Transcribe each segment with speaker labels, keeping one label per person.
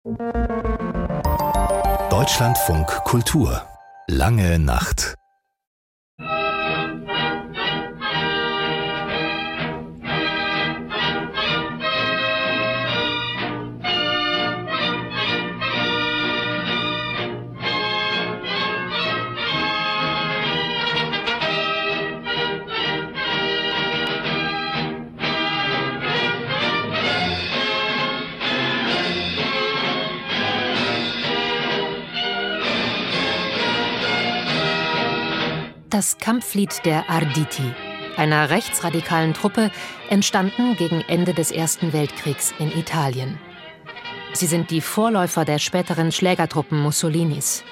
Speaker 1: Deutschlandfunk Kultur. Lange Nacht.
Speaker 2: Das Kampflied der Arditi, einer rechtsradikalen Truppe, entstanden gegen Ende des Ersten Weltkriegs in Italien. Sie sind die Vorläufer der späteren Schlägertruppen Mussolinis.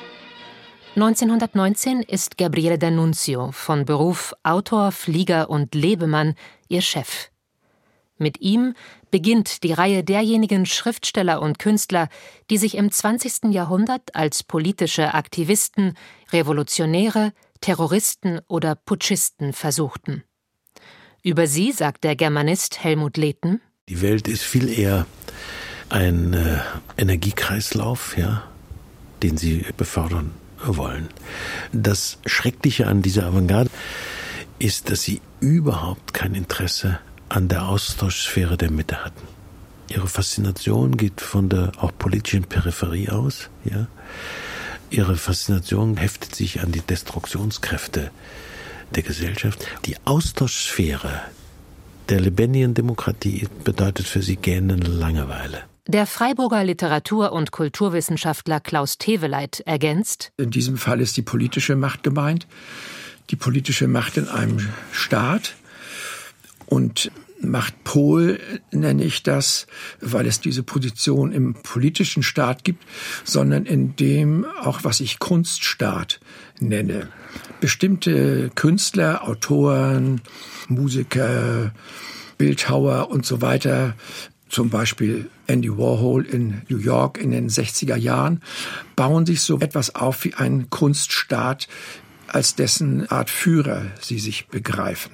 Speaker 2: 1919 ist Gabriele D'Annunzio, von Beruf Autor, Flieger und Lebemann, ihr Chef. Mit ihm beginnt die Reihe derjenigen Schriftsteller und Künstler, die sich im 20. Jahrhundert als politische Aktivisten, Revolutionäre, Terroristen oder Putschisten versuchten. Über sie sagt der Germanist Helmut Lehten:
Speaker 3: Die Welt ist viel eher ein Energiekreislauf, den sie befördern wollen. Das Schreckliche an dieser Avantgarde ist, dass sie überhaupt kein Interesse an der Austauschsphäre der Mitte hatten. Ihre Faszination geht von der auch politischen Peripherie aus, Ihre Faszination heftet sich an die Destruktionskräfte der Gesellschaft. Die Austauschsphäre der lebendigen Demokratie bedeutet für sie gähnende Langeweile.
Speaker 2: Der Freiburger Literatur- und Kulturwissenschaftler Klaus Teweleit ergänzt:
Speaker 4: In diesem Fall ist die politische Macht gemeint. Die politische Macht in einem Staat. Und Machtpol nenne ich das, weil es diese Position im politischen Staat gibt, sondern in dem auch, was ich Kunststaat nenne. Bestimmte Künstler, Autoren, Musiker, Bildhauer und so weiter, zum Beispiel Andy Warhol in New York in den 60er Jahren, bauen sich so etwas auf wie einen Kunststaat, als dessen Art Führer sie sich begreifen.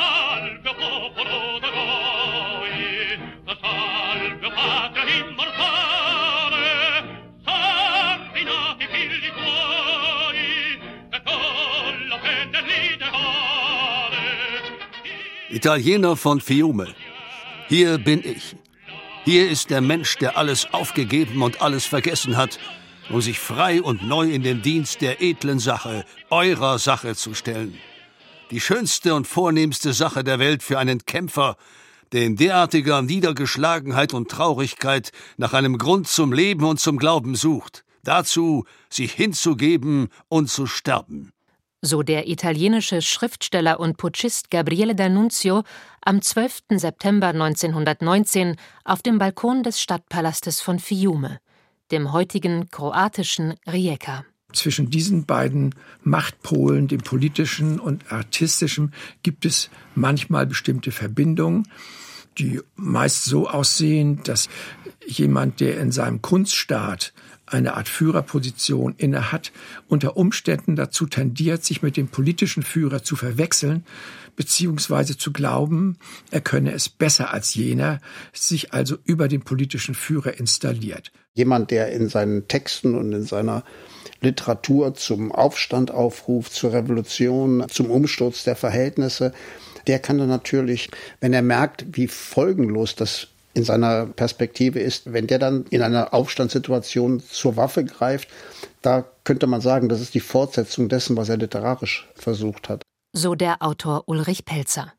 Speaker 5: Italiener von Fiume. Hier bin ich. Hier ist der Mensch, der alles aufgegeben und alles vergessen hat, um sich frei und neu in den Dienst der edlen Sache, eurer Sache zu stellen. Die schönste und vornehmste Sache der Welt für einen Kämpfer, der in derartiger Niedergeschlagenheit und Traurigkeit nach einem Grund zum Leben und zum Glauben sucht. Dazu, sich hinzugeben und zu sterben.
Speaker 2: So der italienische Schriftsteller und Putschist Gabriele D'Annunzio am 12. September 1919 auf dem Balkon des Stadtpalastes von Fiume, dem heutigen kroatischen Rijeka.
Speaker 4: Zwischen diesen beiden Machtpolen, dem politischen und artistischen, gibt es manchmal bestimmte Verbindungen, die meist so aussehen, dass jemand, der in seinem Kunststaat eine Art Führerposition innehat, unter Umständen dazu tendiert, sich mit dem politischen Führer zu verwechseln, beziehungsweise zu glauben, er könne es besser als jener, sich also über den politischen Führer installiert.
Speaker 6: Jemand, der in seinen Texten und in seiner Literatur zum Aufstand aufruft, zur Revolution, zum Umsturz der Verhältnisse, der kann dann natürlich, wenn er merkt, wie folgenlos das in seiner Perspektive ist, wenn der dann in einer Aufstandssituation zur Waffe greift, da könnte man sagen, das ist die Fortsetzung dessen, was er literarisch versucht hat.
Speaker 2: So der Autor Ulrich Pelzer.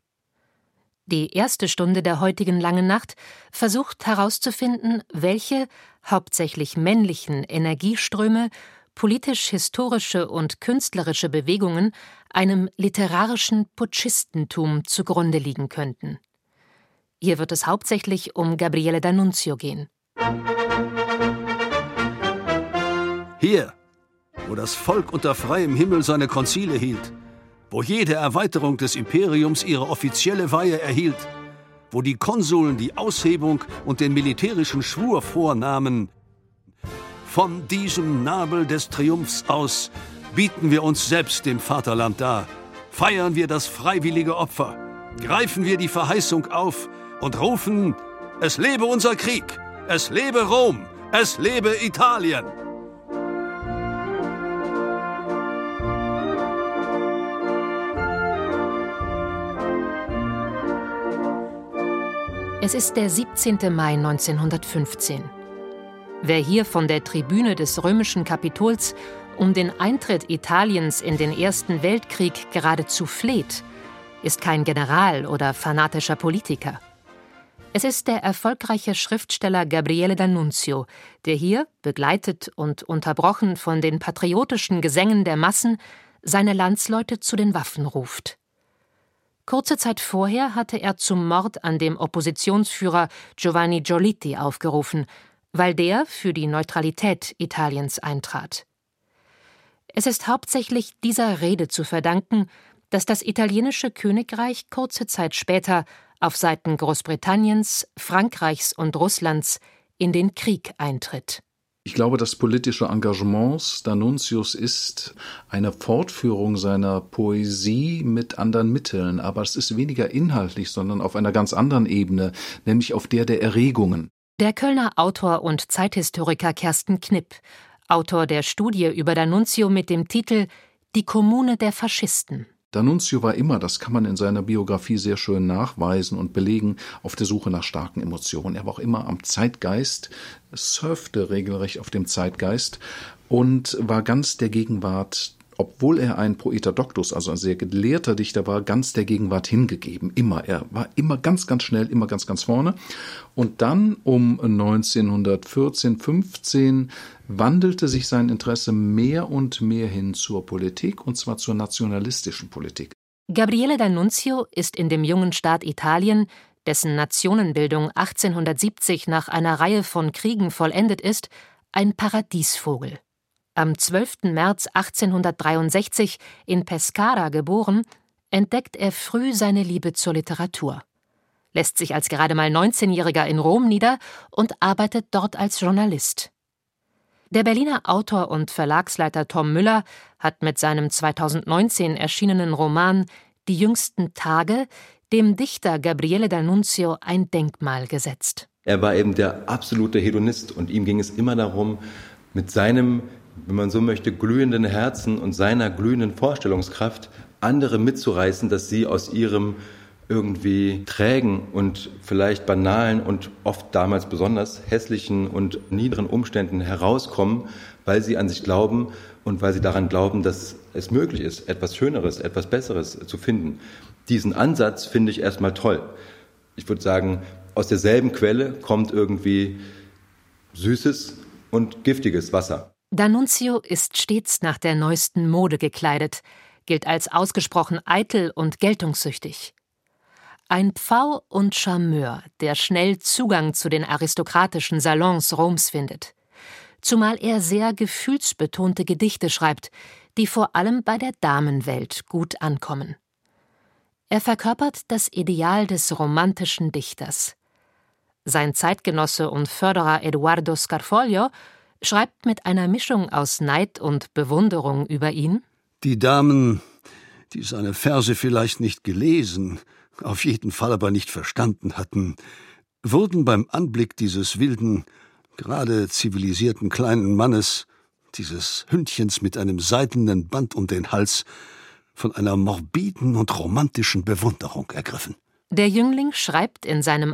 Speaker 2: Die erste Stunde der heutigen Langen Nacht versucht herauszufinden, welche, hauptsächlich männlichen Energieströme, politisch-historische und künstlerische Bewegungen einem literarischen Putschistentum zugrunde liegen könnten. Hier wird es hauptsächlich um Gabriele D'Annunzio gehen.
Speaker 5: Hier, wo das Volk unter freiem Himmel seine Konzile hielt, wo jede Erweiterung des Imperiums ihre offizielle Weihe erhielt, wo die Konsuln die Aushebung und den militärischen Schwur vornahmen. Von diesem Nabel des Triumphs aus bieten wir uns selbst dem Vaterland dar, feiern wir das freiwillige Opfer, greifen wir die Verheißung auf und rufen: Es lebe unser Krieg, es lebe Rom, Es lebe Italien!
Speaker 2: Es ist der 17. Mai 1915. Wer hier von der Tribüne des römischen Kapitols um den Eintritt Italiens in den Ersten Weltkrieg geradezu fleht, ist kein General oder fanatischer Politiker. Es ist der erfolgreiche Schriftsteller Gabriele D'Annunzio, der hier, begleitet und unterbrochen von den patriotischen Gesängen der Massen, seine Landsleute zu den Waffen ruft. Kurze Zeit vorher hatte er zum Mord an dem Oppositionsführer Giovanni Giolitti aufgerufen, weil der für die Neutralität Italiens eintrat. Es ist hauptsächlich dieser Rede zu verdanken, dass das italienische Königreich kurze Zeit später auf Seiten Großbritanniens, Frankreichs und Russlands in den Krieg eintritt.
Speaker 7: Ich glaube, das politische Engagement D'Annunzios ist eine Fortführung seiner Poesie mit anderen Mitteln, aber es ist weniger inhaltlich, sondern auf einer ganz anderen Ebene, nämlich auf der Erregungen.
Speaker 2: Der Kölner Autor und Zeithistoriker Kersten Knipp, Autor der Studie über D'Annunzio mit dem Titel »Die Kommune der Faschisten«.
Speaker 7: D'Annunzio war immer, das kann man in seiner Biografie sehr schön nachweisen und belegen, auf der Suche nach starken Emotionen. Er war auch immer am Zeitgeist, surfte regelrecht auf dem Zeitgeist und war ganz der Gegenwart, obwohl er ein Poeta Doctus, also ein sehr gelehrter Dichter war, ganz der Gegenwart hingegeben. Immer. Er war immer ganz, ganz schnell, immer ganz, ganz vorne. Und dann um 1914, 15 wandelte sich sein Interesse mehr und mehr hin zur Politik, und zwar zur nationalistischen Politik.
Speaker 2: Gabriele D'Annunzio ist in dem jungen Staat Italien, dessen Nationenbildung 1870 nach einer Reihe von Kriegen vollendet ist, ein Paradiesvogel. Am 12. März 1863 in Pescara geboren, entdeckt er früh seine Liebe zur Literatur, lässt sich als gerade mal 19-Jähriger in Rom nieder und arbeitet dort als Journalist. Der Berliner Autor und Verlagsleiter Tom Müller hat mit seinem 2019 erschienenen Roman »Die jüngsten Tage« dem Dichter Gabriele D'Annunzio ein Denkmal gesetzt.
Speaker 8: Er war eben der absolute Hedonist und ihm ging es immer darum, mit seinem, wenn man so möchte, glühenden Herzen und seiner glühenden Vorstellungskraft andere mitzureißen, dass sie aus ihrem irgendwie trägen und vielleicht banalen und oft damals besonders hässlichen und niederen Umständen herauskommen, weil sie an sich glauben und weil sie daran glauben, dass es möglich ist, etwas Schöneres, etwas Besseres zu finden. Diesen Ansatz finde ich erstmal toll. Ich würde sagen, aus derselben Quelle kommt irgendwie süßes und giftiges Wasser.
Speaker 2: D'Annunzio ist stets nach der neuesten Mode gekleidet, gilt als ausgesprochen eitel und geltungssüchtig. Ein Pfau und Charmeur, der schnell Zugang zu den aristokratischen Salons Roms findet. Zumal er sehr gefühlsbetonte Gedichte schreibt, die vor allem bei der Damenwelt gut ankommen. Er verkörpert das Ideal des romantischen Dichters. Sein Zeitgenosse und Förderer Edoardo Scarfoglio schreibt mit einer Mischung aus Neid und Bewunderung über ihn:
Speaker 5: Die Damen, die seine Verse vielleicht nicht gelesen, auf jeden Fall aber nicht verstanden hatten, wurden beim Anblick dieses wilden, gerade zivilisierten kleinen Mannes, dieses Hündchens mit einem seidenen Band um den Hals, von einer morbiden und romantischen Bewunderung ergriffen.
Speaker 2: Der Jüngling schreibt in seinem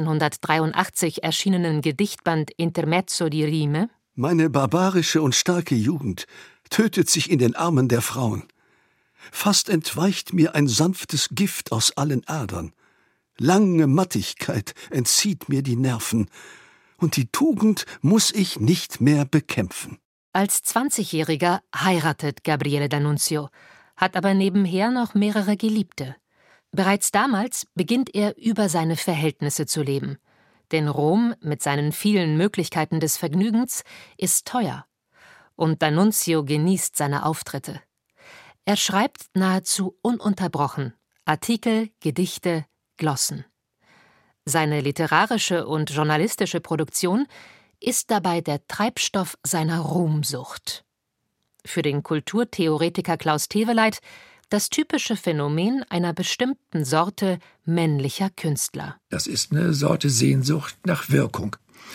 Speaker 2: 1883 erschienenen Gedichtband Intermezzo di Rime:
Speaker 5: Meine barbarische und starke Jugend tötet sich in den Armen der Frauen. Fast entweicht mir ein sanftes Gift aus allen Adern. Lange Mattigkeit entzieht mir die Nerven, und die Tugend muss ich nicht mehr bekämpfen.
Speaker 2: Als 20-Jähriger heiratet Gabriele D'Annunzio, hat aber nebenher noch mehrere Geliebte. Bereits damals beginnt er über seine Verhältnisse zu leben. Denn Rom mit seinen vielen Möglichkeiten des Vergnügens ist teuer. Und D'Annunzio genießt seine Auftritte. Er schreibt nahezu ununterbrochen Artikel, Gedichte, Glossen. Seine literarische und journalistische Produktion ist dabei der Treibstoff seiner Ruhmsucht. Für den Kulturtheoretiker Klaus Teweleit das typische Phänomen einer bestimmten Sorte männlicher Künstler.
Speaker 4: Das ist eine Sorte Sehnsucht nach Wirkung.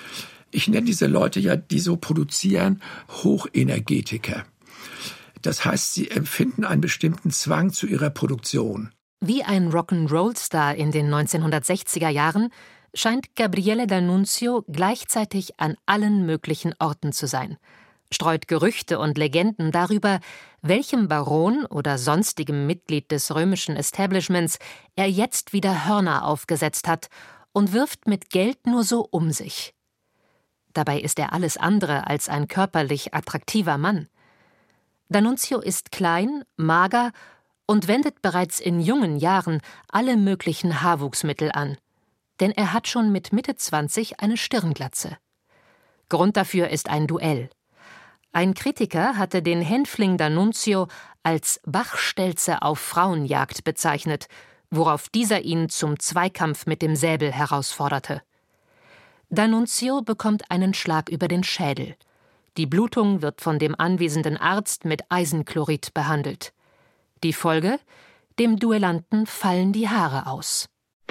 Speaker 4: Ich nenne diese Leute ja, die so produzieren, Hochenergetiker. Das heißt, sie empfinden einen bestimmten Zwang zu ihrer Produktion.
Speaker 2: Wie ein Rock'n'Roll-Star in den 1960er Jahren scheint Gabriele D'Annunzio gleichzeitig an allen möglichen Orten zu sein, streut Gerüchte und Legenden darüber, welchem Baron oder sonstigem Mitglied des römischen Establishments er jetzt wieder Hörner aufgesetzt hat und wirft mit Geld nur so um sich. Dabei ist er alles andere als ein körperlich attraktiver Mann. D'Annunzio ist klein, mager und wendet bereits in jungen Jahren alle möglichen Haarwuchsmittel an. Denn er hat schon mit Mitte 20 eine Stirnglatze. Grund dafür ist ein Duell. Ein Kritiker hatte den Hänfling D'Annunzio als Bachstelze auf Frauenjagd bezeichnet, worauf dieser ihn zum Zweikampf mit dem Säbel herausforderte. D'Annunzio bekommt einen Schlag über den Schädel. Die Blutung wird von dem anwesenden Arzt mit Eisenchlorid behandelt. Die Folge? Dem Duellanten fallen die Haare aus.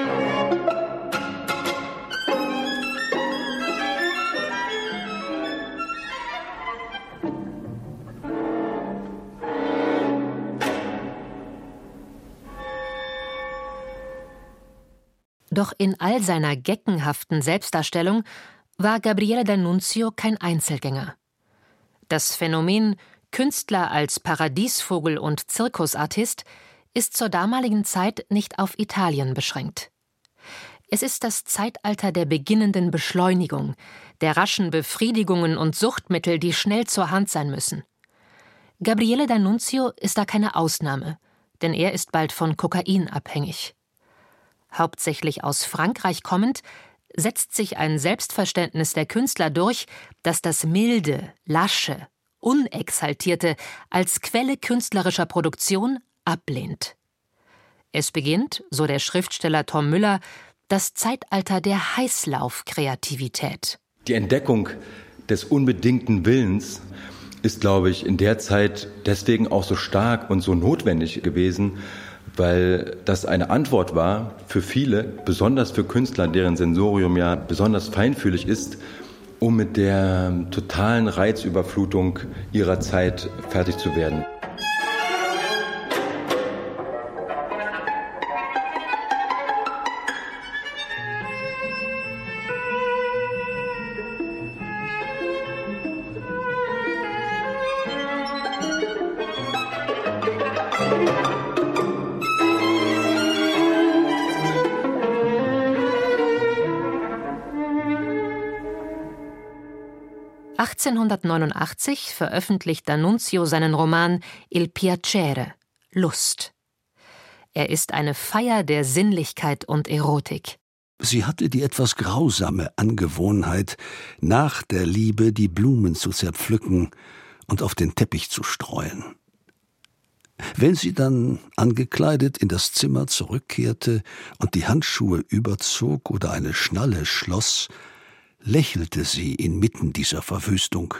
Speaker 2: Doch in all seiner geckenhaften Selbstdarstellung war Gabriele D'Annunzio kein Einzelgänger. Das Phänomen Künstler als Paradiesvogel und Zirkusartist ist zur damaligen Zeit nicht auf Italien beschränkt. Es ist das Zeitalter der beginnenden Beschleunigung, der raschen Befriedigungen und Suchtmittel, die schnell zur Hand sein müssen. Gabriele D'Annunzio ist da keine Ausnahme, denn er ist bald von Kokain abhängig. Hauptsächlich aus Frankreich kommend, setzt sich ein Selbstverständnis der Künstler durch, das das Milde, Lasche, Unexaltierte als Quelle künstlerischer Produktion ablehnt. Es beginnt, so der Schriftsteller Tom Müller, das Zeitalter der Heißlauf-Kreativität.
Speaker 8: Die Entdeckung des unbedingten Willens ist, glaube ich, in der Zeit deswegen auch so stark und so notwendig gewesen, weil das eine Antwort war für viele, besonders für Künstler, deren Sensorium ja besonders feinfühlig ist, um mit der totalen Reizüberflutung ihrer Zeit fertig zu werden.
Speaker 2: (1889) veröffentlicht D'Annunzio seinen Roman Il Piacere, Lust. Er ist eine Feier der Sinnlichkeit und Erotik.
Speaker 5: Sie hatte die etwas grausame Angewohnheit, nach der Liebe die Blumen zu zerpflücken und auf den Teppich zu streuen. Wenn sie dann angekleidet in das Zimmer zurückkehrte und die Handschuhe überzog oder eine Schnalle schloss, lächelte sie inmitten dieser Verwüstung.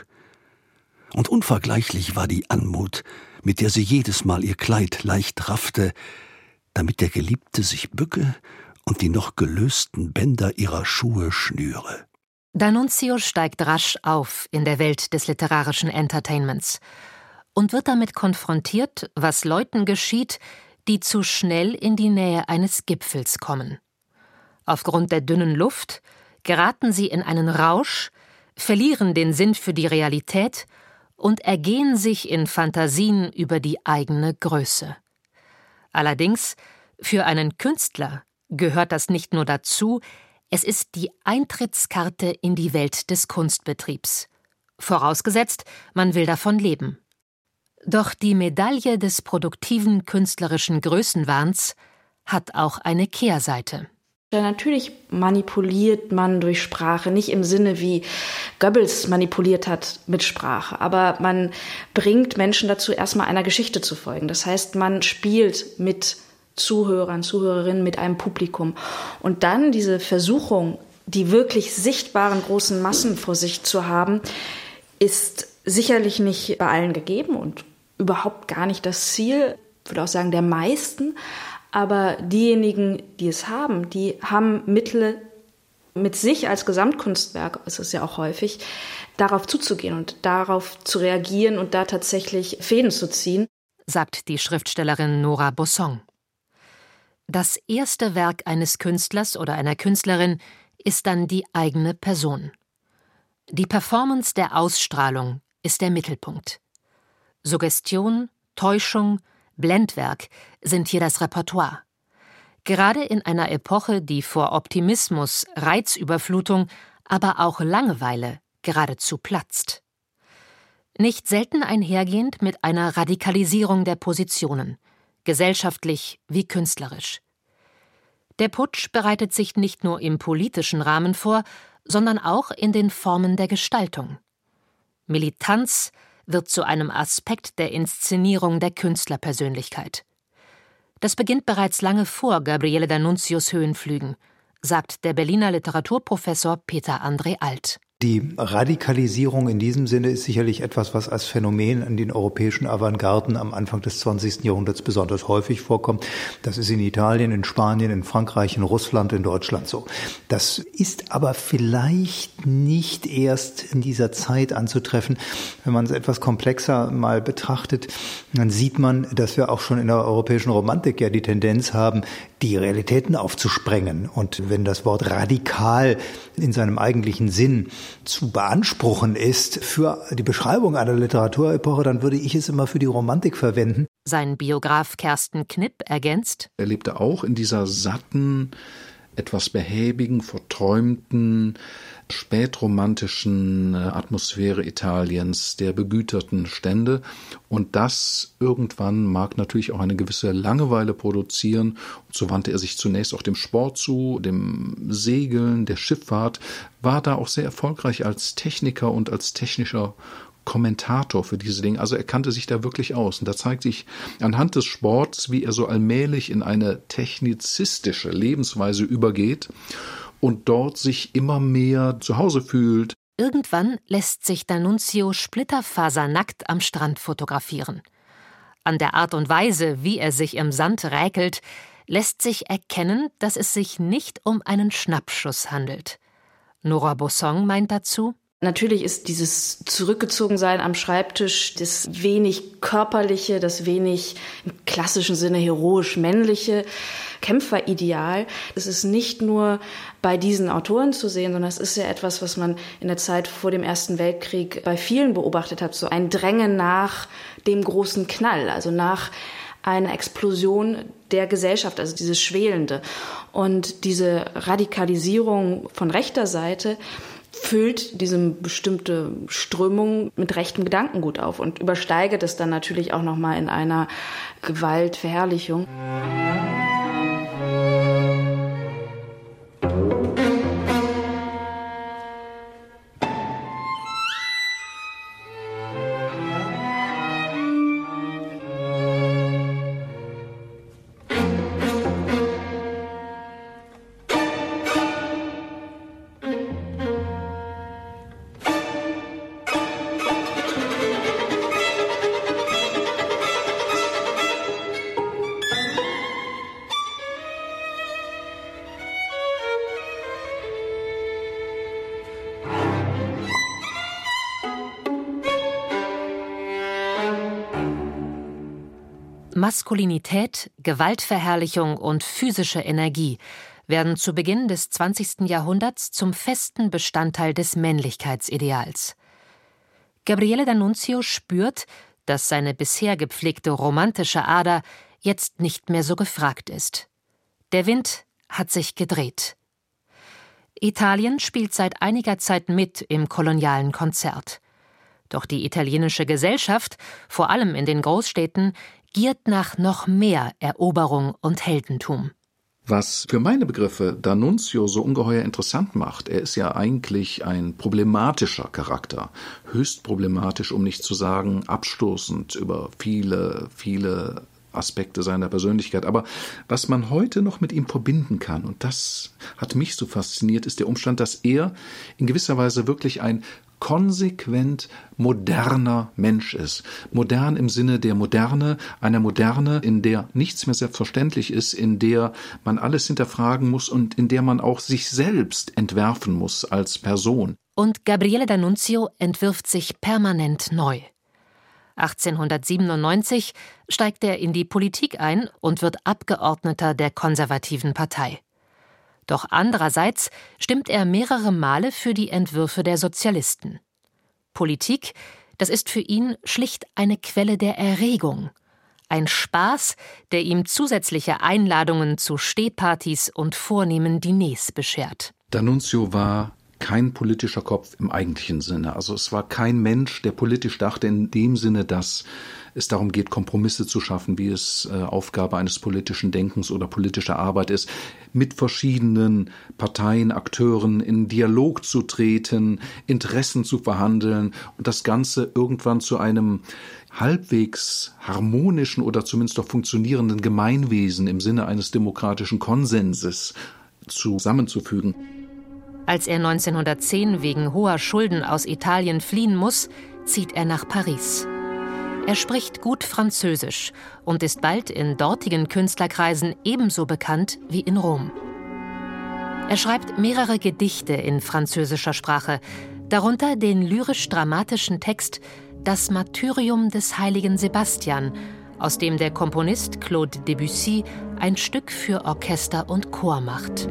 Speaker 5: Und unvergleichlich war die Anmut, mit der sie jedes Mal ihr Kleid leicht raffte, damit der Geliebte sich bücke und die noch gelösten Bänder ihrer Schuhe schnüre.
Speaker 2: D'Annunzio steigt rasch auf in der Welt des literarischen Entertainments und wird damit konfrontiert, was Leuten geschieht, die zu schnell in die Nähe eines Gipfels kommen. Aufgrund der dünnen Luft geraten sie in einen Rausch, verlieren den Sinn für die Realität und ergehen sich in Fantasien über die eigene Größe. Allerdings, für einen Künstler gehört das nicht nur dazu, es ist die Eintrittskarte in die Welt des Kunstbetriebs. Vorausgesetzt, man will davon leben. Doch die Medaille des produktiven künstlerischen Größenwahns hat auch eine Kehrseite.
Speaker 9: Ja, natürlich manipuliert man durch Sprache, nicht im Sinne, wie Goebbels manipuliert hat mit Sprache, aber man bringt Menschen dazu, erstmal einer Geschichte zu folgen. Das heißt, man spielt mit Zuhörern, Zuhörerinnen, mit einem Publikum. Und dann diese Versuchung, die wirklich sichtbaren großen Massen vor sich zu haben, ist sicherlich nicht bei allen gegeben und überhaupt gar nicht das Ziel, ich würde auch sagen, der meisten. Aber diejenigen, die es haben, die haben Mittel, mit sich als Gesamtkunstwerk, ist es ja auch häufig, darauf zuzugehen und darauf zu reagieren und da tatsächlich Fäden zu ziehen,
Speaker 2: sagt die Schriftstellerin Nora Bossong. Das erste Werk eines Künstlers oder einer Künstlerin ist dann die eigene Person. Die Performance der Ausstrahlung ist der Mittelpunkt. Suggestion, Täuschung, Blendwerk sind hier das Repertoire. Gerade in einer Epoche, die vor Optimismus, Reizüberflutung, aber auch Langeweile geradezu platzt. Nicht selten einhergehend mit einer Radikalisierung der Positionen, gesellschaftlich wie künstlerisch. Der Putsch bereitet sich nicht nur im politischen Rahmen vor, sondern auch in den Formen der Gestaltung. Militanz wird zu einem Aspekt der Inszenierung der Künstlerpersönlichkeit. Das beginnt bereits lange vor Gabriele D'Annunzios Höhenflügen, sagt der Berliner Literaturprofessor Peter André Alt.
Speaker 10: Die Radikalisierung in diesem Sinne ist sicherlich etwas, was als Phänomen in den europäischen Avantgarden am Anfang des 20. Jahrhunderts besonders häufig vorkommt. Das ist in Italien, in Spanien, in Frankreich, in Russland, in Deutschland so. Das ist aber vielleicht nicht erst in dieser Zeit anzutreffen. Wenn man es etwas komplexer mal betrachtet, dann sieht man, dass wir auch schon in der europäischen Romantik ja die Tendenz haben, die Realitäten aufzusprengen. Und wenn das Wort radikal in seinem eigentlichen Sinn zu beanspruchen ist für die Beschreibung einer Literaturepoche, dann würde ich es immer für die Romantik verwenden.
Speaker 2: Sein Biograf Kersten Knipp ergänzt:
Speaker 7: Er lebte auch in dieser satten, etwas behäbigen, verträumten, spätromantischen Atmosphäre Italiens, der begüterten Stände. Und das irgendwann mag natürlich auch eine gewisse Langeweile produzieren. Und so wandte er sich zunächst auch dem Sport zu, dem Segeln, der Schifffahrt, war da auch sehr erfolgreich als Techniker und als technischer Kommentator für diese Dinge. Also er kannte sich da wirklich aus. Und da zeigt sich anhand des Sports, wie er so allmählich in eine technizistische Lebensweise übergeht und dort sich immer mehr zu Hause fühlt.
Speaker 2: Irgendwann lässt sich D'Annunzio splitterfasernackt am Strand fotografieren. An der Art und Weise, wie er sich im Sand räkelt, lässt sich erkennen, dass es sich nicht um einen Schnappschuss handelt. Nora Bossong meint dazu:
Speaker 9: Natürlich ist dieses Zurückgezogensein am Schreibtisch, das wenig körperliche, das wenig im klassischen Sinne heroisch männliche Kämpferideal. Es ist nicht nur bei diesen Autoren zu sehen, sondern es ist ja etwas, was man in der Zeit vor dem Ersten Weltkrieg bei vielen beobachtet hat, so ein Drängen nach dem großen Knall, also nach einer Explosion der Gesellschaft, also dieses Schwelende. Und diese Radikalisierung von rechter Seite füllt diese bestimmte Strömung mit rechtem Gedankengut auf und übersteigt es dann natürlich auch nochmal in einer Gewaltverherrlichung.
Speaker 2: Maskulinität, Gewaltverherrlichung und physische Energie werden zu Beginn des 20. Jahrhunderts zum festen Bestandteil des Männlichkeitsideals. Gabriele D'Annunzio spürt, dass seine bisher gepflegte romantische Ader jetzt nicht mehr so gefragt ist. Der Wind hat sich gedreht. Italien spielt seit einiger Zeit mit im kolonialen Konzert. Doch die italienische Gesellschaft, vor allem in den Großstädten, giert nach noch mehr Eroberung und Heldentum.
Speaker 7: Was für meine Begriffe D'Annunzio so ungeheuer interessant macht, er ist ja eigentlich ein problematischer Charakter. Höchst problematisch, um nicht zu sagen abstoßend über viele, viele Aspekte seiner Persönlichkeit. Aber was man heute noch mit ihm verbinden kann, und das hat mich so fasziniert, ist der Umstand, dass er in gewisser Weise wirklich ein konsequent moderner Mensch ist. Modern im Sinne der Moderne, einer Moderne, in der nichts mehr selbstverständlich ist, in der man alles hinterfragen muss und in der man auch sich selbst entwerfen muss als Person.
Speaker 2: Und Gabriele D'Annunzio entwirft sich permanent neu. 1897 steigt er in die Politik ein und wird Abgeordneter der konservativen Partei. Doch andererseits stimmt er mehrere Male für die Entwürfe der Sozialisten. Politik, das ist für ihn schlicht eine Quelle der Erregung. Ein Spaß, der ihm zusätzliche Einladungen zu Stehpartys und vornehmen Diners beschert.
Speaker 7: D'Annunzio war kein politischer Kopf im eigentlichen Sinne. Also es war kein Mensch, der politisch dachte in dem Sinne, dass es darum geht, Kompromisse zu schaffen, wie es Aufgabe eines politischen Denkens oder politischer Arbeit ist, mit verschiedenen Parteien, Akteuren in Dialog zu treten, Interessen zu verhandeln und das Ganze irgendwann zu einem halbwegs harmonischen oder zumindest doch funktionierenden Gemeinwesen im Sinne eines demokratischen Konsenses zusammenzufügen.
Speaker 2: Als er 1910 wegen hoher Schulden aus Italien fliehen muss, zieht er nach Paris. Er spricht gut Französisch und ist bald in dortigen Künstlerkreisen ebenso bekannt wie in Rom. Er schreibt mehrere Gedichte in französischer Sprache, darunter den lyrisch-dramatischen Text »Das Martyrium des heiligen Sebastian«, aus dem der Komponist Claude Debussy ein Stück für Orchester und Chor macht.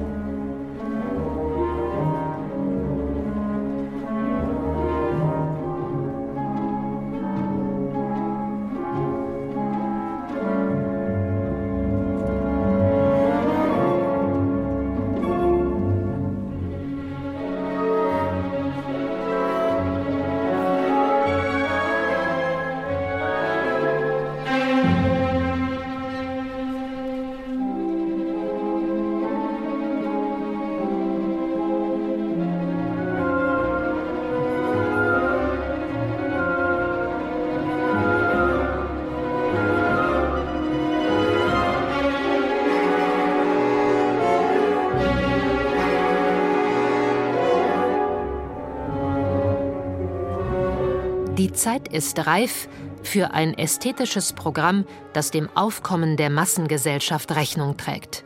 Speaker 2: Die Zeit ist reif für ein ästhetisches Programm, das dem Aufkommen der Massengesellschaft Rechnung trägt.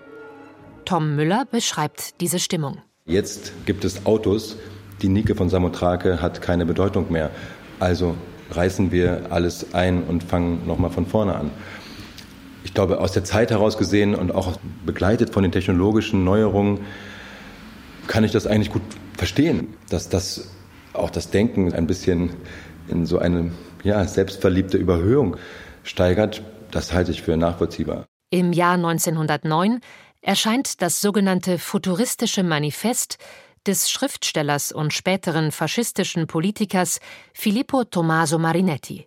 Speaker 2: Tom Müller beschreibt diese Stimmung.
Speaker 8: Jetzt gibt es Autos. Die Nike von Samothrake hat keine Bedeutung mehr. Also reißen wir alles ein und fangen nochmal von vorne an. Ich glaube, aus der Zeit heraus gesehen und auch begleitet von den technologischen Neuerungen kann ich das eigentlich gut verstehen, dass das auch das Denken ein bisschen in so eine selbstverliebte Überhöhung steigert. Das halte ich für nachvollziehbar.
Speaker 2: Im Jahr 1909 erscheint das sogenannte Futuristische Manifest des Schriftstellers und späteren faschistischen Politikers Filippo Tommaso Marinetti.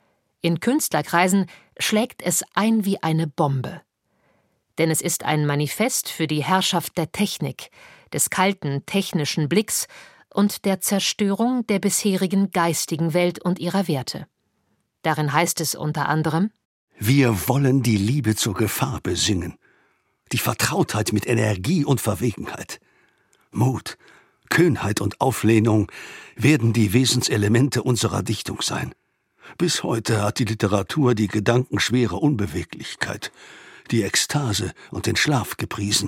Speaker 2: In Künstlerkreisen schlägt es ein wie eine Bombe. Denn es ist ein Manifest für die Herrschaft der Technik, des kalten technischen Blicks und der Zerstörung der bisherigen geistigen Welt und ihrer Werte. Darin heißt es unter anderem:
Speaker 5: Wir wollen die Liebe zur Gefahr besingen, die Vertrautheit mit Energie und Verwegenheit. Mut, Kühnheit und Auflehnung werden die Wesenselemente unserer Dichtung sein. Bis heute hat die Literatur die gedankenschwere Unbeweglichkeit, die Ekstase und den Schlaf gepriesen.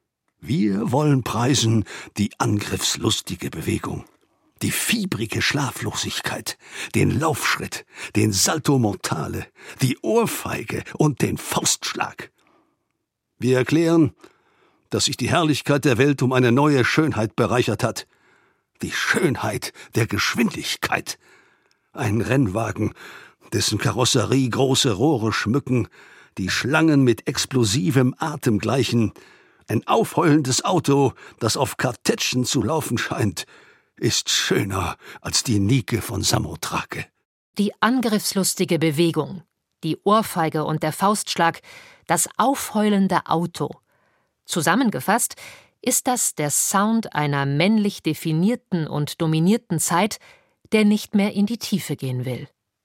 Speaker 5: Wir wollen preisen die angriffslustige Bewegung, die fiebrige Schlaflosigkeit, den Laufschritt, den Salto Mortale, die Ohrfeige und den Faustschlag. Wir erklären, dass sich die Herrlichkeit der Welt um eine neue Schönheit bereichert hat. Die Schönheit der Geschwindigkeit. Ein Rennwagen, dessen Karosserie große Rohre schmücken, die Schlangen mit explosivem Atem gleichen. Ein aufheulendes Auto, das auf Kartätschen zu laufen scheint, ist schöner als die Nike von Samothrake.
Speaker 2: Die angriffslustige Bewegung, die Ohrfeige und der Faustschlag, das aufheulende Auto. Zusammengefasst ist das der Sound einer männlich definierten und dominierten Zeit, der nicht mehr in die Tiefe gehen will.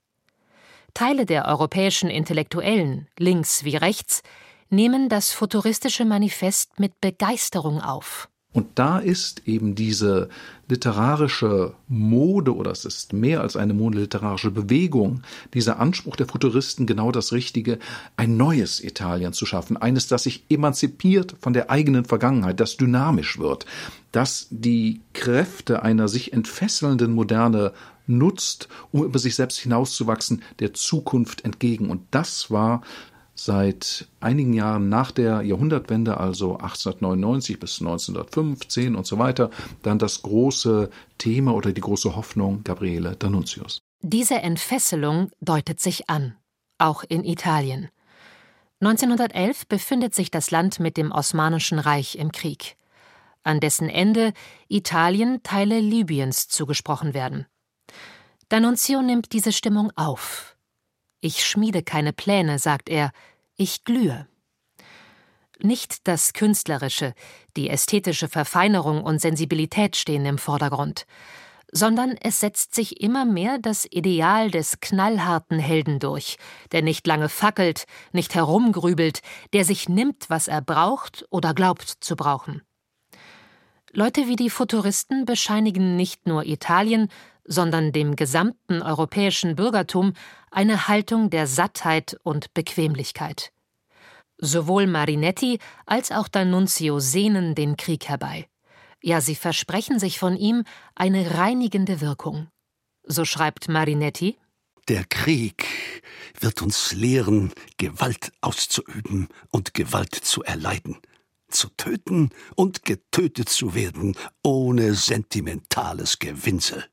Speaker 2: Teile der europäischen Intellektuellen, links wie rechts, nehmen das futuristische Manifest mit Begeisterung auf.
Speaker 7: Und da ist eben diese literarische Mode, oder es ist mehr als eine Mode, literarische Bewegung, dieser Anspruch der Futuristen genau das Richtige, ein neues Italien zu schaffen, eines, das sich emanzipiert von der eigenen Vergangenheit, das dynamisch wird, das die Kräfte einer sich entfesselnden Moderne nutzt, um über sich selbst hinauszuwachsen, der Zukunft entgegen. Und das war seit einigen Jahren nach der Jahrhundertwende, also 1899 bis 1915 und so weiter, dann das große Thema oder die große Hoffnung Gabriele D'Annunzios.
Speaker 2: Diese Entfesselung deutet sich an, auch in Italien. 1911 befindet sich das Land mit dem Osmanischen Reich im Krieg, an dessen Ende Italien Teile Libyens zugesprochen werden. D'Annunzio nimmt diese Stimmung auf. Ich schmiede keine Pläne, sagt er, ich glühe. Nicht das Künstlerische, die ästhetische Verfeinerung und Sensibilität stehen im Vordergrund, sondern es setzt sich immer mehr das Ideal des knallharten Helden durch, der nicht lange fackelt, nicht herumgrübelt, der sich nimmt, was er braucht oder glaubt zu brauchen. Leute wie die Futuristen bescheinigen nicht nur Italien, sondern dem gesamten europäischen Bürgertum eine Haltung der Sattheit und Bequemlichkeit. Sowohl Marinetti als auch D'Annunzio sehnen den Krieg herbei. Ja, sie versprechen sich von ihm eine reinigende Wirkung. So schreibt Marinetti:
Speaker 5: Der Krieg wird uns lehren, Gewalt auszuüben und Gewalt zu erleiden, zu töten und getötet zu werden, ohne sentimentales Gewinsel.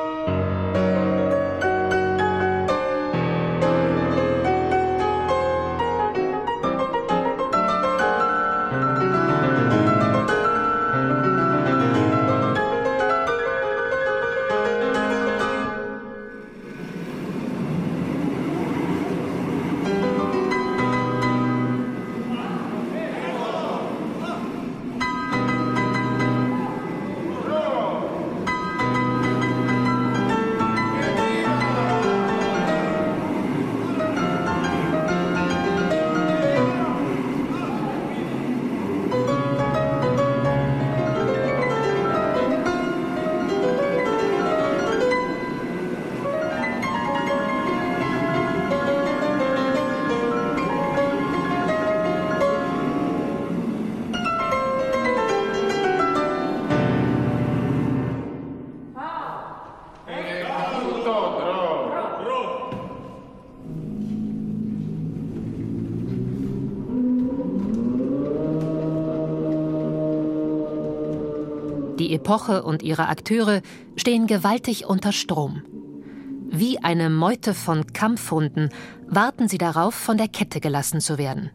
Speaker 2: Die Epoche und ihre Akteure stehen gewaltig unter Strom. Wie eine Meute von Kampfhunden warten sie darauf, von der Kette gelassen zu werden.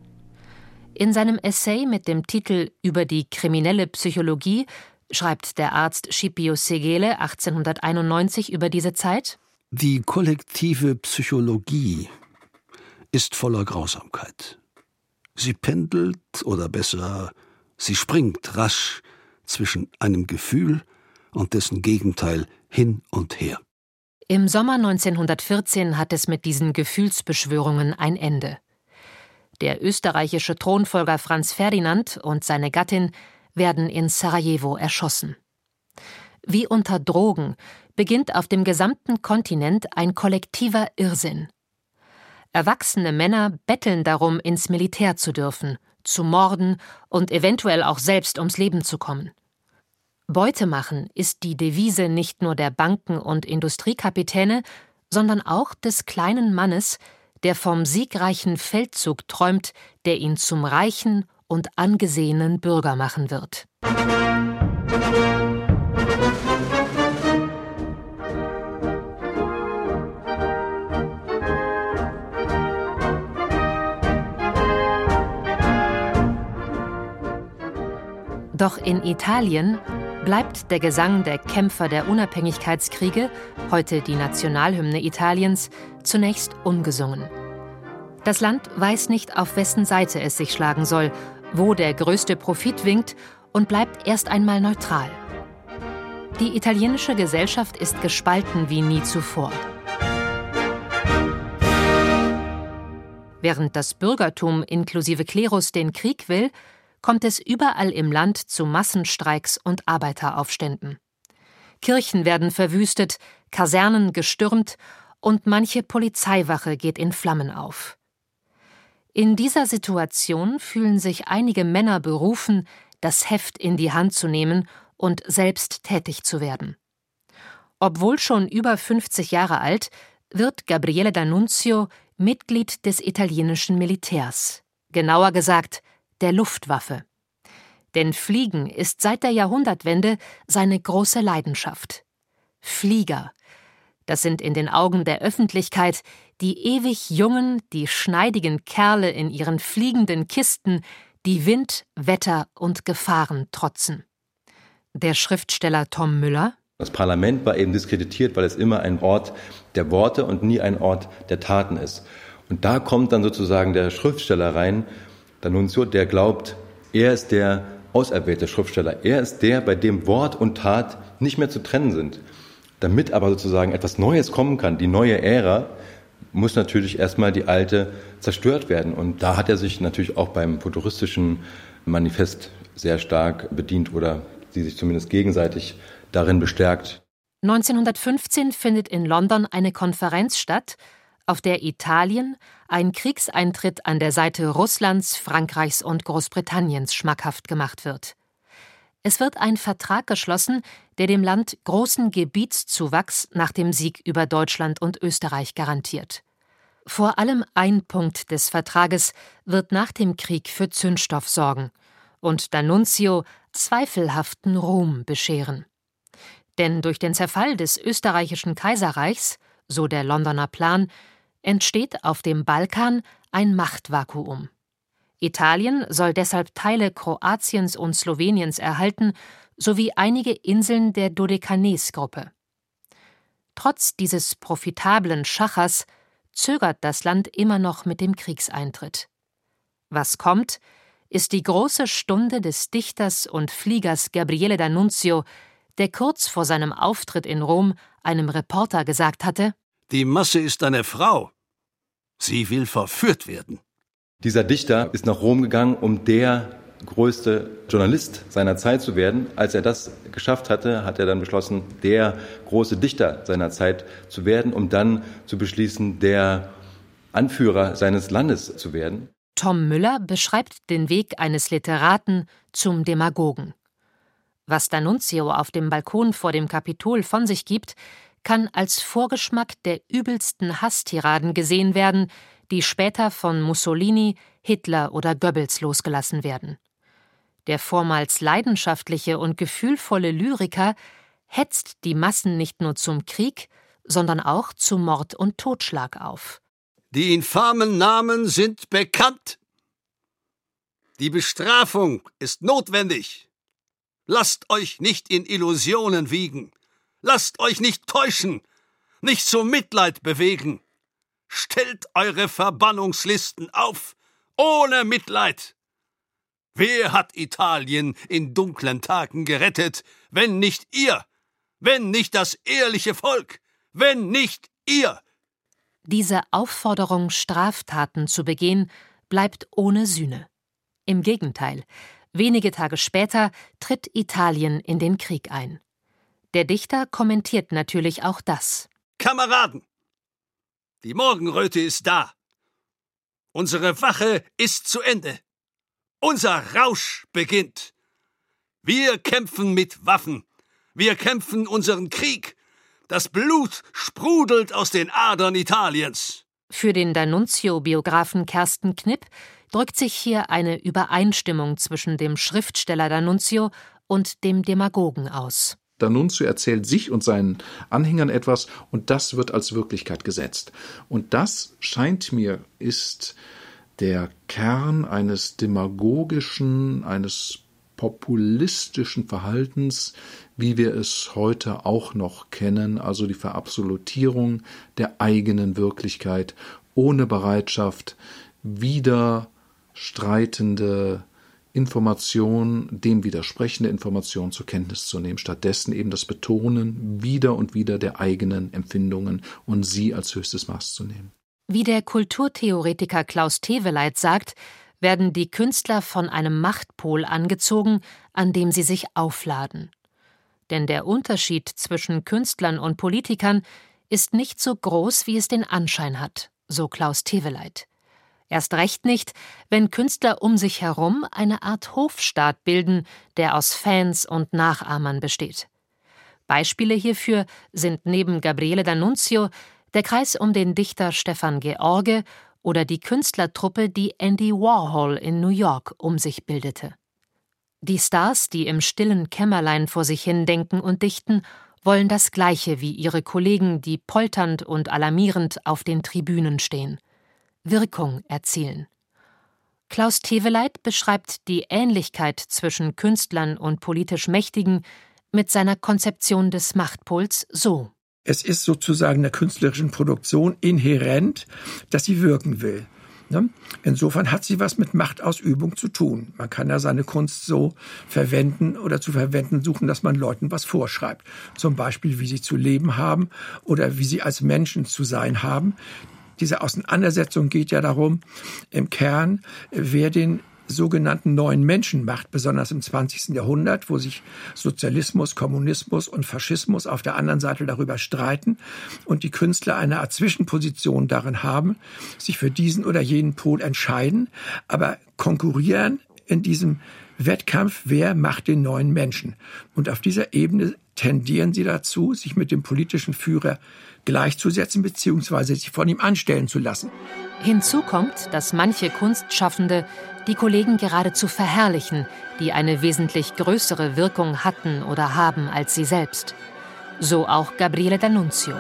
Speaker 2: In seinem Essay mit dem Titel »Über die kriminelle Psychologie« schreibt der Arzt Scipio Segele 1891 über diese Zeit:
Speaker 5: Die kollektive Psychologie ist voller Grausamkeit. Sie pendelt, oder besser, sie springt rasch zwischen einem Gefühl und dessen Gegenteil hin und her.
Speaker 2: Im Sommer 1914 hat es mit diesen Gefühlsbeschwörungen ein Ende. Der österreichische Thronfolger Franz Ferdinand und seine Gattin werden in Sarajevo erschossen. Wie unter Drogen beginnt auf dem gesamten Kontinent ein kollektiver Irrsinn. Erwachsene Männer betteln darum, ins Militär zu dürfen, zu morden und eventuell auch selbst ums Leben zu kommen. Beute machen ist die Devise nicht nur der Banken- und Industriekapitäne, sondern auch des kleinen Mannes, der vom siegreichen Feldzug träumt, der ihn zum reichen und angesehenen Bürger machen wird. Doch in Italien bleibt der Gesang der Kämpfer der Unabhängigkeitskriege, heute die Nationalhymne Italiens, zunächst ungesungen. Das Land weiß nicht, auf wessen Seite es sich schlagen soll, wo der größte Profit winkt, und bleibt erst einmal neutral. Die italienische Gesellschaft ist gespalten wie nie zuvor. Während das Bürgertum inklusive Klerus den Krieg will, kommt es überall im Land zu Massenstreiks und Arbeiteraufständen. Kirchen werden verwüstet, Kasernen gestürmt und manche Polizeiwache geht in Flammen auf. In dieser Situation fühlen sich einige Männer berufen, das Heft in die Hand zu nehmen und selbst tätig zu werden. Obwohl schon über 50 Jahre alt, wird Gabriele D'Annunzio Mitglied des italienischen Militärs, genauer gesagt der Luftwaffe. Denn Fliegen ist seit der Jahrhundertwende seine große Leidenschaft. Flieger, das sind in den Augen der Öffentlichkeit die ewig jungen, die schneidigen Kerle in ihren fliegenden Kisten, die Wind, Wetter und Gefahren trotzen. Der Schriftsteller Tom Müller:
Speaker 8: Das Parlament war eben diskreditiert, weil es immer ein Ort der Worte und nie ein Ort der Taten ist. Und da kommt dann sozusagen der Schriftsteller rein, D'Annunzio, der glaubt, er ist der auserwählte Schriftsteller. Er ist der, bei dem Wort und Tat nicht mehr zu trennen sind. Damit aber sozusagen etwas Neues kommen kann, die neue Ära, muss natürlich erstmal die alte zerstört werden. Und da hat er sich natürlich auch beim futuristischen Manifest sehr stark bedient oder sie sich zumindest gegenseitig darin bestärkt.
Speaker 2: 1915 findet in London eine Konferenz statt, auf der Italien einen Kriegseintritt an der Seite Russlands, Frankreichs und Großbritanniens schmackhaft gemacht wird. Es wird ein Vertrag geschlossen, der dem Land großen Gebietszuwachs nach dem Sieg über Deutschland und Österreich garantiert. Vor allem ein Punkt des Vertrages wird nach dem Krieg für Zündstoff sorgen und D'Annunzio zweifelhaften Ruhm bescheren. Denn durch den Zerfall des österreichischen Kaiserreichs, so der Londoner Plan, entsteht auf dem Balkan ein Machtvakuum. Italien soll deshalb Teile Kroatiens und Sloweniens erhalten, sowie einige Inseln der Dodekanes-Gruppe. Trotz dieses profitablen Schachers zögert das Land immer noch mit dem Kriegseintritt. Was kommt, ist die große Stunde des Dichters und Fliegers Gabriele D'Annunzio, der kurz vor seinem Auftritt in Rom einem Reporter gesagt hatte:
Speaker 5: Die Masse ist eine Frau. Sie will verführt werden.
Speaker 8: Dieser Dichter ist nach Rom gegangen, um der größte Journalist seiner Zeit zu werden. Als er das geschafft hatte, hat er dann beschlossen, der große Dichter seiner Zeit zu werden, um dann zu beschließen, der Anführer seines Landes zu werden.
Speaker 2: Tom Müller beschreibt den Weg eines Literaten zum Demagogen. Was D'Annunzio auf dem Balkon vor dem Kapitol von sich gibt, kann als Vorgeschmack der übelsten Hasstiraden gesehen werden, die später von Mussolini, Hitler oder Goebbels losgelassen werden. Der vormals leidenschaftliche und gefühlvolle Lyriker hetzt die Massen nicht nur zum Krieg, sondern auch zu Mord und Totschlag auf.
Speaker 5: Die infamen Namen sind bekannt. Die Bestrafung ist notwendig. Lasst euch nicht in Illusionen wiegen. Lasst euch nicht täuschen, nicht zum Mitleid bewegen. Stellt eure Verbannungslisten auf, ohne Mitleid. Wer hat Italien in dunklen Tagen gerettet, wenn nicht ihr, wenn nicht das ehrliche Volk, wenn nicht ihr?
Speaker 2: Diese Aufforderung, Straftaten zu begehen, bleibt ohne Sühne. Im Gegenteil, wenige Tage später tritt Italien in den Krieg ein. Der Dichter kommentiert natürlich auch das.
Speaker 5: Kameraden, die Morgenröte ist da. Unsere Wache ist zu Ende. Unser Rausch beginnt. Wir kämpfen mit Waffen. Wir kämpfen unseren Krieg. Das Blut sprudelt aus den Adern Italiens.
Speaker 2: Für den D'Annunzio-Biografen Kersten Knipp drückt sich hier eine Übereinstimmung zwischen dem Schriftsteller D'Annunzio und dem Demagogen aus.
Speaker 7: D'Annunzio erzählt sich und seinen Anhängern etwas und das wird als Wirklichkeit gesetzt. Und das, scheint mir, ist der Kern eines demagogischen, eines populistischen Verhaltens, wie wir es heute auch noch kennen, also die Verabsolutierung der eigenen Wirklichkeit ohne Bereitschaft, widerstreitende Information, dem widersprechende Information zur Kenntnis zu nehmen, stattdessen eben das Betonen wieder und wieder der eigenen Empfindungen und sie als höchstes Maß zu nehmen.
Speaker 2: Wie der Kulturtheoretiker Klaus Teweleit sagt, werden die Künstler von einem Machtpol angezogen, an dem sie sich aufladen. Denn der Unterschied zwischen Künstlern und Politikern ist nicht so groß, wie es den Anschein hat, so Klaus Teweleit. Erst recht nicht, wenn Künstler um sich herum eine Art Hofstaat bilden, der aus Fans und Nachahmern besteht. Beispiele hierfür sind neben Gabriele D'Annunzio der Kreis um den Dichter Stefan George oder die Künstlertruppe, die Andy Warhol in New York um sich bildete. Die Stars, die im stillen Kämmerlein vor sich hin denken und dichten, wollen das Gleiche wie ihre Kollegen, die polternd und alarmierend auf den Tribünen stehen: Wirkung erzielen. Klaus Teweleit beschreibt die Ähnlichkeit zwischen Künstlern und politisch Mächtigen mit seiner Konzeption des Machtpols so:
Speaker 4: Es ist sozusagen der künstlerischen Produktion inhärent, dass sie wirken will. Insofern hat sie was mit Machtausübung zu tun. Man kann ja seine Kunst so verwenden oder zu verwenden suchen, dass man Leuten was vorschreibt. Zum Beispiel, wie sie zu leben haben oder wie sie als Menschen zu sein haben. Diese Auseinandersetzung geht ja darum, im Kern, wer den sogenannten neuen Menschen macht, besonders im 20. Jahrhundert, wo sich Sozialismus, Kommunismus und Faschismus auf der anderen Seite darüber streiten und die Künstler eine Art Zwischenposition darin haben, sich für diesen oder jenen Pol entscheiden, aber konkurrieren in diesem Wettkampf, wer macht den neuen Menschen. Und auf dieser Ebene tendieren sie dazu, sich mit dem politischen Führer gleichzusetzen bzw. sich von ihm anstellen zu lassen.
Speaker 2: Hinzu kommt, dass manche Kunstschaffende die Kollegen geradezu verherrlichen, die eine wesentlich größere Wirkung hatten oder haben als sie selbst. So auch Gabriele D'Annunzio.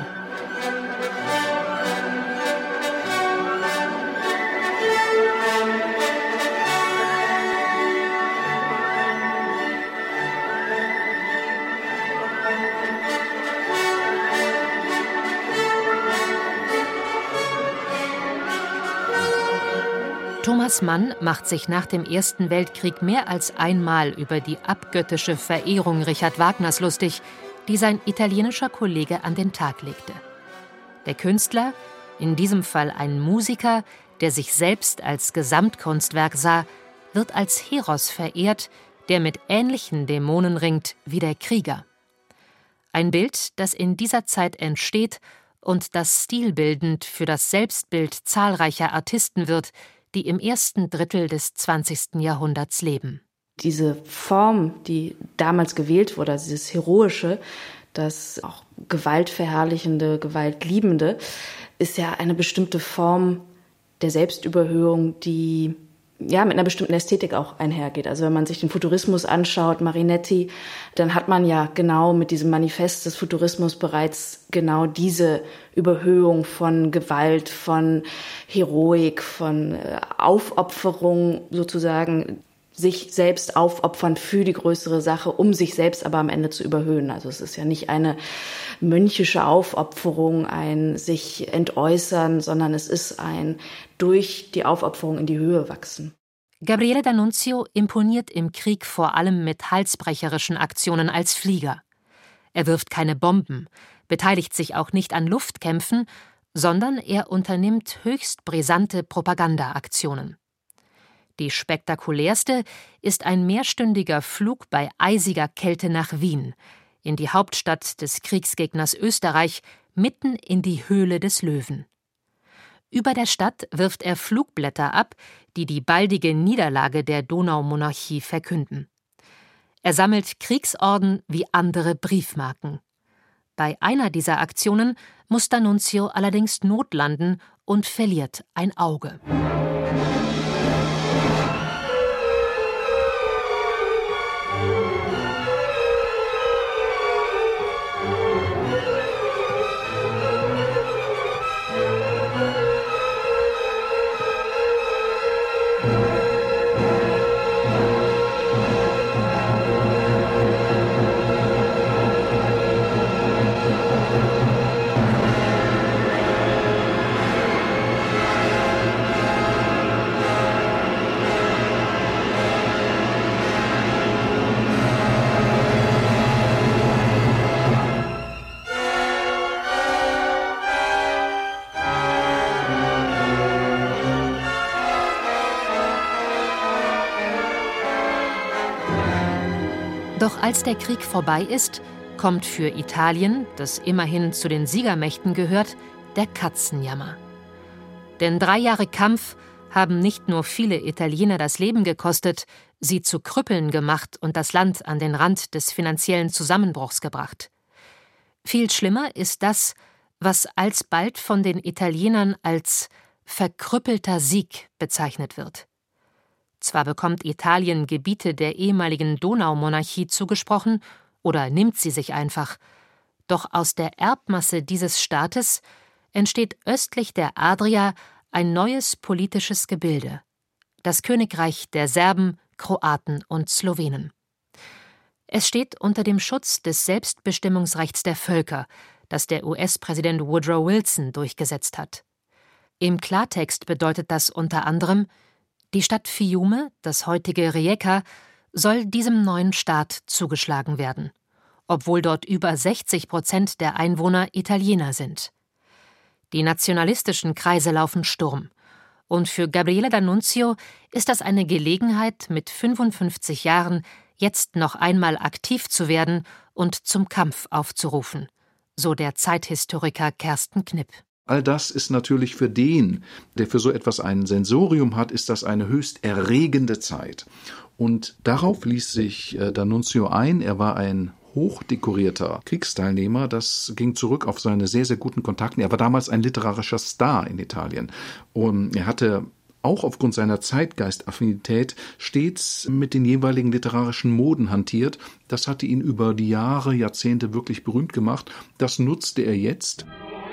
Speaker 2: Thomas Mann macht sich nach dem Ersten Weltkrieg mehr als einmal über die abgöttische Verehrung Richard Wagners lustig, die sein italienischer Kollege an den Tag legte. Der Künstler, in diesem Fall ein Musiker, der sich selbst als Gesamtkunstwerk sah, wird als Heros verehrt, der mit ähnlichen Dämonen ringt wie der Krieger. Ein Bild, das in dieser Zeit entsteht und das stilbildend für das Selbstbild zahlreicher Artisten wird, die im ersten Drittel des 20. Jahrhunderts leben.
Speaker 9: Diese Form, die damals gewählt wurde, also dieses Heroische, das auch Gewaltverherrlichende, Gewaltliebende, ist ja eine bestimmte Form der Selbstüberhöhung, die ja mit einer bestimmten Ästhetik auch einhergeht. Also wenn man sich den Futurismus anschaut, Marinetti, dann hat man ja genau mit diesem Manifest des Futurismus bereits genau diese Überhöhung von Gewalt, von Heroik, von Aufopferung sozusagen, sich selbst aufopfern für die größere Sache, um sich selbst aber am Ende zu überhöhen. Also es ist ja nicht eine mönchische Aufopferung, ein sich entäußern, sondern es ist ein durch die Aufopferung in die Höhe wachsen.
Speaker 2: Gabriele D'Annunzio imponiert im Krieg vor allem mit halsbrecherischen Aktionen als Flieger. Er wirft keine Bomben, beteiligt sich auch nicht an Luftkämpfen, sondern er unternimmt höchst brisante Propagandaaktionen. Die spektakulärste ist ein mehrstündiger Flug bei eisiger Kälte nach Wien, in die Hauptstadt des Kriegsgegners Österreich, mitten in die Höhle des Löwen. Über der Stadt wirft er Flugblätter ab, die die baldige Niederlage der Donaumonarchie verkünden. Er sammelt Kriegsorden wie andere Briefmarken. Bei einer dieser Aktionen muss D'Annunzio allerdings notlanden und verliert ein Auge. Doch als der Krieg vorbei ist, kommt für Italien, das immerhin zu den Siegermächten gehört, der Katzenjammer. Denn 3 Jahre Kampf haben nicht nur viele Italiener das Leben gekostet, sie zu Krüppeln gemacht und das Land an den Rand des finanziellen Zusammenbruchs gebracht. Viel schlimmer ist das, was alsbald von den Italienern als verkrüppelter Sieg bezeichnet wird. Zwar bekommt Italien Gebiete der ehemaligen Donaumonarchie zugesprochen oder nimmt sie sich einfach, doch aus der Erbmasse dieses Staates entsteht östlich der Adria ein neues politisches Gebilde: das Königreich der Serben, Kroaten und Slowenen. Es steht unter dem Schutz des Selbstbestimmungsrechts der Völker, das der US-Präsident Woodrow Wilson durchgesetzt hat. Im Klartext bedeutet das unter anderem: Die Stadt Fiume, das heutige Rijeka, soll diesem neuen Staat zugeschlagen werden, obwohl dort über 60% der Einwohner Italiener sind. Die nationalistischen Kreise laufen Sturm. Und für Gabriele D'Annunzio ist das eine Gelegenheit, mit 55 Jahren jetzt noch einmal aktiv zu werden und zum Kampf aufzurufen, so der Zeithistoriker Kersten Knipp.
Speaker 7: All das ist natürlich für den, der für so etwas ein Sensorium hat, ist das eine höchst erregende Zeit. Und darauf ließ sich D'Annunzio ein. Er war ein hochdekorierter Kriegsteilnehmer. Das ging zurück auf seine sehr, sehr guten Kontakte. Er war damals ein literarischer Star in Italien. Und er hatte auch aufgrund seiner Zeitgeistaffinität stets mit den jeweiligen literarischen Moden hantiert. Das hatte ihn über die Jahre, Jahrzehnte wirklich berühmt gemacht. Das nutzte er jetzt.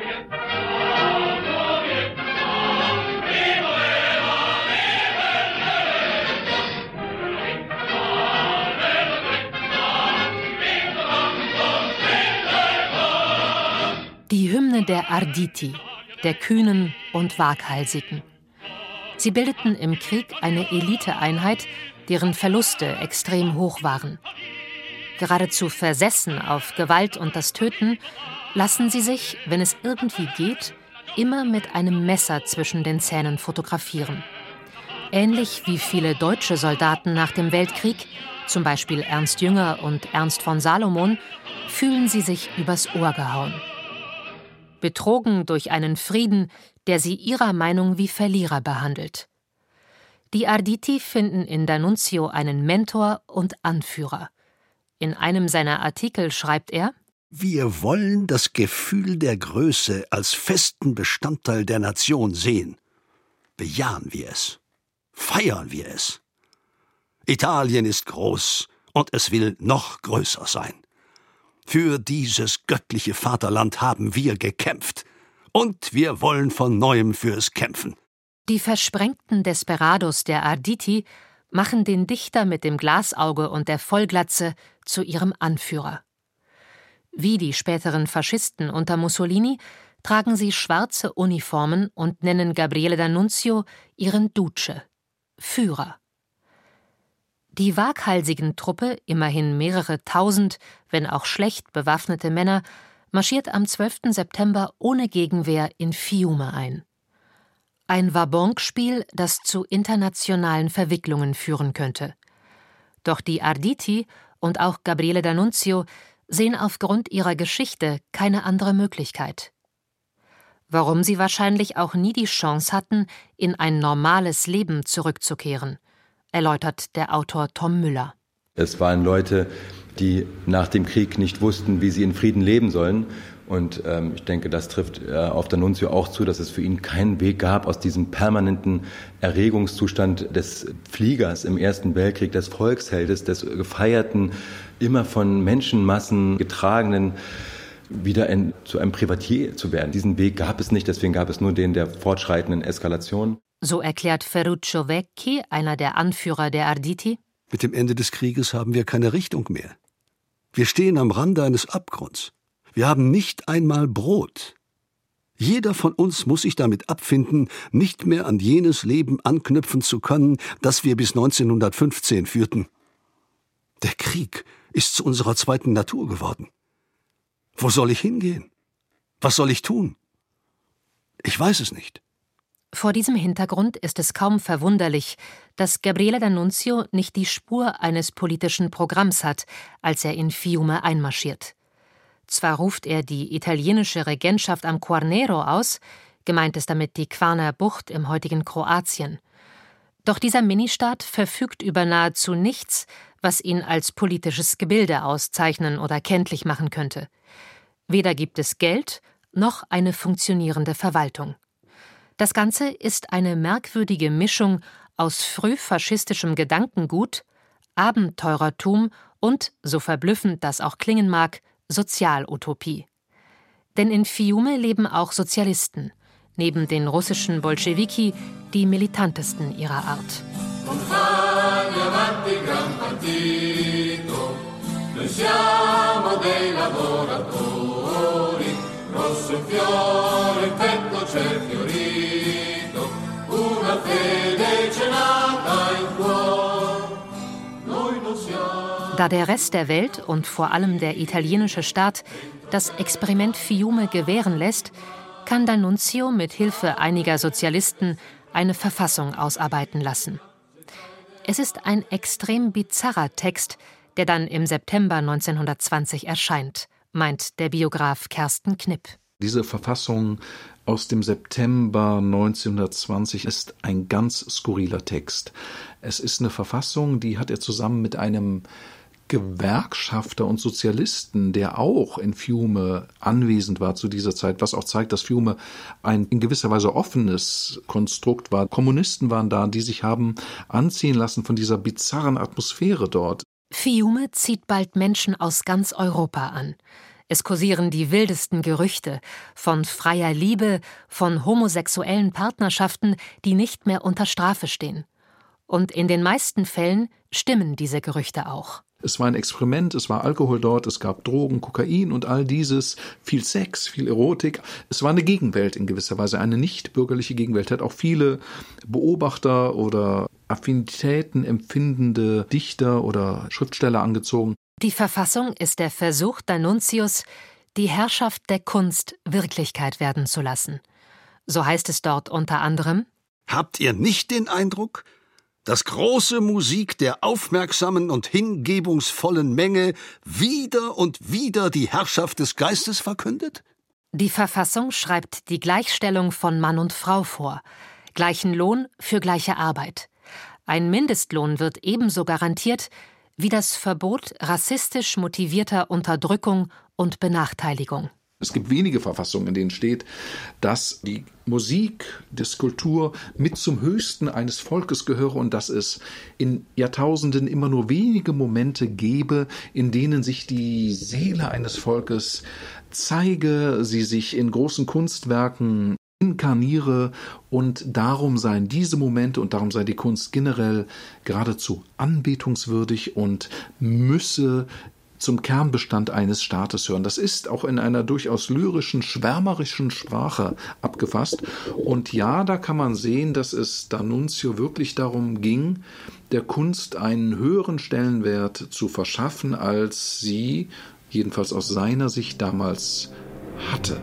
Speaker 2: Die Hymne der Arditi, der Kühnen und Waghalsigen. Sie bildeten im Krieg eine Eliteeinheit, deren Verluste extrem hoch waren. Geradezu versessen auf Gewalt und das Töten, lassen sie sich, wenn es irgendwie geht, immer mit einem Messer zwischen den Zähnen fotografieren. Ähnlich wie viele deutsche Soldaten nach dem Weltkrieg, zum Beispiel Ernst Jünger und Ernst von Salomon, fühlen sie sich übers Ohr gehauen. Betrogen durch einen Frieden, der sie ihrer Meinung wie Verlierer behandelt. Die Arditi finden in D'Annunzio einen Mentor und Anführer. In einem seiner Artikel schreibt er:
Speaker 5: Wir wollen das Gefühl der Größe als festen Bestandteil der Nation sehen. Bejahen wir es. Feiern wir es. Italien ist groß und es will noch größer sein. Für dieses göttliche Vaterland haben wir gekämpft. Und wir wollen von Neuem für es kämpfen.
Speaker 2: Die versprengten Desperados der Arditi machen den Dichter mit dem Glasauge und der Vollglatze zu ihrem Anführer. Wie die späteren Faschisten unter Mussolini tragen sie schwarze Uniformen und nennen Gabriele D'Annunzio ihren Duce, Führer. Die waghalsigen Truppe, immerhin mehrere tausend, wenn auch schlecht bewaffnete Männer, marschiert am 12. September ohne Gegenwehr in Fiume ein. Ein Wabonk-Spiel, das zu internationalen Verwicklungen führen könnte. Doch die Arditi und auch Gabriele D'Annunzio sehen aufgrund ihrer Geschichte keine andere Möglichkeit. Warum sie wahrscheinlich auch nie die Chance hatten, in ein normales Leben zurückzukehren, erläutert der Autor Tom Müller.
Speaker 8: Es waren Leute, die nach dem Krieg nicht wussten, wie sie in Frieden leben sollen. Und ich denke, das trifft auf D'Annunzio auch zu, dass es für ihn keinen Weg gab aus diesem permanenten Erregungszustand des Fliegers im Ersten Weltkrieg, des Volksheldes, des gefeierten, immer von Menschenmassen getragenen, wieder zu einem Privatier zu werden. Diesen Weg gab es nicht, deswegen gab es nur den der fortschreitenden Eskalation.
Speaker 2: So erklärt Ferruccio Vecchi, einer der Anführer der Arditi:
Speaker 5: Mit dem Ende des Krieges haben wir keine Richtung mehr. Wir stehen am Rande eines Abgrunds. Wir haben nicht einmal Brot. Jeder von uns muss sich damit abfinden, nicht mehr an jenes Leben anknüpfen zu können, das wir bis 1915 führten. Der Krieg ist zu unserer zweiten Natur geworden. Wo soll ich hingehen? Was soll ich tun? Ich weiß es nicht.
Speaker 2: Vor diesem Hintergrund ist es kaum verwunderlich, dass Gabriele D'Annunzio nicht die Spur eines politischen Programms hat, als er in Fiume einmarschiert. Zwar ruft er die italienische Regentschaft am Quarnero aus, gemeint ist damit die Quarner Bucht im heutigen Kroatien. Doch dieser Ministaat verfügt über nahezu nichts, was ihn als politisches Gebilde auszeichnen oder kenntlich machen könnte. Weder gibt es Geld noch eine funktionierende Verwaltung. Das Ganze ist eine merkwürdige Mischung aus frühfaschistischem Gedankengut, Abenteurertum und, so verblüffend das auch klingen mag, Sozialutopie. Denn in Fiume leben auch Sozialisten, neben den russischen Bolschewiki die militantesten ihrer Art. Da der Rest der Welt und vor allem der italienische Staat das Experiment Fiume gewähren lässt, kann D'Annunzio mit Hilfe einiger Sozialisten eine Verfassung ausarbeiten lassen. Es ist ein extrem bizarrer Text, der dann im September 1920 erscheint, meint der Biograf Kersten Knipp.
Speaker 7: Diese Verfassung aus dem September 1920 ist ein ganz skurriler Text. Es ist eine Verfassung, die hat er zusammen mit einem Gewerkschafter und Sozialisten, der auch in Fiume anwesend war zu dieser Zeit, was auch zeigt, dass Fiume ein in gewisser Weise offenes Konstrukt war. Kommunisten waren da, die sich haben anziehen lassen von dieser bizarren Atmosphäre dort.
Speaker 2: Fiume zieht bald Menschen aus ganz Europa an. Es kursieren die wildesten Gerüchte von freier Liebe, von homosexuellen Partnerschaften, die nicht mehr unter Strafe stehen. Und in den meisten Fällen stimmen diese Gerüchte auch.
Speaker 7: Es war ein Experiment, es war Alkohol dort, es gab Drogen, Kokain und all dieses, viel Sex, viel Erotik. Es war eine Gegenwelt in gewisser Weise, eine nicht bürgerliche Gegenwelt. Hat auch viele Beobachter oder Affinitäten empfindende Dichter oder Schriftsteller angezogen.
Speaker 2: Die Verfassung ist der Versuch D'Annunzios, die Herrschaft der Kunst Wirklichkeit werden zu lassen. So heißt es dort unter anderem:
Speaker 5: Habt ihr nicht den Eindruck, dass große Musik der aufmerksamen und hingebungsvollen Menge wieder und wieder die Herrschaft des Geistes verkündet?
Speaker 2: Die Verfassung schreibt die Gleichstellung von Mann und Frau vor, gleichen Lohn für gleiche Arbeit. Ein Mindestlohn wird ebenso garantiert wie das Verbot rassistisch motivierter Unterdrückung und Benachteiligung.
Speaker 7: Es gibt wenige Verfassungen, in denen steht, dass die Musik, die Kultur mit zum Höchsten eines Volkes gehöre und dass es in Jahrtausenden immer nur wenige Momente gebe, in denen sich die Seele eines Volkes zeige, sie sich in großen Kunstwerken inkarniere, und darum seien diese Momente und darum sei die Kunst generell geradezu anbetungswürdig und müsse zum Kernbestand eines Staates hören. Das ist auch in einer durchaus lyrischen, schwärmerischen Sprache abgefasst. Und ja, da kann man sehen, dass es D'Annunzio wirklich darum ging, der Kunst einen höheren Stellenwert zu verschaffen, als sie, jedenfalls aus seiner Sicht, damals hatte.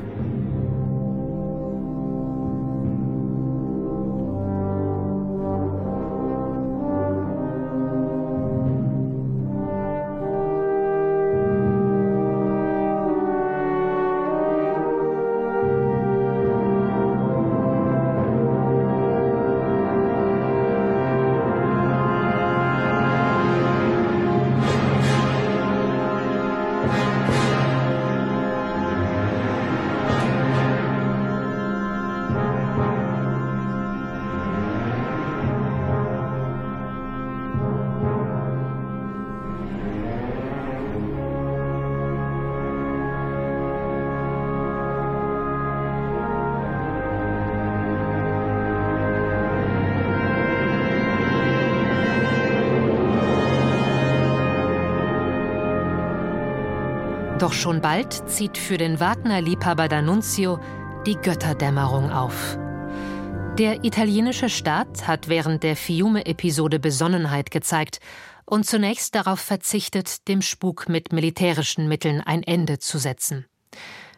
Speaker 2: Doch schon bald zieht für den Wagner-Liebhaber D'Annunzio die Götterdämmerung auf. Der italienische Staat hat während der Fiume-Episode Besonnenheit gezeigt und zunächst darauf verzichtet, dem Spuk mit militärischen Mitteln ein Ende zu setzen.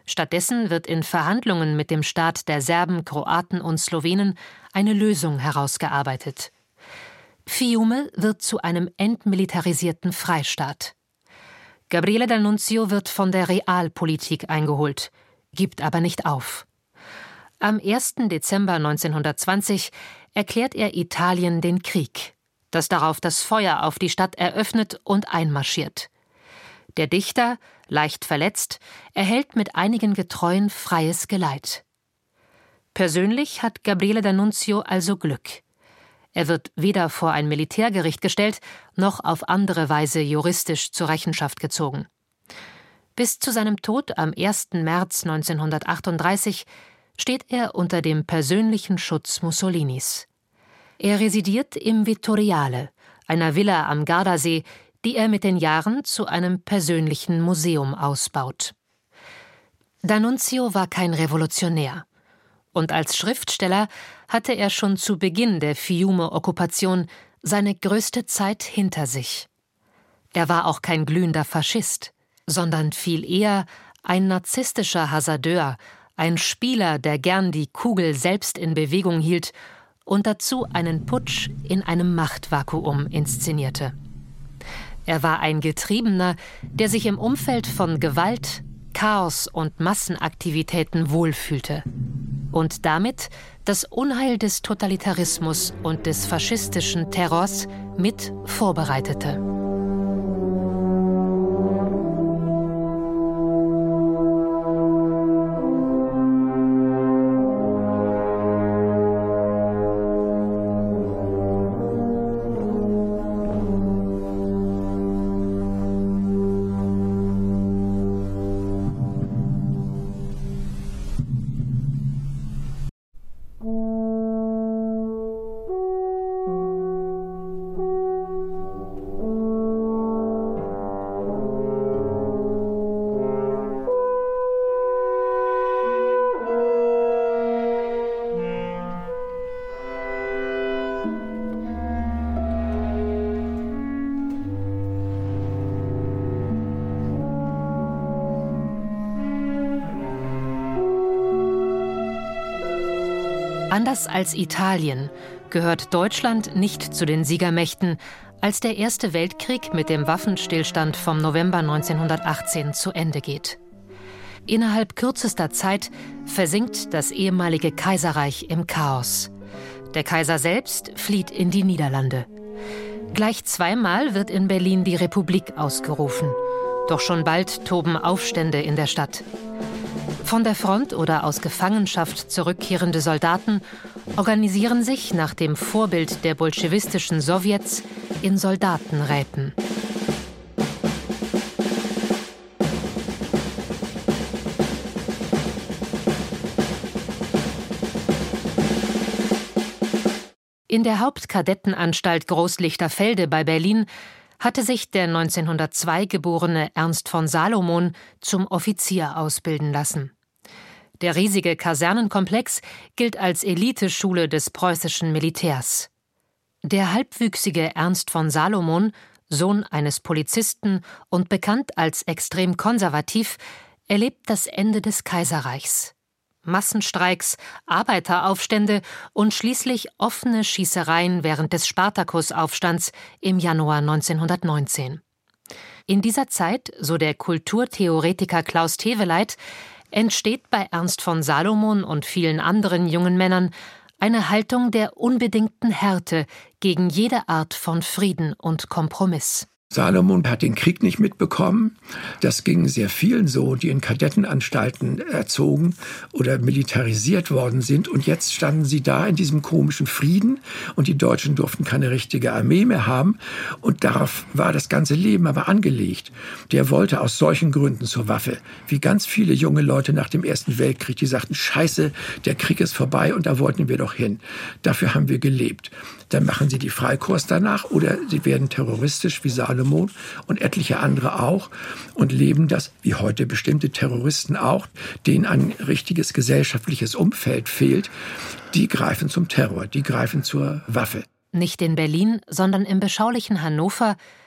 Speaker 2: Stattdessen wird in Verhandlungen mit dem Staat der Serben, Kroaten und Slowenen eine Lösung herausgearbeitet. Fiume wird zu einem entmilitarisierten Freistaat. Gabriele D'Annunzio wird von der Realpolitik eingeholt, gibt aber nicht auf. Am 1. Dezember 1920 erklärt er Italien den Krieg, das darauf das Feuer auf die Stadt eröffnet und einmarschiert. Der Dichter, leicht verletzt, erhält mit einigen Getreuen freies Geleit. Persönlich hat Gabriele D'Annunzio also Glück. Er wird weder vor ein Militärgericht gestellt, noch auf andere Weise juristisch zur Rechenschaft gezogen. Bis zu seinem Tod am 1. März 1938 steht er unter dem persönlichen Schutz Mussolinis. Er residiert im Vittoriale, einer Villa am Gardasee, die er mit den Jahren zu einem persönlichen Museum ausbaut. D'Annunzio war kein Revolutionär. Und als Schriftsteller hatte er schon zu Beginn der Fiume-Okkupation seine größte Zeit hinter sich. Er war auch kein glühender Faschist, sondern viel eher ein narzisstischer Hasardeur, ein Spieler, der gern die Kugel selbst in Bewegung hielt und dazu einen Putsch in einem Machtvakuum inszenierte. Er war ein Getriebener, der sich im Umfeld von Gewalt, Chaos und Massenaktivitäten wohlfühlte und damit das Unheil des Totalitarismus und des faschistischen Terrors mit vorbereitete. Anders als Italien gehört Deutschland nicht zu den Siegermächten, als der Erste Weltkrieg mit dem Waffenstillstand vom November 1918 zu Ende geht. Innerhalb kürzester Zeit versinkt das ehemalige Kaiserreich im Chaos. Der Kaiser selbst flieht in die Niederlande. Gleich zweimal wird in Berlin die Republik ausgerufen. Doch schon bald toben Aufstände in der Stadt. Von der Front oder aus Gefangenschaft zurückkehrende Soldaten organisieren sich nach dem Vorbild der bolschewistischen Sowjets in Soldatenräten. In der Hauptkadettenanstalt Großlichterfelde bei Berlin hatte sich der 1902 geborene Ernst von Salomon zum Offizier ausbilden lassen. Der riesige Kasernenkomplex gilt als Eliteschule des preußischen Militärs. Der halbwüchsige Ernst von Salomon, Sohn eines Polizisten und bekannt als extrem konservativ, erlebt das Ende des Kaiserreichs. Massenstreiks, Arbeiteraufstände und schließlich offene Schießereien während des Spartakusaufstands im Januar 1919. In dieser Zeit, so der Kulturtheoretiker Klaus Teweleit, entsteht bei Ernst von Salomon und vielen anderen jungen Männern eine Haltung der unbedingten Härte gegen jede Art von Frieden und Kompromiss.
Speaker 4: Salomon hat den Krieg nicht mitbekommen. Das ging sehr vielen so, die in Kadettenanstalten erzogen oder militarisiert worden sind. Und jetzt standen sie da in diesem komischen Frieden und die Deutschen durften keine richtige Armee mehr haben. Und darauf war das ganze Leben aber angelegt. Der wollte aus solchen Gründen zur Waffe. Wie ganz viele junge Leute nach dem Ersten Weltkrieg, die sagten, Scheiße, der Krieg ist vorbei und da wollten wir doch hin. Dafür haben wir gelebt. Dann machen sie die Freikorps danach oder sie werden terroristisch wie Salomon und etliche andere auch und leben das, wie heute bestimmte Terroristen auch, denen ein richtiges gesellschaftliches Umfeld fehlt. Die greifen zum Terror, die greifen zur Waffe.
Speaker 2: Nicht in Berlin, sondern im beschaulichen Hannover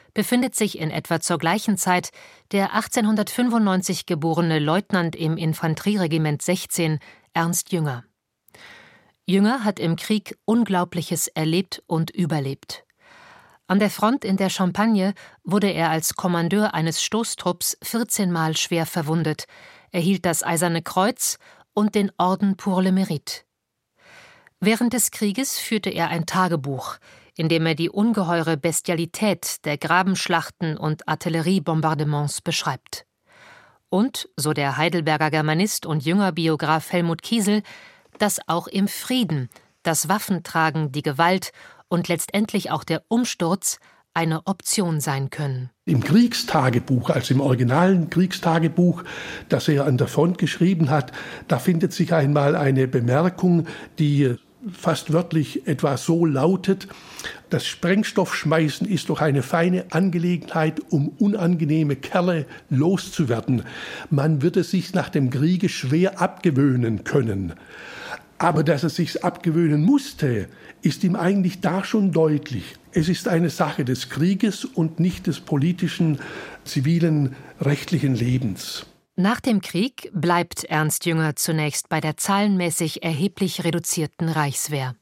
Speaker 2: befindet sich in etwa zur gleichen Zeit der 1895 geborene Leutnant im Infanterieregiment 16, Ernst Jünger. Jünger hat im Krieg Unglaubliches erlebt und überlebt. An der Front in der Champagne wurde er als Kommandeur eines Stoßtrupps 14-mal schwer verwundet, erhielt das Eiserne Kreuz und den Orden pour le Mérite. Während des Krieges führte er ein Tagebuch, in dem er die ungeheure Bestialität der Grabenschlachten und Artilleriebombardements beschreibt. Und, so der Heidelberger Germanist und Jünger-Biograf Helmut Kiesel, dass auch im Frieden das Waffentragen, die Gewalt und letztendlich auch der Umsturz eine Option sein können.
Speaker 11: Im Kriegstagebuch, also im originalen Kriegstagebuch, das er an der Front geschrieben hat, da findet sich einmal eine Bemerkung, die fast wörtlich etwa so lautet: Das Sprengstoffschmeißen ist doch eine feine Angelegenheit, um unangenehme Kerle loszuwerden. Man wird es sich nach dem Kriege schwer abgewöhnen können. Aber dass er sich's abgewöhnen musste, ist ihm eigentlich da schon deutlich. Es ist eine Sache des Krieges und nicht des politischen, zivilen, rechtlichen Lebens.
Speaker 2: Nach dem Krieg bleibt Ernst Jünger zunächst bei der zahlenmäßig erheblich reduzierten Reichswehr.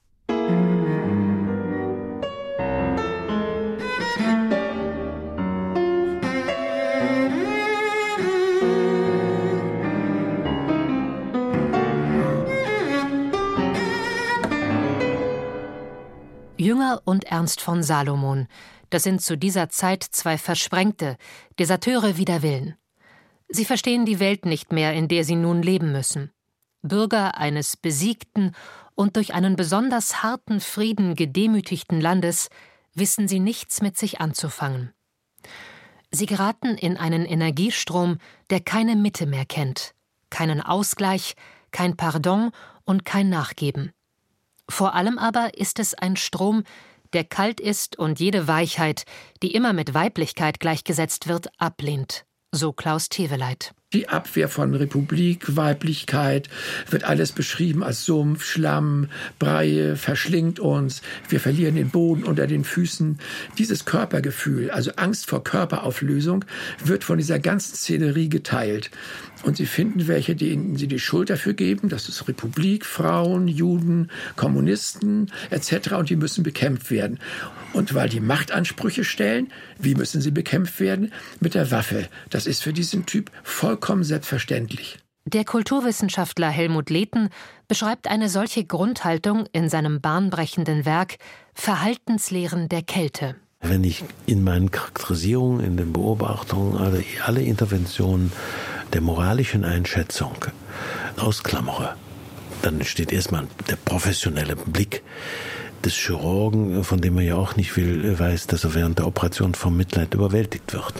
Speaker 2: Jünger und Ernst von Salomon, das sind zu dieser Zeit zwei Versprengte, Deserteure wider Willen. Sie verstehen die Welt nicht mehr, in der sie nun leben müssen. Bürger eines besiegten und durch einen besonders harten Frieden gedemütigten Landes wissen sie nichts mit sich anzufangen. Sie geraten in einen Energiestrom, der keine Mitte mehr kennt, keinen Ausgleich, kein Pardon und kein Nachgeben. Vor allem aber ist es ein Strom, der kalt ist und jede Weichheit, die immer mit Weiblichkeit gleichgesetzt wird, ablehnt. So Klaus Teweleit.
Speaker 4: Die Abwehr von Republik, Weiblichkeit, wird alles beschrieben als Sumpf, Schlamm, Breie, verschlingt uns, wir verlieren den Boden unter den Füßen. Dieses Körpergefühl, also Angst vor Körperauflösung, wird von dieser ganzen Szenerie geteilt. Und Sie finden welche, denen Sie die Schuld dafür geben, das ist Republik, Frauen, Juden, Kommunisten etc. und die müssen bekämpft werden. Und weil die Machtansprüche stellen, wie müssen sie bekämpft werden? Mit der Waffe. Das ist für diesen Typ vollkommen selbstverständlich.
Speaker 2: Der Kulturwissenschaftler Helmut Lehten beschreibt eine solche Grundhaltung in seinem bahnbrechenden Werk Verhaltenslehren der Kälte.
Speaker 3: Wenn ich in meinen Charakterisierungen, in den Beobachtungen, alle Interventionen der moralischen Einschätzung ausklammere, dann steht erstmal der professionelle Blick des Chirurgen, von dem er ja auch nicht weiß, dass er während der Operation vom Mitleid überwältigt wird.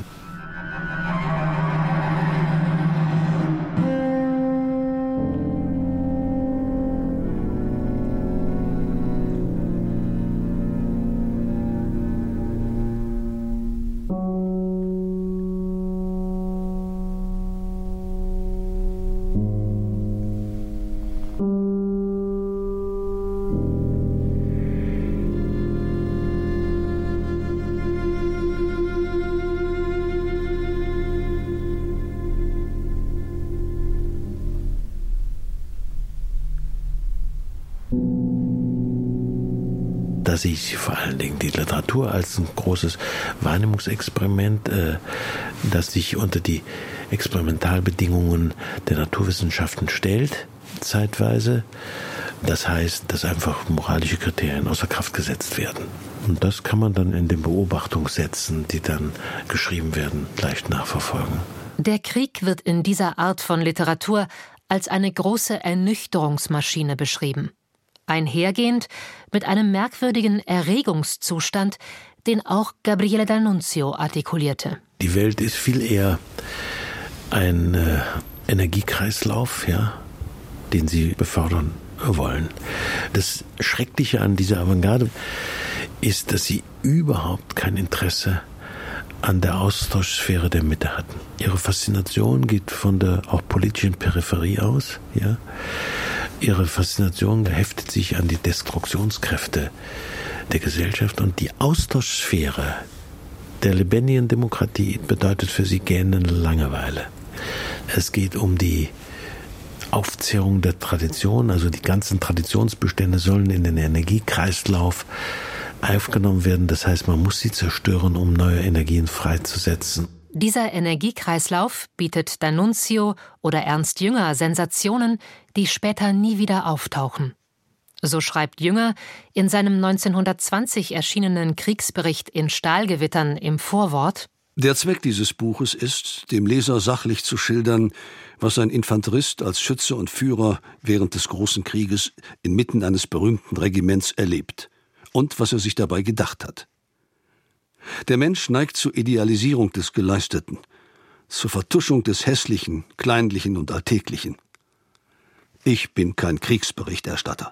Speaker 3: Da sehe ich vor allen Dingen die Literatur als ein großes Wahrnehmungsexperiment, das sich unter die Experimentalbedingungen der Naturwissenschaften stellt, zeitweise. Das heißt, dass einfach moralische Kriterien außer Kraft gesetzt werden. Und das kann man dann in den Beobachtungssätzen, die dann geschrieben werden, leicht nachverfolgen.
Speaker 2: Der Krieg wird in dieser Art von Literatur als eine große Ernüchterungsmaschine beschrieben. Einhergehend mit einem merkwürdigen Erregungszustand, den auch Gabriele D'Annunzio artikulierte.
Speaker 3: Die Welt ist viel eher ein Energiekreislauf, den sie befördern wollen. Das Schreckliche an dieser Avantgarde ist, dass sie überhaupt kein Interesse an der Austauschsphäre der Mitte hatten. Ihre Faszination geht von der auch politischen Peripherie aus. Ihre Faszination heftet sich an die Destruktionskräfte der Gesellschaft und die Austauschsphäre der lebendigen Demokratie bedeutet für sie gähnende Langeweile. Es geht um die Aufzehrung der Tradition, also die ganzen Traditionsbestände sollen in den Energiekreislauf aufgenommen werden. Das heißt, man muss sie zerstören, um neue Energien freizusetzen.
Speaker 2: Dieser Energiekreislauf bietet D'Annunzio oder Ernst Jünger Sensationen, die später nie wieder auftauchen. So schreibt Jünger in seinem 1920 erschienenen Kriegsbericht in Stahlgewittern im Vorwort:
Speaker 5: Der Zweck dieses Buches ist, dem Leser sachlich zu schildern, was ein Infanterist als Schütze und Führer während des Großen Krieges inmitten eines berühmten Regiments erlebt und was er sich dabei gedacht hat. Der Mensch neigt zur Idealisierung des Geleisteten, zur Vertuschung des Hässlichen, Kleinlichen und Alltäglichen. Ich bin kein Kriegsberichterstatter.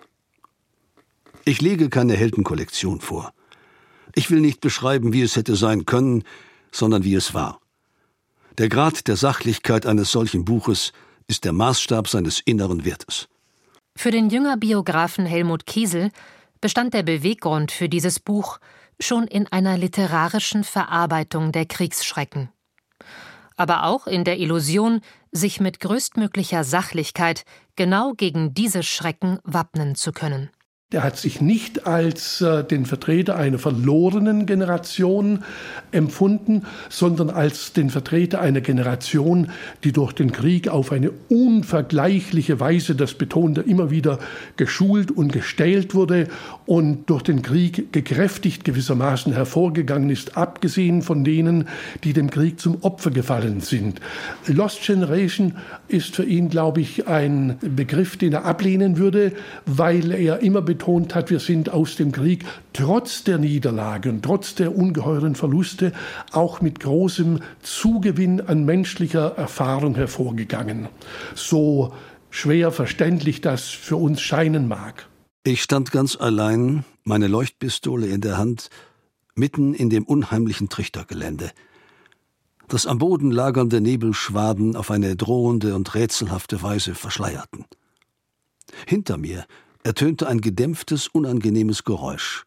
Speaker 5: Ich lege keine Heldenkollektion vor. Ich will nicht beschreiben, wie es hätte sein können, sondern wie es war. Der Grad der Sachlichkeit eines solchen Buches ist der Maßstab seines inneren Wertes.
Speaker 2: Für den Jünger-Biografen Helmut Kiesel bestand der Beweggrund für dieses Buch schon in einer literarischen Verarbeitung der Kriegsschrecken. Aber auch in der Illusion, sich mit größtmöglicher Sachlichkeit genau gegen diese Schrecken wappnen zu können.
Speaker 11: Er hat sich nicht als den Vertreter einer verlorenen Generation empfunden, sondern als den Vertreter einer Generation, die durch den Krieg auf eine unvergleichliche Weise, das betont er immer wieder, geschult und gestählt wurde und durch den Krieg gekräftigt gewissermaßen hervorgegangen ist, abgesehen von denen, die dem Krieg zum Opfer gefallen sind. Lost Generation ist für ihn, glaube ich, ein Begriff, den er ablehnen würde, weil er immer betont hat, wir sind aus dem Krieg trotz der Niederlage und trotz der ungeheuren Verluste auch mit großem Zugewinn an menschlicher Erfahrung hervorgegangen. So schwer verständlich das für uns scheinen mag.
Speaker 5: Ich stand ganz allein, meine Leuchtpistole in der Hand, mitten in dem unheimlichen Trichtergelände. Das am Boden lagernde Nebelschwaden auf eine drohende und rätselhafte Weise verschleierten. Hinter mir ertönte ein gedämpftes, unangenehmes Geräusch.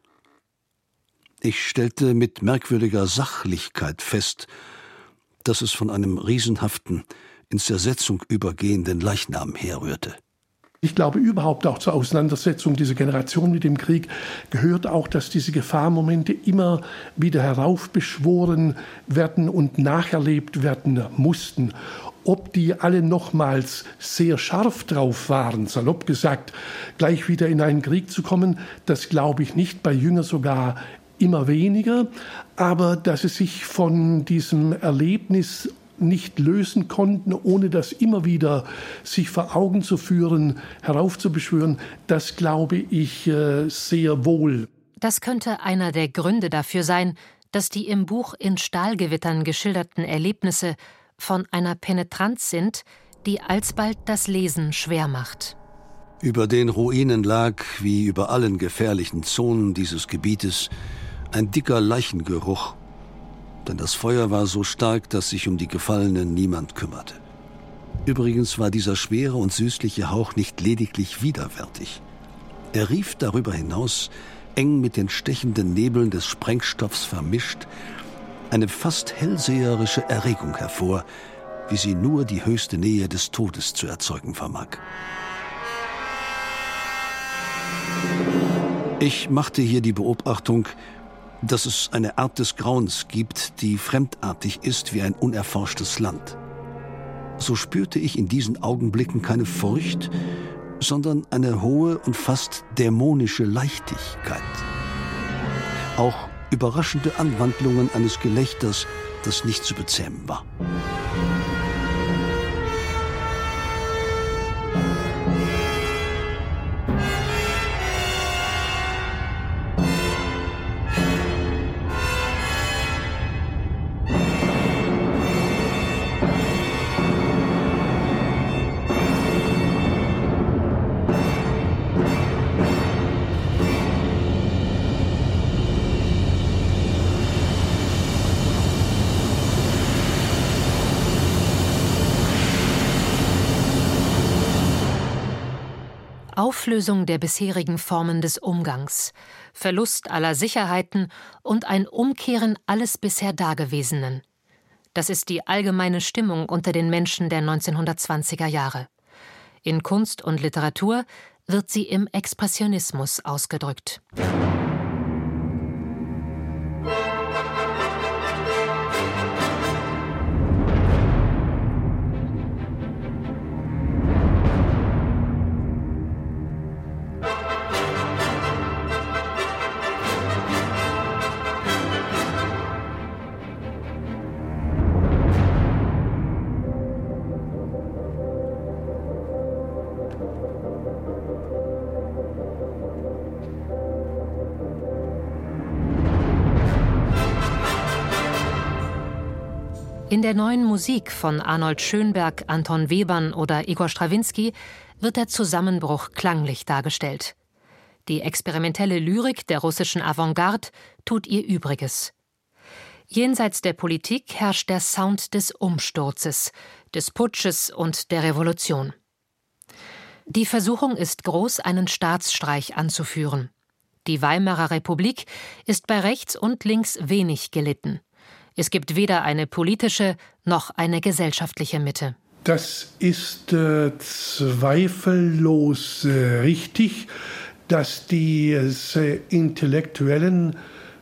Speaker 5: Ich stellte mit merkwürdiger Sachlichkeit fest, dass es von einem riesenhaften, in Zersetzung übergehenden Leichnam herrührte.
Speaker 11: Ich glaube, überhaupt auch zur Auseinandersetzung dieser Generation mit dem Krieg gehört auch, dass diese Gefahrmomente immer wieder heraufbeschworen werden und nacherlebt werden mussten. Ob die alle nochmals sehr scharf drauf waren, salopp gesagt, gleich wieder in einen Krieg zu kommen, das glaube ich nicht, bei Jünger sogar immer weniger, aber dass sie sich von diesem Erlebnis nicht lösen konnten, ohne das immer wieder sich vor Augen zu führen, heraufzubeschwören, das glaube ich sehr wohl.
Speaker 2: Das könnte einer der Gründe dafür sein, dass die im Buch in Stahlgewittern geschilderten Erlebnisse von einer Penetranz sind, die alsbald das Lesen schwer macht.
Speaker 5: Über den Ruinen lag, wie über allen gefährlichen Zonen dieses Gebietes, ein dicker Leichengeruch, denn das Feuer war so stark, dass sich um die Gefallenen niemand kümmerte. Übrigens war dieser schwere und süßliche Hauch nicht lediglich widerwärtig. Er rief darüber hinaus, eng mit den stechenden Nebeln des Sprengstoffs vermischt, eine fast hellseherische Erregung hervor, wie sie nur die höchste Nähe des Todes zu erzeugen vermag. Ich machte hier die Beobachtung, dass es eine Art des Grauens gibt, die fremdartig ist wie ein unerforschtes Land. So spürte ich in diesen Augenblicken keine Furcht, sondern eine hohe und fast dämonische Leichtigkeit. Auch überraschende Anwandlungen eines Gelächters, das nicht zu bezähmen war.
Speaker 2: Auflösung der bisherigen Formen des Umgangs, Verlust aller Sicherheiten und ein Umkehren alles bisher Dagewesenen. Das ist die allgemeine Stimmung unter den Menschen der 1920er Jahre. In Kunst und Literatur wird sie im Expressionismus ausgedrückt. In der neuen Musik von Arnold Schönberg, Anton Webern oder Igor Strawinski wird der Zusammenbruch klanglich dargestellt. Die experimentelle Lyrik der russischen Avantgarde tut ihr Übriges. Jenseits der Politik herrscht der Sound des Umsturzes, des Putsches und der Revolution. Die Versuchung ist groß, einen Staatsstreich anzuführen. Die Weimarer Republik ist bei rechts und links wenig gelitten. Es gibt weder eine politische noch eine gesellschaftliche Mitte.
Speaker 11: Das ist zweifellos richtig, dass die Intellektuellen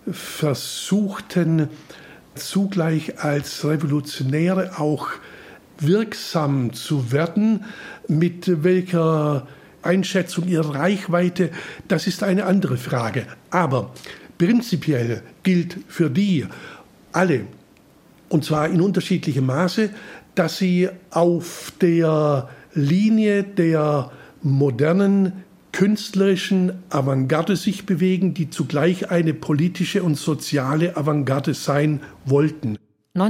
Speaker 11: versuchten, zugleich als Revolutionäre auch wirksam zu werden. Mit welcher Einschätzung ihrer Reichweite, das ist eine andere Frage. Aber prinzipiell gilt für die alle, und zwar in unterschiedlichem Maße, dass sie auf der Linie der modernen künstlerischen Avantgarde sich bewegen, die zugleich eine politische und soziale Avantgarde sein wollten.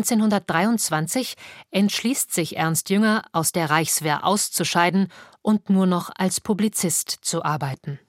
Speaker 2: 1923 entschließt sich Ernst Jünger, aus der Reichswehr auszuscheiden und nur noch als Publizist zu arbeiten.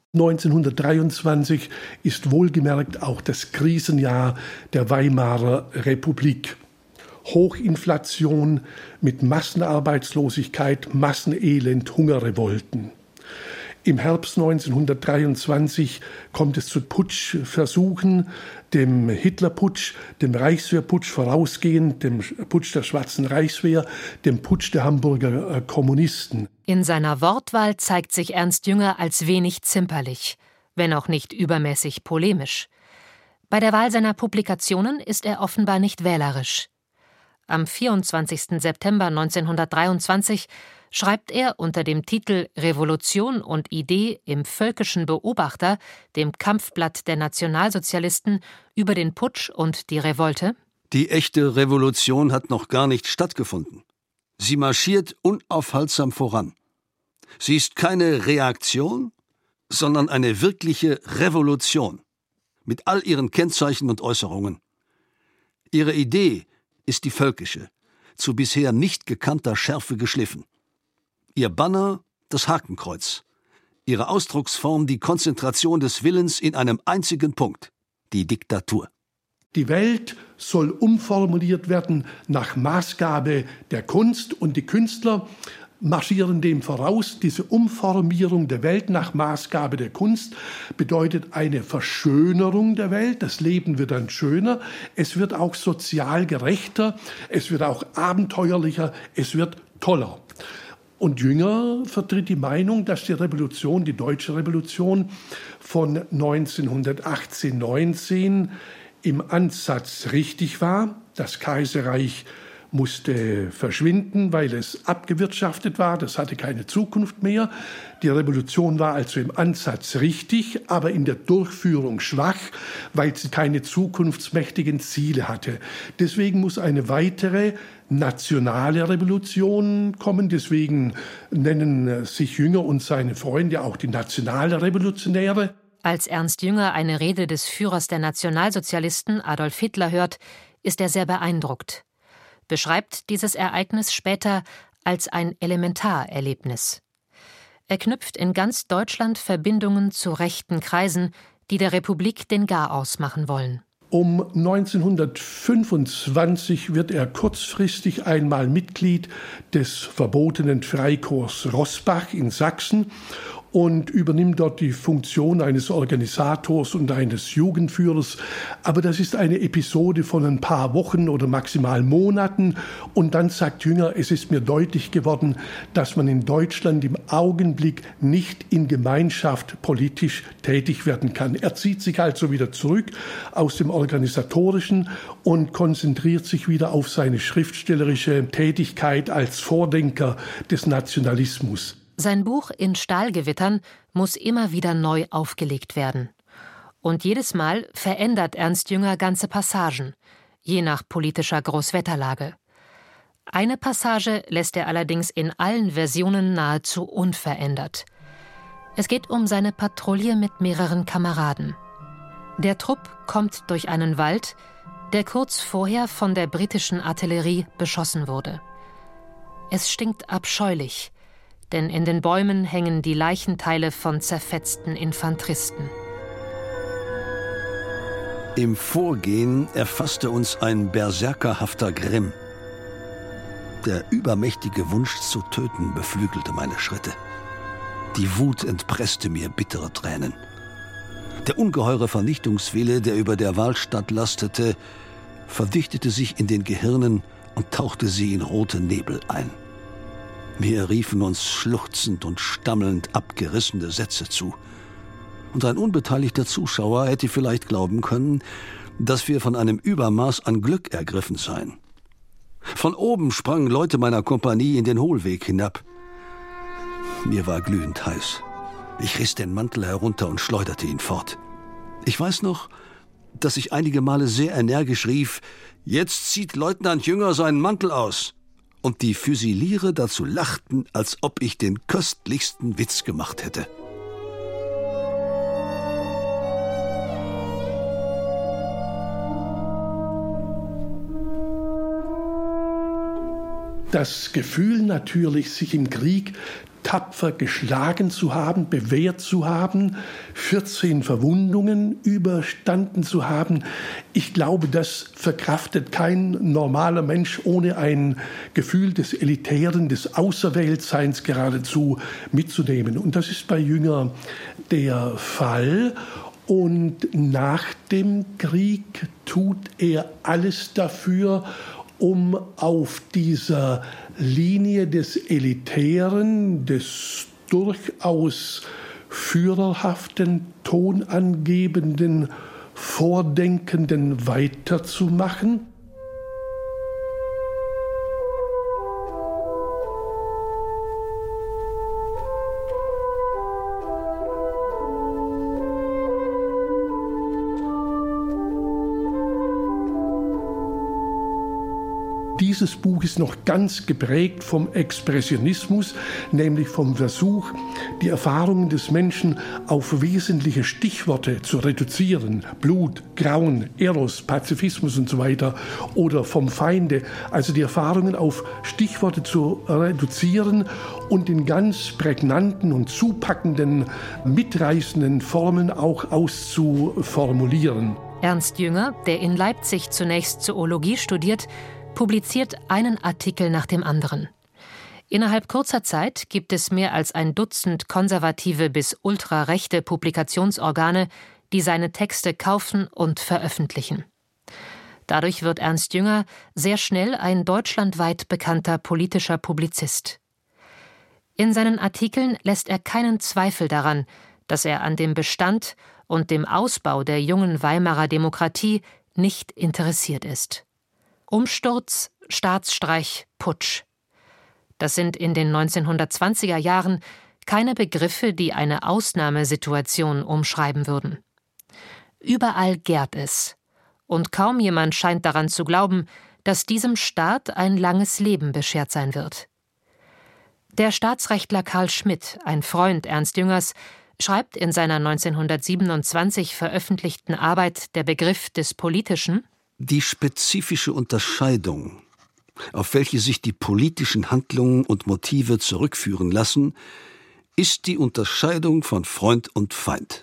Speaker 11: 1923 ist wohlgemerkt auch das Krisenjahr der Weimarer Republik. Hochinflation mit Massenarbeitslosigkeit, Massenelend, Hungerrevolten. Im Herbst 1923 kommt es zu Putschversuchen, dem Hitlerputsch, dem Reichswehrputsch vorausgehend, dem Putsch der Schwarzen Reichswehr, dem Putsch der Hamburger Kommunisten.
Speaker 2: In seiner Wortwahl zeigt sich Ernst Jünger als wenig zimperlich, wenn auch nicht übermäßig polemisch. Bei der Wahl seiner Publikationen ist er offenbar nicht wählerisch. Am 24. September 1923 schreibt er unter dem Titel »Revolution und Idee« im Völkischen Beobachter, dem Kampfblatt der Nationalsozialisten, über den Putsch und die Revolte:
Speaker 5: Die echte Revolution hat noch gar nicht stattgefunden. Sie marschiert unaufhaltsam voran. Sie ist keine Reaktion, sondern eine wirkliche Revolution, mit all ihren Kennzeichen und Äußerungen. Ihre Idee ist die völkische, zu bisher nicht gekannter Schärfe geschliffen. Ihr Banner das Hakenkreuz, ihre Ausdrucksform die Konzentration des Willens in einem einzigen Punkt, die Diktatur.
Speaker 11: Die Welt soll umformuliert werden nach Maßgabe der Kunst, und die Künstler marschieren dem voraus. Diese Umformierung der Welt nach Maßgabe der Kunst bedeutet eine Verschönerung der Welt. Das Leben wird dann schöner, es wird auch sozial gerechter, es wird auch abenteuerlicher, es wird toller. Und Jünger vertritt die Meinung, dass die Revolution, die deutsche Revolution von 1918-19 im Ansatz richtig war. Das Kaiserreich musste verschwinden, weil es abgewirtschaftet war. Das hatte keine Zukunft mehr. Die Revolution war also im Ansatz richtig, aber in der Durchführung schwach, weil sie keine zukunftsmächtigen Ziele hatte. Deswegen muss eine weitere nationale Revolution kommen. Deswegen nennen sich Jünger und seine Freunde auch die Nationalrevolutionäre.
Speaker 2: Als Ernst Jünger eine Rede des Führers der Nationalsozialisten, Adolf Hitler, hört, ist er sehr beeindruckt. Beschreibt dieses Ereignis später als ein Elementarerlebnis. Er knüpft in ganz Deutschland Verbindungen zu rechten Kreisen, die der Republik den Garaus machen wollen.
Speaker 11: Um 1925 wird er kurzfristig einmal Mitglied des verbotenen Freikorps Rossbach in Sachsen und übernimmt dort die Funktion eines Organisators und eines Jugendführers. Aber das ist eine Episode von ein paar Wochen oder maximal Monaten. Und dann sagt Jünger, es ist mir deutlich geworden, dass man in Deutschland im Augenblick nicht in Gemeinschaft politisch tätig werden kann. Er zieht sich also wieder zurück aus dem Organisatorischen und konzentriert sich wieder auf seine schriftstellerische Tätigkeit als Vordenker des Nationalismus.
Speaker 2: Sein Buch In Stahlgewittern muss immer wieder neu aufgelegt werden. Und jedes Mal verändert Ernst Jünger ganze Passagen, je nach politischer Großwetterlage. Eine Passage lässt er allerdings in allen Versionen nahezu unverändert. Es geht um seine Patrouille mit mehreren Kameraden. Der Trupp kommt durch einen Wald, der kurz vorher von der britischen Artillerie beschossen wurde. Es stinkt abscheulich, denn in den Bäumen hängen die Leichenteile von zerfetzten Infanteristen.
Speaker 5: Im Vorgehen erfasste uns ein berserkerhafter Grimm. Der übermächtige Wunsch zu töten beflügelte meine Schritte. Die Wut entpresste mir bittere Tränen. Der ungeheure Vernichtungswille, der über der Wahlstatt lastete, verdichtete sich in den Gehirnen und tauchte sie in rote Nebel ein. Wir riefen uns schluchzend und stammelnd abgerissene Sätze zu. Und ein unbeteiligter Zuschauer hätte vielleicht glauben können, dass wir von einem Übermaß an Glück ergriffen seien. Von oben sprangen Leute meiner Kompanie in den Hohlweg hinab. Mir war glühend heiß. Ich riss den Mantel herunter und schleuderte ihn fort. Ich weiß noch, dass ich einige Male sehr energisch rief: »Jetzt zieht Leutnant Jünger seinen Mantel aus!« Und die Füsiliere dazu lachten, als ob ich den köstlichsten Witz gemacht hätte.
Speaker 11: Das Gefühl natürlich, sich im Krieg tapfer geschlagen zu haben, bewährt zu haben, 14 Verwundungen überstanden zu haben. Ich glaube, das verkraftet kein normaler Mensch, ohne ein Gefühl des Elitären, des Außerweltseins geradezu mitzunehmen. Und das ist bei Jünger der Fall. Und nach dem Krieg tut er alles dafür, um auf dieser Linie des Elitären, des durchaus führerhaften, tonangebenden, Vordenkenden weiterzumachen. Dieses Buch ist noch ganz geprägt vom Expressionismus, nämlich vom Versuch, die Erfahrungen des Menschen auf wesentliche Stichworte zu reduzieren. Blut, Grauen, Eros, Pazifismus und so weiter. Oder vom Feinde, also die Erfahrungen auf Stichworte zu reduzieren und in ganz prägnanten und zupackenden, mitreißenden Formen auch auszuformulieren.
Speaker 2: Ernst Jünger, der in Leipzig zunächst Zoologie studiert, publiziert einen Artikel nach dem anderen. Innerhalb kurzer Zeit gibt es mehr als ein Dutzend konservative bis ultrarechte Publikationsorgane, die seine Texte kaufen und veröffentlichen. Dadurch wird Ernst Jünger sehr schnell ein deutschlandweit bekannter politischer Publizist. In seinen Artikeln lässt er keinen Zweifel daran, dass er an dem Bestand und dem Ausbau der jungen Weimarer Demokratie nicht interessiert ist. Umsturz, Staatsstreich, Putsch. Das sind in den 1920er Jahren keine Begriffe, die eine Ausnahmesituation umschreiben würden. Überall gärt es. Und kaum jemand scheint daran zu glauben, dass diesem Staat ein langes Leben beschert sein wird. Der Staatsrechtler Karl Schmidt, ein Freund Ernst Jüngers, schreibt in seiner 1927 veröffentlichten Arbeit Der Begriff des Politischen:
Speaker 5: Die spezifische Unterscheidung, auf welche sich die politischen Handlungen und Motive zurückführen lassen, ist die Unterscheidung von Freund und Feind.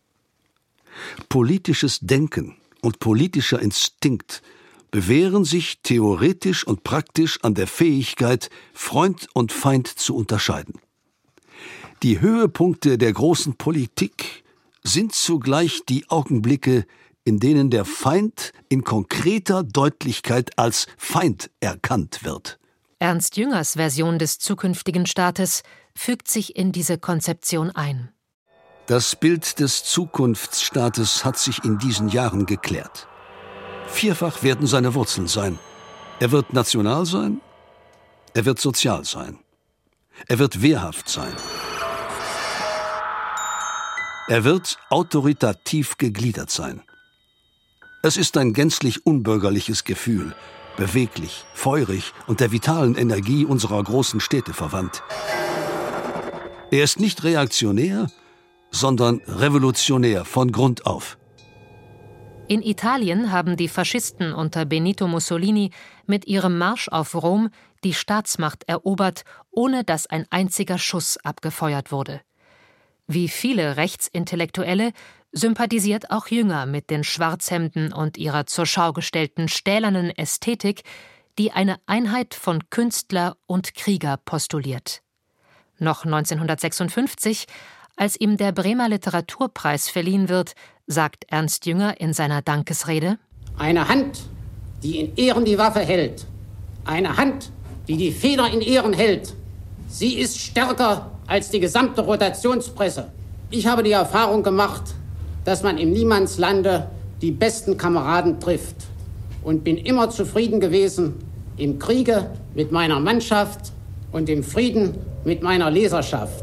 Speaker 5: Politisches Denken und politischer Instinkt bewähren sich theoretisch und praktisch an der Fähigkeit, Freund und Feind zu unterscheiden. Die Höhepunkte der großen Politik sind zugleich die Augenblicke, in denen der Feind in konkreter Deutlichkeit als Feind erkannt wird.
Speaker 2: Ernst Jüngers Version des zukünftigen Staates fügt sich in diese Konzeption ein.
Speaker 5: Das Bild des Zukunftsstaates hat sich in diesen Jahren geklärt. Vierfach werden seine Wurzeln sein. Er wird national sein, er wird sozial sein, er wird wehrhaft sein. Er wird autoritativ gegliedert sein. Es ist ein gänzlich unbürgerliches Gefühl, beweglich, feurig und der vitalen Energie unserer großen Städte verwandt. Er ist nicht reaktionär, sondern revolutionär von Grund auf.
Speaker 2: In Italien haben die Faschisten unter Benito Mussolini mit ihrem Marsch auf Rom die Staatsmacht erobert, ohne dass ein einziger Schuss abgefeuert wurde. Wie viele Rechtsintellektuelle sympathisiert auch Jünger mit den Schwarzhemden und ihrer zur Schau gestellten stählernen Ästhetik, die eine Einheit von Künstler und Krieger postuliert. Noch 1956, als ihm der Bremer Literaturpreis verliehen wird, sagt Ernst Jünger in seiner Dankesrede:
Speaker 12: Eine Hand, die in Ehren die Waffe hält, eine Hand, die die Feder in Ehren hält, sie ist stärker als die gesamte Rotationspresse. Ich habe die Erfahrung gemacht, dass man im Niemandslande die besten Kameraden trifft und bin immer zufrieden gewesen im Kriege mit meiner Mannschaft und im Frieden mit meiner Leserschaft.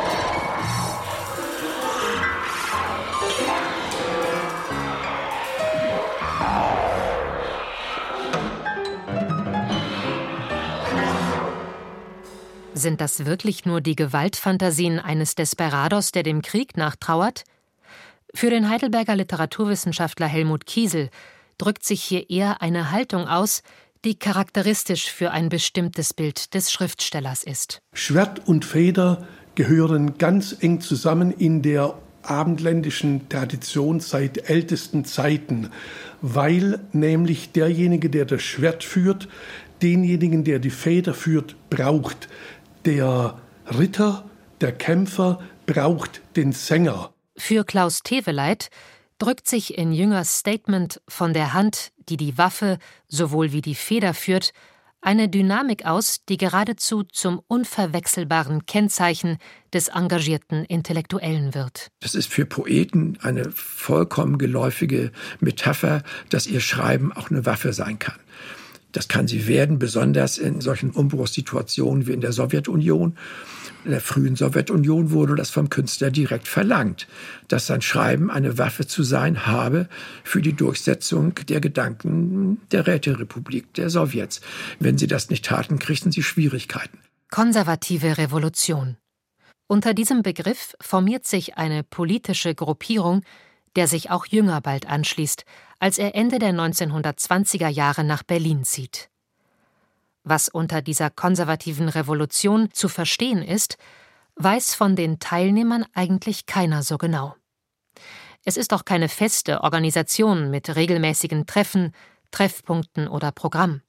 Speaker 2: Sind das wirklich nur die Gewaltfantasien eines Desperados, der dem Krieg nachtrauert? Für den Heidelberger Literaturwissenschaftler Helmut Kiesel drückt sich hier eher eine Haltung aus, die charakteristisch für ein bestimmtes Bild des Schriftstellers ist.
Speaker 11: Schwert und Feder gehören ganz eng zusammen in der abendländischen Tradition seit ältesten Zeiten, weil nämlich derjenige, der das Schwert führt, denjenigen, der die Feder führt, braucht. Der Ritter, der Kämpfer braucht den Sänger.
Speaker 2: Für Klaus Teweleit drückt sich in Jüngers Statement von der Hand, die die Waffe sowohl wie die Feder führt, eine Dynamik aus, die geradezu zum unverwechselbaren Kennzeichen des engagierten Intellektuellen wird.
Speaker 4: Das ist für Poeten eine vollkommen geläufige Metapher, dass ihr Schreiben auch eine Waffe sein kann. Das kann sie werden, besonders in solchen Umbruchssituationen wie in der Sowjetunion. In der frühen Sowjetunion wurde das vom Künstler direkt verlangt, dass sein Schreiben eine Waffe zu sein habe für die Durchsetzung der Gedanken der Räterepublik, der Sowjets. Wenn sie das nicht taten, kriegten sie Schwierigkeiten.
Speaker 2: Konservative Revolution. Unter diesem Begriff formiert sich eine politische Gruppierung, der sich auch Jünger bald anschließt, als er Ende der 1920er Jahre nach Berlin zieht. Was unter dieser konservativen Revolution zu verstehen ist, weiß von den Teilnehmern eigentlich keiner so genau. Es ist auch keine feste Organisation mit regelmäßigen Treffen, Treffpunkten oder Programm.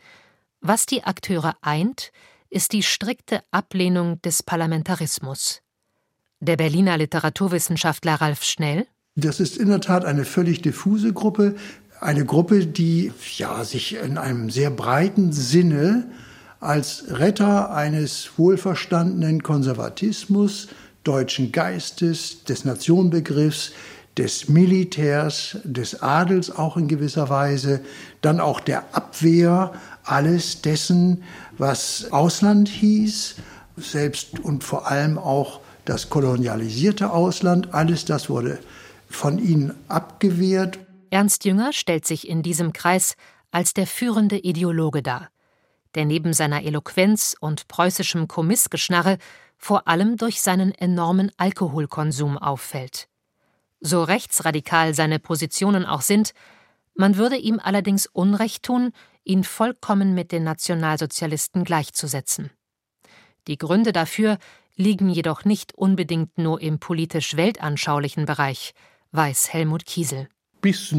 Speaker 2: Was die Akteure eint, ist die strikte Ablehnung des Parlamentarismus. Der Berliner Literaturwissenschaftler Ralf Schnell:
Speaker 13: Das ist in der Tat eine völlig diffuse Gruppe. Eine Gruppe, die sich in einem sehr breiten Sinne als Retter eines wohlverstandenen Konservatismus, deutschen Geistes, des Nationenbegriffs, des Militärs, des Adels auch in gewisser Weise, dann auch der Abwehr alles dessen, was Ausland hieß, selbst und vor allem auch das kolonialisierte Ausland, alles das wurde von ihnen abgewehrt.
Speaker 2: Ernst Jünger stellt sich in diesem Kreis als der führende Ideologe dar, der neben seiner Eloquenz und preußischem Kommissgeschnarre vor allem durch seinen enormen Alkoholkonsum auffällt. So rechtsradikal seine Positionen auch sind, man würde ihm allerdings Unrecht tun, ihn vollkommen mit den Nationalsozialisten gleichzusetzen. Die Gründe dafür liegen jedoch nicht unbedingt nur im politisch-weltanschaulichen Bereich, weiß Helmut Kiesel.
Speaker 11: Bis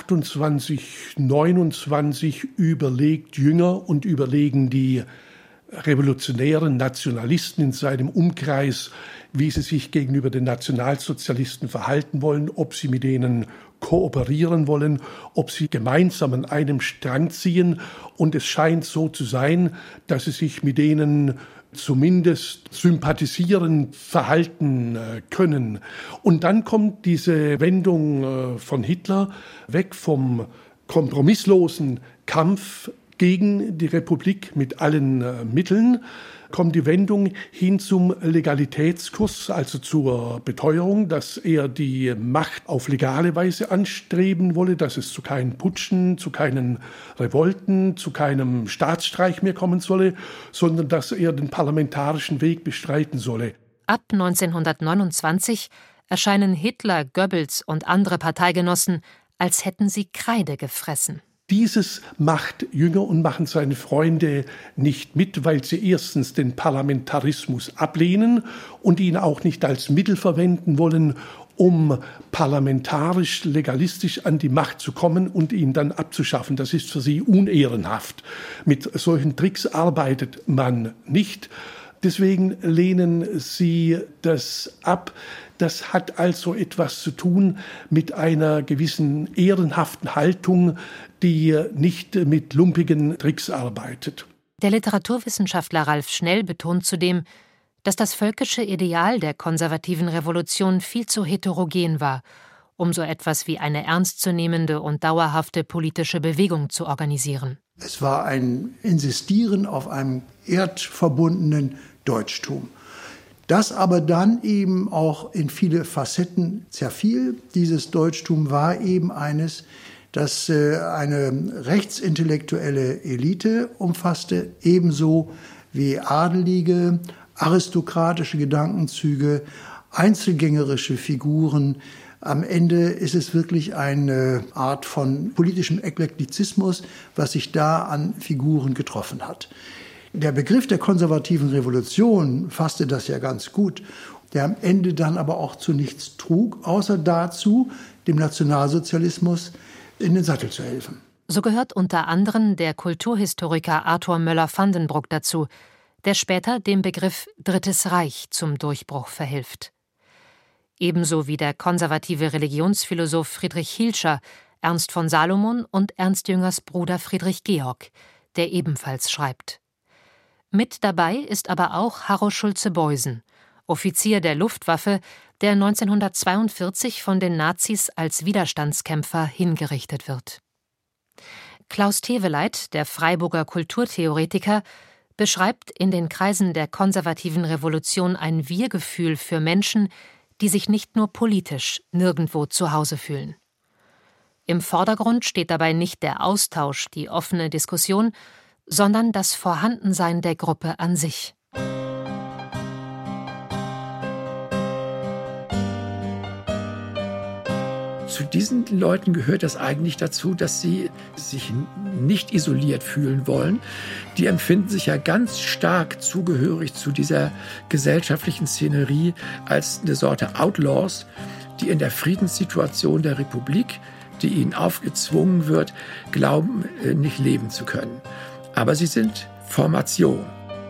Speaker 11: 1928, 1929 überlegt Jünger und überlegen die revolutionären Nationalisten in seinem Umkreis, wie sie sich gegenüber den Nationalsozialisten verhalten wollen, ob sie mit denen kooperieren wollen, ob sie gemeinsam an einem Strang ziehen. Und es scheint so zu sein, dass sie sich mit denen zumindest sympathisieren, verhalten können. Und dann kommt diese Wendung von Hitler weg vom kompromisslosen Kampf gegen die Republik mit allen Mitteln, kommt die Wendung hin zum Legalitätskurs, also zur Beteuerung, dass er die Macht auf legale Weise anstreben wolle, dass es zu keinen Putschen, zu keinen Revolten, zu keinem Staatsstreich mehr kommen solle, sondern dass er den parlamentarischen Weg bestreiten solle.
Speaker 2: Ab 1929 erscheinen Hitler, Goebbels und andere Parteigenossen, als hätten sie Kreide gefressen.
Speaker 11: Dieses macht Jünger und machen seine Freunde nicht mit, weil sie erstens den Parlamentarismus ablehnen und ihn auch nicht als Mittel verwenden wollen, um parlamentarisch, legalistisch an die Macht zu kommen und ihn dann abzuschaffen. Das ist für sie unehrenhaft. Mit solchen Tricks arbeitet man nicht. Deswegen lehnen sie das ab. Das hat also etwas zu tun mit einer gewissen ehrenhaften Haltung, die nicht mit lumpigen Tricks arbeitet.
Speaker 2: Der Literaturwissenschaftler Ralf Schnell betont zudem, dass das völkische Ideal der konservativen Revolution viel zu heterogen war, um so etwas wie eine ernstzunehmende und dauerhafte politische Bewegung zu organisieren.
Speaker 13: Es war ein Insistieren auf einem erdverbundenen Deutschtum, das aber dann eben auch in viele Facetten zerfiel. Dieses Deutschtum war eben eines, das eine rechtsintellektuelle Elite umfasste, ebenso wie adelige, aristokratische Gedankenzüge, einzelgängerische Figuren. Am Ende ist es wirklich eine Art von politischem Eklektizismus, was sich da an Figuren getroffen hat. Der Begriff der konservativen Revolution fasste das ja ganz gut, der am Ende dann aber auch zu nichts trug, außer dazu, dem Nationalsozialismus in den Sattel zu helfen.
Speaker 2: So gehört unter anderem der Kulturhistoriker Arthur Möller-Vandenbruck dazu, der später dem Begriff Drittes Reich zum Durchbruch verhilft. Ebenso wie der konservative Religionsphilosoph Friedrich Hielscher, Ernst von Salomon und Ernst Jüngers Bruder Friedrich Georg, der ebenfalls schreibt. Mit dabei ist aber auch Harro Schulze-Beusen, Offizier der Luftwaffe, der 1942 von den Nazis als Widerstandskämpfer hingerichtet wird. Klaus Teweleit, der Freiburger Kulturtheoretiker, beschreibt in den Kreisen der konservativen Revolution ein Wir-Gefühl für Menschen, die sich nicht nur politisch nirgendwo zu Hause fühlen. Im Vordergrund steht dabei nicht der Austausch, die offene Diskussion, sondern das Vorhandensein der Gruppe an sich.
Speaker 4: Zu diesen Leuten gehört das eigentlich dazu, dass sie sich nicht isoliert fühlen wollen. Die empfinden sich ja ganz stark zugehörig zu dieser gesellschaftlichen Szenerie als eine Sorte Outlaws, die in der Friedenssituation der Republik, die ihnen aufgezwungen wird, glauben, nicht leben zu können. Aber sie sind Formation.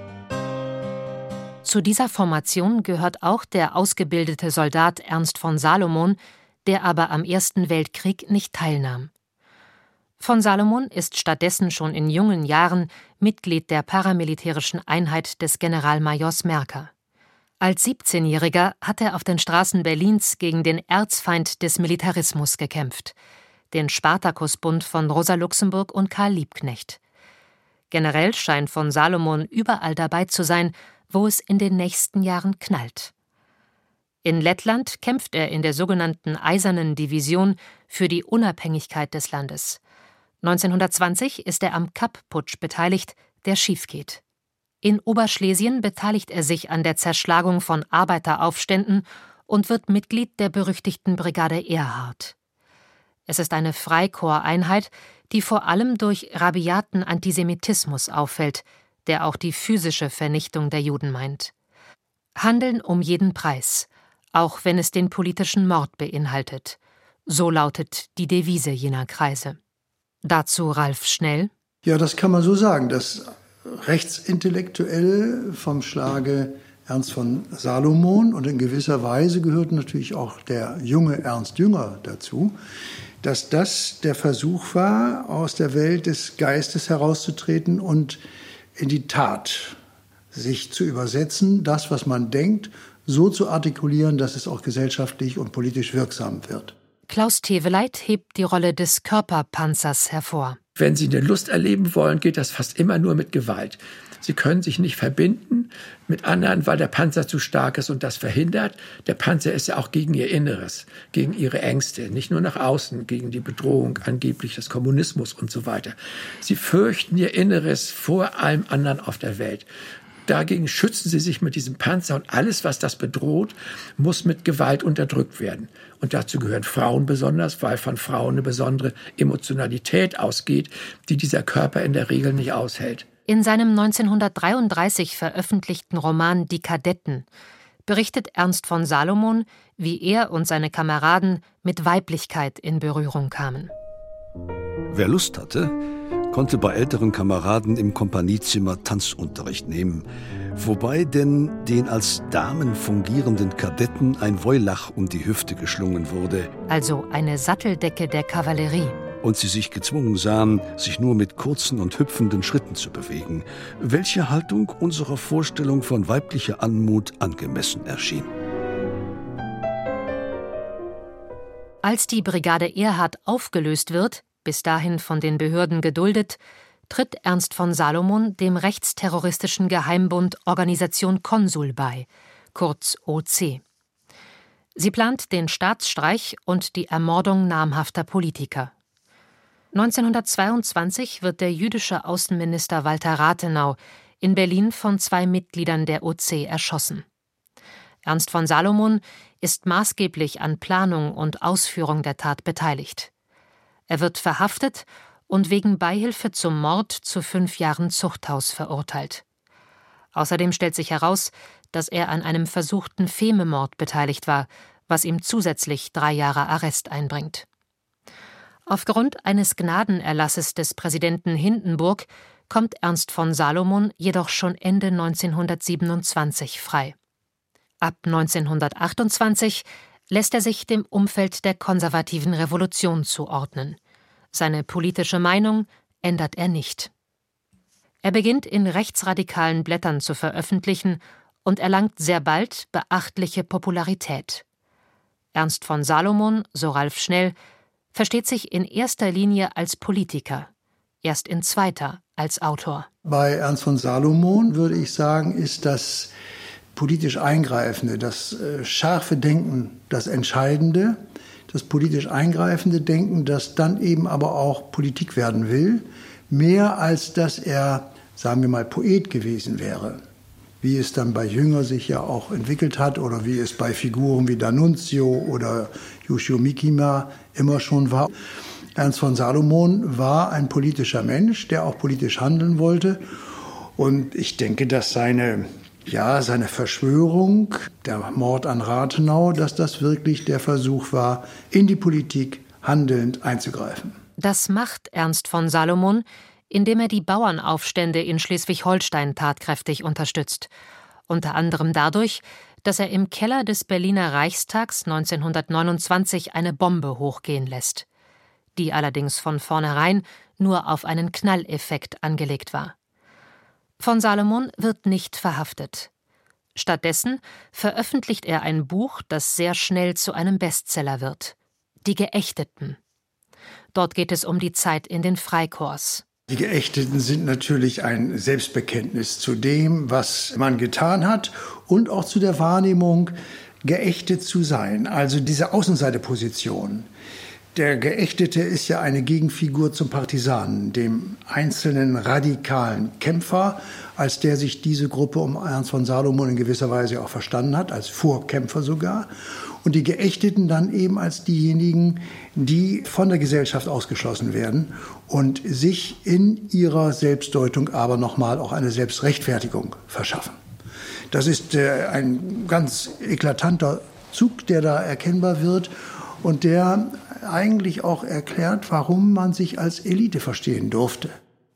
Speaker 2: Zu dieser Formation gehört auch der ausgebildete Soldat Ernst von Salomon, der aber am Ersten Weltkrieg nicht teilnahm. Von Salomon ist stattdessen schon in jungen Jahren Mitglied der paramilitärischen Einheit des Generalmajors Merker. Als 17-Jähriger hat er auf den Straßen Berlins gegen den Erzfeind des Militarismus gekämpft, den Spartakusbund von Rosa Luxemburg und Karl Liebknecht. Generell scheint von Salomon überall dabei zu sein, wo es in den nächsten Jahren knallt. In Lettland kämpft er in der sogenannten Eisernen Division für die Unabhängigkeit des Landes. 1920 ist er am Kapp-Putsch beteiligt, der schiefgeht. In Oberschlesien beteiligt er sich an der Zerschlagung von Arbeiteraufständen und wird Mitglied der berüchtigten Brigade Erhard. Es ist eine Freikorpseinheit, die vor allem durch rabiaten Antisemitismus auffällt, der auch die physische Vernichtung der Juden meint. Handeln um jeden Preis, auch wenn es den politischen Mord beinhaltet. So lautet die Devise jener Kreise. Dazu Ralf Schnell.
Speaker 13: Ja, das kann man so sagen. Das Rechtsintellektuelle vom Schlage Ernst von Salomon, und in gewisser Weise gehört natürlich auch der junge Ernst Jünger dazu, dass das der Versuch war, aus der Welt des Geistes herauszutreten und in die Tat sich zu übersetzen, das, was man denkt, so zu artikulieren, dass es auch gesellschaftlich und politisch wirksam wird.
Speaker 2: Klaus Teveleit hebt die Rolle des Körperpanzers hervor.
Speaker 4: Wenn Sie eine Lust erleben wollen, geht das fast immer nur mit Gewalt. Sie können sich nicht verbinden mit anderen, weil der Panzer zu stark ist und das verhindert. Der Panzer ist ja auch gegen ihr Inneres, gegen ihre Ängste, nicht nur nach außen, gegen die Bedrohung angeblich des Kommunismus und so weiter. Sie fürchten ihr Inneres vor allem anderen auf der Welt. Dagegen schützen sie sich mit diesem Panzer, und alles, was das bedroht, muss mit Gewalt unterdrückt werden. Und dazu gehören Frauen besonders, weil von Frauen eine besondere Emotionalität ausgeht, die dieser Körper in der Regel nicht aushält.
Speaker 2: In seinem 1933 veröffentlichten Roman Die Kadetten berichtet Ernst von Salomon, wie er und seine Kameraden mit Weiblichkeit in Berührung kamen.
Speaker 5: Wer Lust hatte, konnte bei älteren Kameraden im Kompaniezimmer Tanzunterricht nehmen, wobei denn den als Damen fungierenden Kadetten ein Woilach um die Hüfte geschlungen wurde.
Speaker 2: Also eine Satteldecke der Kavallerie.
Speaker 5: Und sie sich gezwungen sahen, sich nur mit kurzen und hüpfenden Schritten zu bewegen, welche Haltung unserer Vorstellung von weiblicher Anmut angemessen erschien.
Speaker 2: Als die Brigade Erhard aufgelöst wird, bis dahin von den Behörden geduldet, tritt Ernst von Salomon dem rechtsterroristischen Geheimbund Organisation Konsul bei, kurz OC. Sie plant den Staatsstreich und die Ermordung namhafter Politiker. 1922 wird der jüdische Außenminister Walter Rathenau in Berlin von 2 Mitgliedern der OC erschossen. Ernst von Salomon ist maßgeblich an Planung und Ausführung der Tat beteiligt. Er wird verhaftet und wegen Beihilfe zum Mord zu 5 Jahren Zuchthaus verurteilt. Außerdem stellt sich heraus, dass er an einem versuchten Fememord beteiligt war, was ihm zusätzlich 3 Jahre Arrest einbringt. Aufgrund eines Gnadenerlasses des Präsidenten Hindenburg kommt Ernst von Salomon jedoch schon Ende 1927 frei. Ab 1928 lässt er sich dem Umfeld der konservativen Revolution zuordnen. Seine politische Meinung ändert er nicht. Er beginnt in rechtsradikalen Blättern zu veröffentlichen und erlangt sehr bald beachtliche Popularität. Ernst von Salomon, so Ralf Schnell, versteht sich in erster Linie als Politiker, erst in zweiter als Autor.
Speaker 13: Bei Ernst von Salomon, würde ich sagen, ist das politisch Eingreifende, das scharfe Denken das Entscheidende, das politisch eingreifende Denken, das dann eben aber auch Politik werden will, mehr als dass er, sagen wir mal, Poet gewesen wäre. Wie es dann bei Jünger sich ja auch entwickelt hat oder wie es bei Figuren wie D'Annunzio oder Yoshio Mishima immer schon war. Ernst von Salomon war ein politischer Mensch, der auch politisch handeln wollte. Und ich denke, dass seine Verschwörung, der Mord an Rathenau, dass das wirklich der Versuch war, in die Politik handelnd einzugreifen.
Speaker 2: Das macht Ernst von Salomon, indem er die Bauernaufstände in Schleswig-Holstein tatkräftig unterstützt. Unter anderem dadurch, dass er im Keller des Berliner Reichstags 1929 eine Bombe hochgehen lässt, die allerdings von vornherein nur auf einen Knalleffekt angelegt war. Von Salomon wird nicht verhaftet. Stattdessen veröffentlicht er ein Buch, das sehr schnell zu einem Bestseller wird: Die Geächteten. Dort geht es um die Zeit in den Freikorps.
Speaker 13: Die Geächteten sind natürlich ein Selbstbekenntnis zu dem, was man getan hat und auch zu der Wahrnehmung, geächtet zu sein, also diese Außenseiterposition. Der Geächtete ist ja eine Gegenfigur zum Partisanen, dem einzelnen radikalen Kämpfer, als der sich diese Gruppe um Ernst von Salomon in gewisser Weise auch verstanden hat, als Vorkämpfer sogar. Und die Geächteten dann eben als diejenigen, die von der Gesellschaft ausgeschlossen werden und sich in ihrer Selbstdeutung aber nochmal auch eine Selbstrechtfertigung verschaffen. Das ist ein ganz eklatanter Zug, der da erkennbar wird und der eigentlich auch erklärt, warum man sich als Elite verstehen durfte.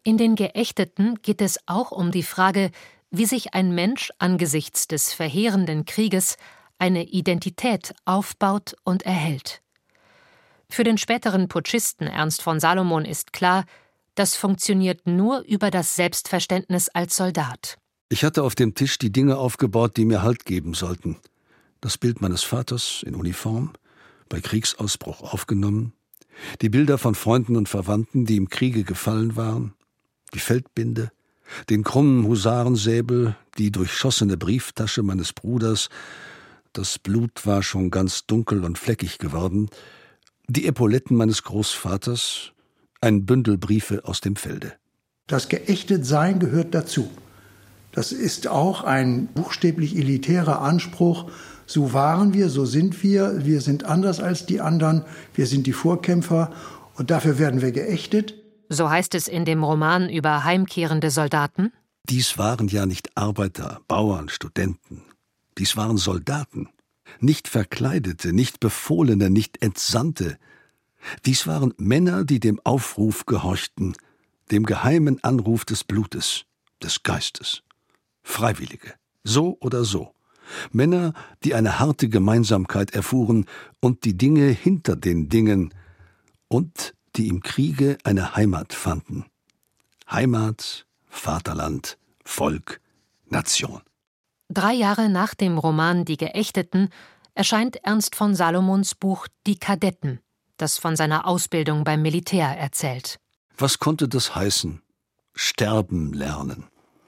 Speaker 2: In den Geächteten geht es auch um die Frage, wie sich ein Mensch angesichts des verheerenden Krieges eine Identität aufbaut und erhält. Für den späteren Putschisten Ernst von Salomon ist klar, das funktioniert nur über das Selbstverständnis als Soldat.
Speaker 5: Ich hatte auf dem Tisch die Dinge aufgebaut, die mir Halt geben sollten. Das Bild meines Vaters in Uniform, bei Kriegsausbruch aufgenommen, die Bilder von Freunden und Verwandten, die im Kriege gefallen waren, die Feldbinde, den krummen Husarensäbel, die durchschossene Brieftasche meines Bruders, das Blut war schon ganz dunkel und fleckig geworden, die Epauletten meines Großvaters, ein Bündel Briefe aus dem Felde.
Speaker 13: Das Geächtetsein gehört dazu. Das ist auch ein buchstäblich elitärer Anspruch. So waren wir, so sind wir sind anders als die anderen, wir sind die Vorkämpfer und dafür werden wir geächtet.
Speaker 2: So heißt es in dem Roman über heimkehrende Soldaten.
Speaker 5: Dies waren ja nicht Arbeiter, Bauern, Studenten. Dies waren Soldaten. Nicht Verkleidete, nicht Befohlene, nicht Entsandte. Dies waren Männer, die dem Aufruf gehorchten, dem geheimen Anruf des Blutes, des Geistes. Freiwillige, so oder so. Männer, die eine harte Gemeinsamkeit erfuhren und die Dinge hinter den Dingen und die im Kriege eine Heimat fanden. Heimat, Vaterland, Volk, Nation.
Speaker 2: 3 Jahre nach dem Roman Die Geächteten erscheint Ernst von Salomons Buch Die Kadetten, das von seiner Ausbildung beim Militär erzählt.
Speaker 5: Was konnte das heißen? Sterben lernen.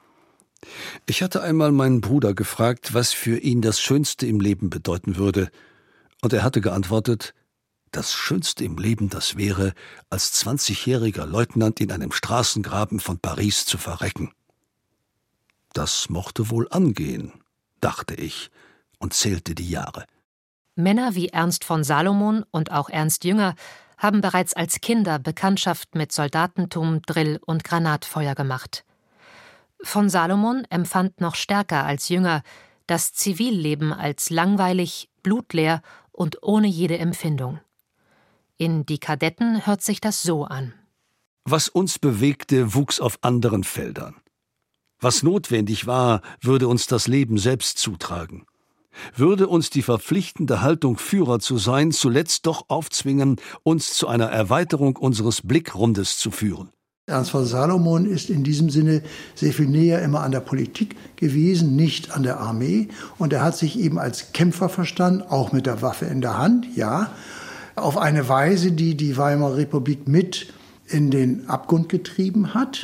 Speaker 5: Ich hatte einmal meinen Bruder gefragt, was für ihn das Schönste im Leben bedeuten würde, und er hatte geantwortet: Das Schönste im Leben, das wäre, als 20-jähriger Leutnant in einem Straßengraben von Paris zu verrecken. Das mochte wohl angehen, dachte ich und zählte die Jahre.
Speaker 2: Männer wie Ernst von Salomon und auch Ernst Jünger haben bereits als Kinder Bekanntschaft mit Soldatentum, Drill und Granatfeuer gemacht. Von Salomon empfand noch stärker als Jünger das Zivilleben als langweilig, blutleer und ohne jede Empfindung. In Die Kadetten hört sich das so an.
Speaker 5: Was uns bewegte, wuchs auf anderen Feldern. Was notwendig war, würde uns das Leben selbst zutragen. Würde uns die verpflichtende Haltung, Führer zu sein, zuletzt doch aufzwingen, uns zu einer Erweiterung unseres Blickrundes zu führen.
Speaker 13: Ernst von Salomon ist in diesem Sinne sehr viel näher immer an der Politik gewesen, nicht an der Armee. Und er hat sich eben als Kämpfer verstanden, auch mit der Waffe in der Hand, ja, auf eine Weise, die die Weimarer Republik mit in den Abgrund getrieben hat.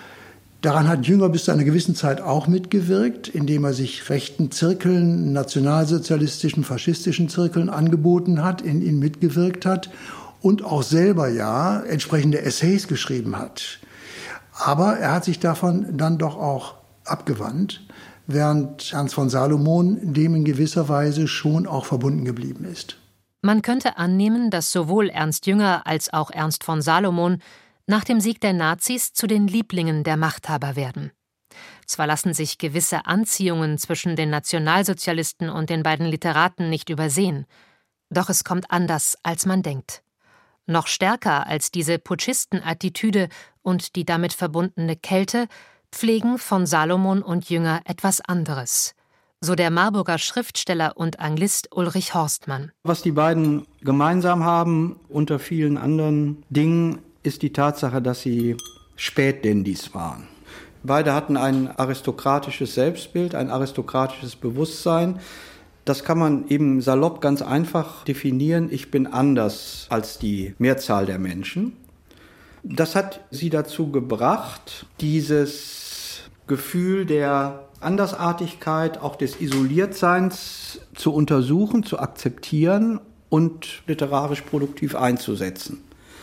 Speaker 13: Daran hat Jünger bis zu einer gewissen Zeit auch mitgewirkt, indem er sich rechten Zirkeln, nationalsozialistischen, faschistischen Zirkeln angeboten hat, in ihnen mitgewirkt hat und auch selber ja entsprechende Essays geschrieben hat. Aber er hat sich davon dann doch auch abgewandt, während Ernst von Salomon dem in gewisser Weise schon auch verbunden geblieben ist.
Speaker 2: Man könnte annehmen, dass sowohl Ernst Jünger als auch Ernst von Salomon nach dem Sieg der Nazis zu den Lieblingen der Machthaber werden. Zwar lassen sich gewisse Anziehungen zwischen den Nationalsozialisten und den beiden Literaten nicht übersehen, doch es kommt anders, als man denkt. Noch stärker als diese Putschistenattitüde und die damit verbundene Kälte pflegen von Salomon und Jünger etwas anderes. So der Marburger Schriftsteller und Anglist Ulrich Horstmann.
Speaker 14: Was die beiden gemeinsam haben, unter vielen anderen Dingen, ist die Tatsache, dass sie Spätdandys waren. Beide hatten ein aristokratisches Selbstbild, ein aristokratisches Bewusstsein. Das kann man eben salopp ganz einfach definieren. Ich bin anders als die Mehrzahl der Menschen. Das hat sie dazu gebracht, dieses Gefühl der Andersartigkeit, auch des Isoliertseins zu untersuchen, zu akzeptieren und literarisch produktiv einzusetzen.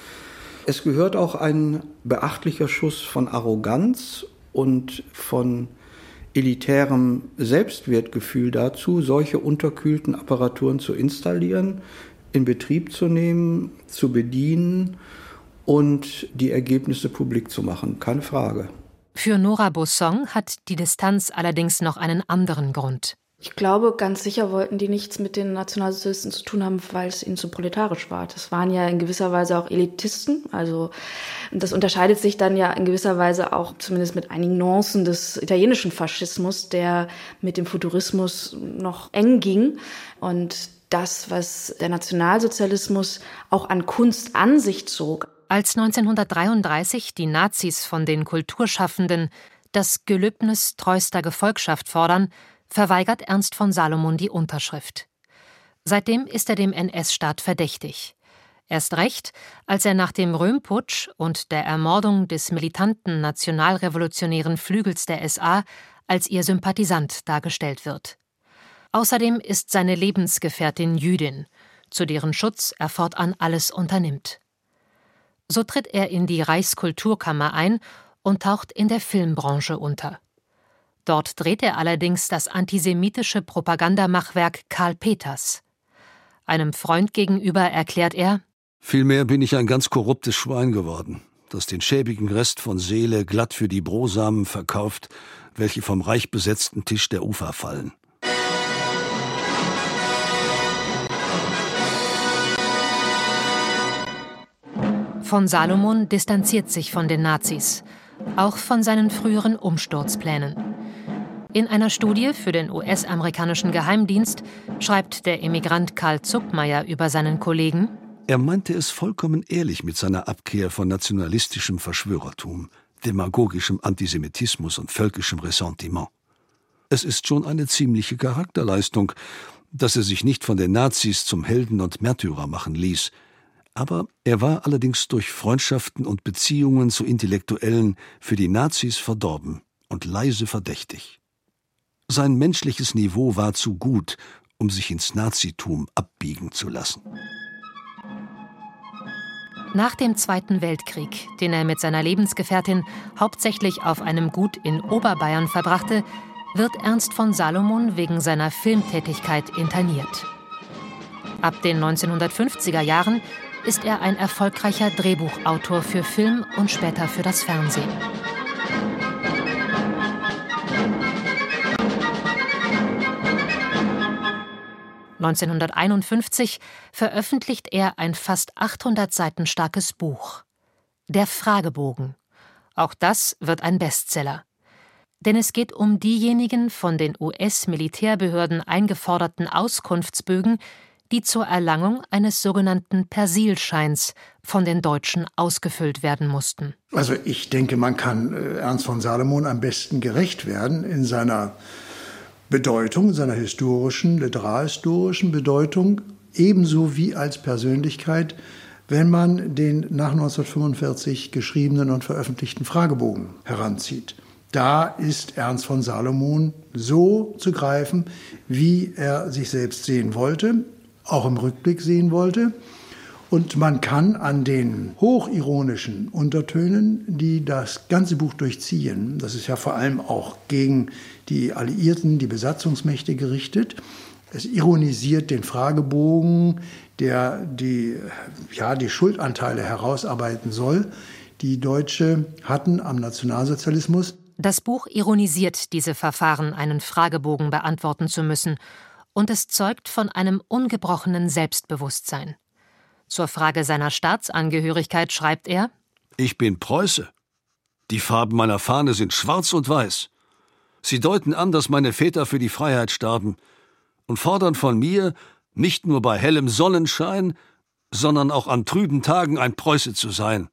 Speaker 14: Es gehört auch ein beachtlicher Schuss von Arroganz und von elitärem Selbstwertgefühl dazu, solche unterkühlten Apparaturen zu installieren, in Betrieb zu nehmen, zu bedienen und die Ergebnisse publik zu machen. Keine Frage.
Speaker 2: Für Nora Bossong hat die Distanz allerdings noch einen anderen Grund.
Speaker 9: Ich glaube, ganz sicher wollten die nichts mit den Nationalsozialisten zu tun haben, weil es ihnen zu proletarisch war. Das waren ja in gewisser Weise auch Elitisten. Also das unterscheidet sich dann ja in gewisser Weise auch zumindest mit einigen Nuancen des italienischen Faschismus, der mit dem Futurismus noch eng ging. Und das, was der Nationalsozialismus auch an Kunst an sich zog.
Speaker 2: Als 1933 die Nazis von den Kulturschaffenden das Gelübnis treuster Gefolgschaft fordern, verweigert Ernst von Salomon die Unterschrift. Seitdem ist er dem NS-Staat verdächtig. Erst recht, als er nach dem Röhm-Putsch und der Ermordung des militanten nationalrevolutionären Flügels der SA als ihr Sympathisant dargestellt wird. Außerdem ist seine Lebensgefährtin Jüdin, zu deren Schutz er fortan alles unternimmt. So tritt er in die Reichskulturkammer ein und taucht in der Filmbranche unter. Dort dreht er allerdings das antisemitische Propagandamachwerk Karl Peters. Einem Freund gegenüber erklärt er:
Speaker 5: Vielmehr bin ich ein ganz korruptes Schwein geworden, das den schäbigen Rest von Seele glatt für die Brosamen verkauft, welche vom reich besetzten Tisch der Ufer fallen.
Speaker 2: Von Salomon distanziert sich von den Nazis, auch von seinen früheren Umsturzplänen. In einer Studie für den US-amerikanischen Geheimdienst schreibt der Emigrant Karl Zuckmayer über seinen Kollegen:
Speaker 5: Er meinte es vollkommen ehrlich mit seiner Abkehr von nationalistischem Verschwörertum, demagogischem Antisemitismus und völkischem Ressentiment. Es ist schon eine ziemliche Charakterleistung, dass er sich nicht von den Nazis zum Helden und Märtyrer machen ließ. Aber er war allerdings durch Freundschaften und Beziehungen zu Intellektuellen für die Nazis verdorben und leise verdächtig. Sein menschliches Niveau war zu gut, um sich ins Nazitum abbiegen zu lassen.
Speaker 2: Nach dem Zweiten Weltkrieg, den er mit seiner Lebensgefährtin hauptsächlich auf einem Gut in Oberbayern verbrachte, wird Ernst von Salomon wegen seiner Filmtätigkeit interniert. Ab den 1950er Jahren ist er ein erfolgreicher Drehbuchautor für Film und später für das Fernsehen. (1951) veröffentlicht er ein fast 800 Seiten starkes Buch. Der Fragebogen. Auch das wird ein Bestseller. Denn es geht um diejenigen von den US-Militärbehörden eingeforderten Auskunftsbögen, die zur Erlangung eines sogenannten Persilscheins von den Deutschen ausgefüllt werden mussten.
Speaker 13: Also ich denke, man kann Ernst von Salomon am besten gerecht werden in seiner Bedeutung, seiner historischen, literarhistorischen Bedeutung, ebenso wie als Persönlichkeit, wenn man den nach 1945 geschriebenen und veröffentlichten Fragebogen heranzieht. Da ist Ernst von Salomon so zu greifen, wie er sich selbst sehen wollte, auch im Rückblick sehen wollte. Und man kann an den hochironischen Untertönen, die das ganze Buch durchziehen, das ist ja vor allem auch gegen die Alliierten, die Besatzungsmächte gerichtet, es ironisiert den Fragebogen, der die Schuldanteile herausarbeiten soll, die Deutsche hatten am Nationalsozialismus.
Speaker 2: Das Buch ironisiert diese Verfahren, einen Fragebogen beantworten zu müssen, und es zeugt von einem ungebrochenen Selbstbewusstsein. Zur Frage seiner Staatsangehörigkeit schreibt er:
Speaker 5: Ich bin Preuße. Die Farben meiner Fahne sind schwarz und weiß. Sie deuten an, dass meine Väter für die Freiheit starben und fordern von mir, nicht nur bei hellem Sonnenschein, sondern auch an trüben Tagen ein Preuße zu sein.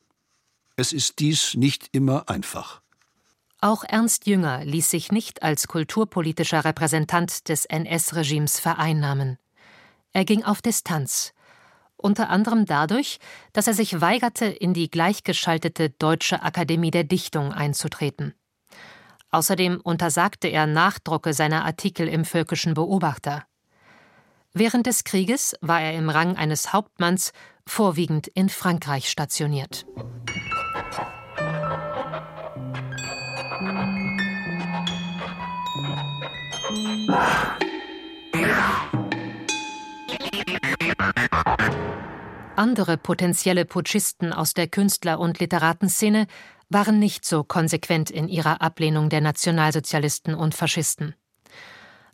Speaker 5: Es ist dies nicht immer einfach.
Speaker 2: Auch Ernst Jünger ließ sich nicht als kulturpolitischer Repräsentant des NS-Regimes vereinnahmen. Er ging auf Distanz. Unter anderem dadurch, dass er sich weigerte, in die gleichgeschaltete Deutsche Akademie der Dichtung einzutreten. Außerdem untersagte er Nachdrucke seiner Artikel im Völkischen Beobachter. Während des Krieges war er im Rang eines Hauptmanns vorwiegend in Frankreich stationiert. Andere potenzielle Putschisten aus der Künstler- und Literatenszene waren nicht so konsequent in ihrer Ablehnung der Nationalsozialisten und Faschisten.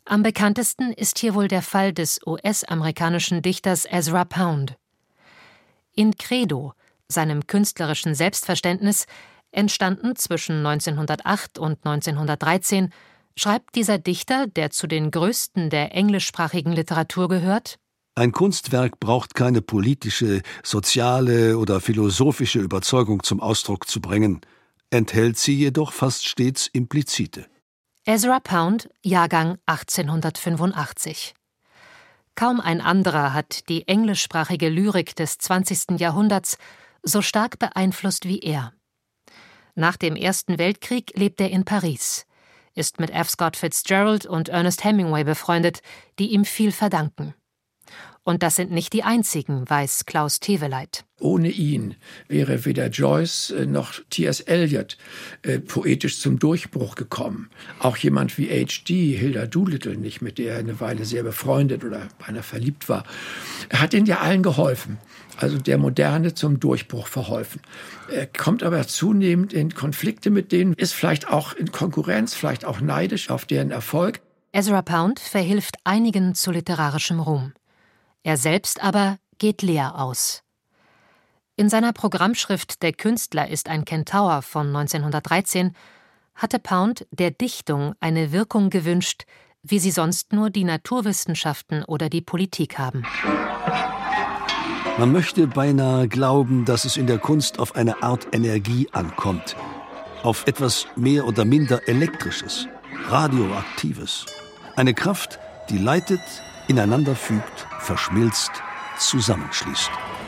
Speaker 2: Am bekanntesten ist hier wohl der Fall des US-amerikanischen Dichters Ezra Pound. In Credo, seinem künstlerischen Selbstverständnis, entstanden zwischen 1908 und 1913, schreibt dieser Dichter, der zu den größten der englischsprachigen Literatur gehört:
Speaker 5: Ein Kunstwerk braucht keine politische, soziale oder philosophische Überzeugung zum Ausdruck zu bringen, enthält sie jedoch fast stets implizite.
Speaker 2: Ezra Pound, Jahrgang 1885. Kaum ein anderer hat die englischsprachige Lyrik des 20. Jahrhunderts so stark beeinflusst wie er. Nach dem Ersten Weltkrieg lebt er in Paris, ist mit F. Scott Fitzgerald und Ernest Hemingway befreundet, die ihm viel verdanken. Und das sind nicht die einzigen, weiß Klaus Teweleit.
Speaker 4: Ohne ihn wäre weder Joyce noch T.S. Eliot poetisch zum Durchbruch gekommen. Auch jemand wie H.G. Hilda Doolittle nicht, mit der er eine Weile sehr befreundet oder beinahe verliebt war. Er hat ihnen ja allen geholfen, also der Moderne zum Durchbruch verholfen. Er kommt aber zunehmend in Konflikte mit denen, ist vielleicht auch in Konkurrenz, vielleicht auch neidisch auf deren Erfolg.
Speaker 2: Ezra Pound verhilft einigen zu literarischem Ruhm. Er selbst aber geht leer aus. In seiner Programmschrift »Der Künstler ist ein Kentaur« von 1913 hatte Pound der Dichtung eine Wirkung gewünscht, wie sie sonst nur die Naturwissenschaften oder die Politik haben.
Speaker 5: Man möchte beinahe glauben, dass es in der Kunst auf eine Art Energie ankommt, auf etwas mehr oder minder Elektrisches, Radioaktives. Eine Kraft, die leitet, ineinander fügt, verschmilzt, zusammenschließt.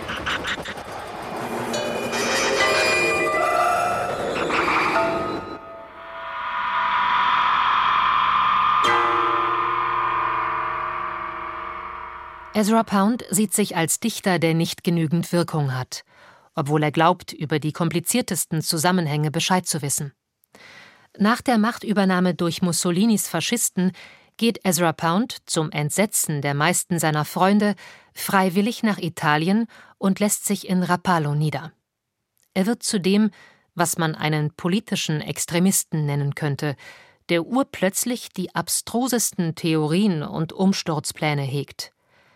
Speaker 2: Ezra Pound sieht sich als Dichter, der nicht genügend Wirkung hat, obwohl er glaubt, über die kompliziertesten Zusammenhänge Bescheid zu wissen. Nach der Machtübernahme durch Mussolinis Faschisten geht Ezra Pound, zum Entsetzen der meisten seiner Freunde, freiwillig nach Italien und lässt sich in Rapallo nieder. Er wird zu dem, was man einen politischen Extremisten nennen könnte, der urplötzlich die abstrusesten Theorien und Umsturzpläne hegt,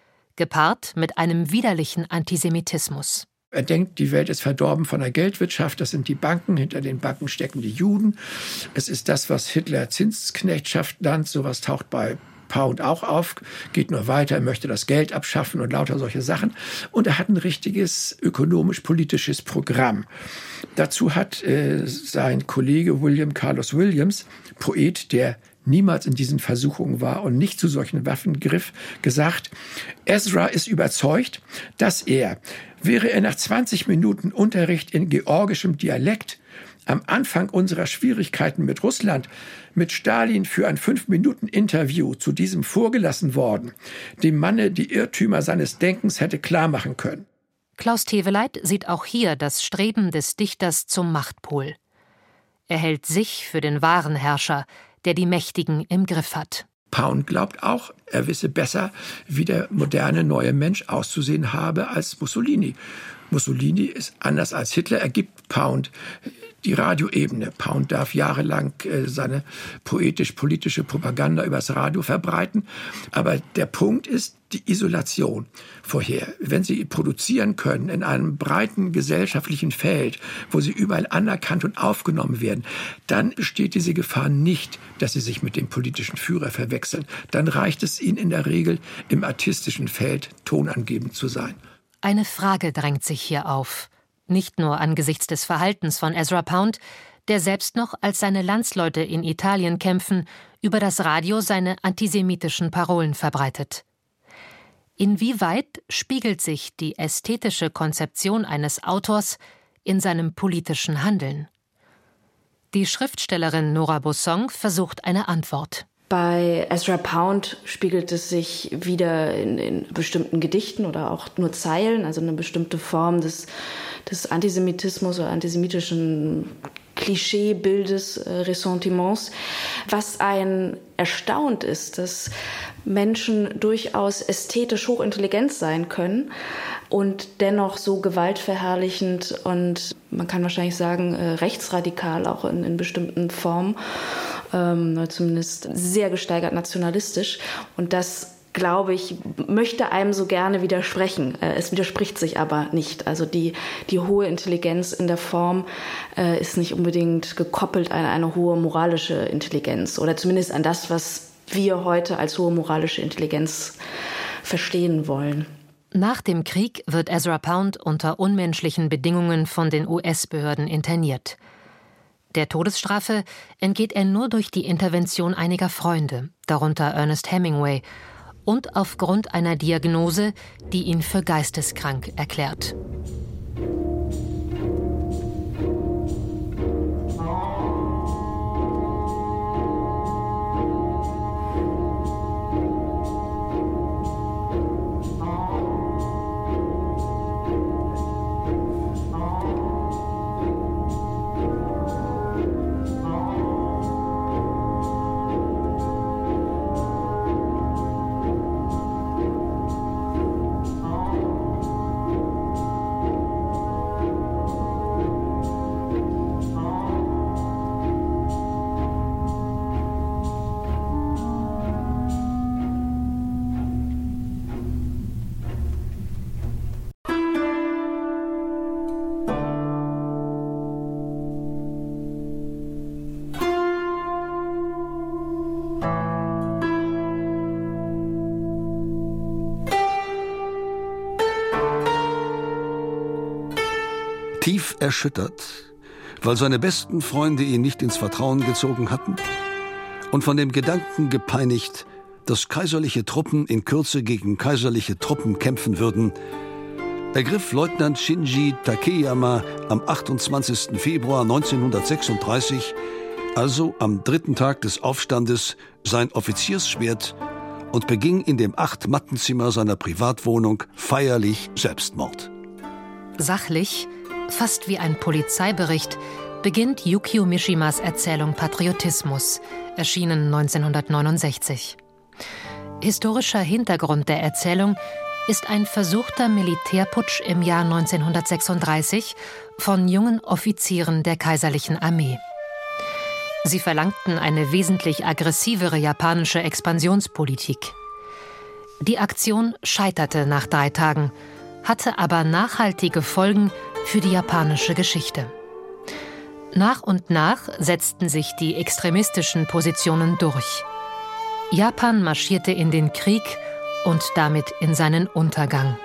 Speaker 2: gepaart mit einem widerlichen Antisemitismus.
Speaker 4: Er denkt, die Welt ist verdorben von der Geldwirtschaft, das sind die Banken, hinter den Banken stecken die Juden. Es ist das, was Hitler Zinsknechtschaft nannt, sowas taucht bei Pound auch auf, geht nur weiter, er möchte das Geld abschaffen und lauter solche Sachen. Und er hat ein richtiges ökonomisch-politisches Programm. Dazu hat sein Kollege William Carlos Williams, Poet, der niemals in diesen Versuchungen war und nicht zu solchen Waffen griff, gesagt, Ezra ist überzeugt, dass er, wäre er nach 20 Minuten Unterricht in georgischem Dialekt am Anfang unserer Schwierigkeiten mit Russland mit Stalin für ein 5-Minuten-Interview zu diesem vorgelassen worden, dem Manne die Irrtümer seines Denkens hätte klarmachen können.
Speaker 2: Klaus Teweleit sieht auch hier das Streben des Dichters zum Machtpol. Er hält sich für den wahren Herrscher, der die Mächtigen im Griff hat.
Speaker 4: Pound glaubt auch, er wisse besser, wie der moderne neue Mensch auszusehen habe als Mussolini. Mussolini ist anders als Hitler, er gibt Pound die Radioebene. Pound darf jahrelang seine poetisch-politische Propaganda übers Radio verbreiten. Aber der Punkt ist die Isolation vorher. Wenn Sie produzieren können in einem breiten gesellschaftlichen Feld, wo Sie überall anerkannt und aufgenommen werden, dann besteht diese Gefahr nicht, dass Sie sich mit dem politischen Führer verwechseln. Dann reicht es Ihnen in der Regel, im artistischen Feld tonangebend zu sein.
Speaker 2: Eine Frage drängt sich hier auf. Nicht nur angesichts des Verhaltens von Ezra Pound, der selbst noch, als seine Landsleute in Italien kämpfen, über das Radio seine antisemitischen Parolen verbreitet. Inwieweit spiegelt sich die ästhetische Konzeption eines Autors in seinem politischen Handeln? Die Schriftstellerin Nora Bossong versucht eine Antwort.
Speaker 9: Bei Ezra Pound spiegelt es sich wieder in bestimmten Gedichten oder auch nur Zeilen, also eine bestimmte Form des Antisemitismus oder antisemitischen Klischeebildes, Ressentiments. Was einen erstaunt ist, dass Menschen durchaus ästhetisch hochintelligent sein können und dennoch so gewaltverherrlichend und man kann wahrscheinlich sagen rechtsradikal auch in bestimmten Formen, zumindest sehr gesteigert nationalistisch. Und das, glaube ich, möchte einem so gerne widersprechen. Es widerspricht sich aber nicht. Also die hohe Intelligenz in der Form ist nicht unbedingt gekoppelt an eine hohe moralische Intelligenz oder zumindest an das, was wir heute als hohe moralische Intelligenz verstehen wollen.
Speaker 2: Nach dem Krieg wird Ezra Pound unter unmenschlichen Bedingungen von den US-Behörden interniert. Der Todesstrafe entgeht er nur durch die Intervention einiger Freunde, darunter Ernest Hemingway, und aufgrund einer Diagnose, die ihn für geisteskrank erklärt.
Speaker 5: Tief erschüttert, weil seine besten Freunde ihn nicht ins Vertrauen gezogen hatten und von dem Gedanken gepeinigt, dass kaiserliche Truppen in Kürze gegen kaiserliche Truppen kämpfen würden, ergriff Leutnant Shinji Takeyama am 28. Februar 1936, also am 3. Tag des Aufstandes, sein Offiziersschwert und beging in dem 8-Mattenzimmer seiner Privatwohnung feierlich Selbstmord.
Speaker 2: Sachlich, fast wie ein Polizeibericht, beginnt Yukio Mishimas Erzählung Patriotismus, erschienen 1969. Historischer Hintergrund der Erzählung ist ein versuchter Militärputsch im Jahr 1936 von jungen Offizieren der kaiserlichen Armee. Sie verlangten eine wesentlich aggressivere japanische Expansionspolitik. Die Aktion scheiterte nach 3 Tagen, hatte aber nachhaltige Folgen für die japanische Geschichte. Nach und nach setzten sich die extremistischen Positionen durch. Japan marschierte in den Krieg und damit in seinen Untergang.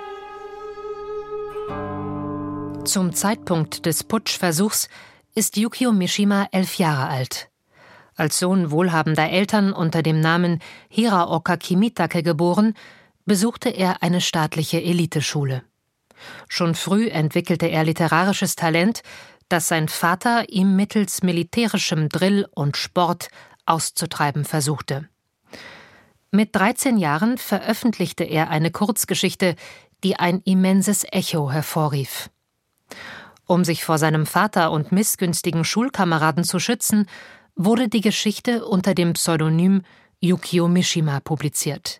Speaker 2: Zum Zeitpunkt des Putschversuchs ist Yukio Mishima 11 Jahre alt. Als Sohn wohlhabender Eltern unter dem Namen Hiraoka Kimitake geboren, besuchte er eine staatliche Eliteschule. Schon früh entwickelte er literarisches Talent, das sein Vater ihm mittels militärischem Drill und Sport auszutreiben versuchte. Mit 13 Jahren veröffentlichte er eine Kurzgeschichte, die ein immenses Echo hervorrief. Um sich vor seinem Vater und missgünstigen Schulkameraden zu schützen, wurde die Geschichte unter dem Pseudonym Yukio Mishima publiziert.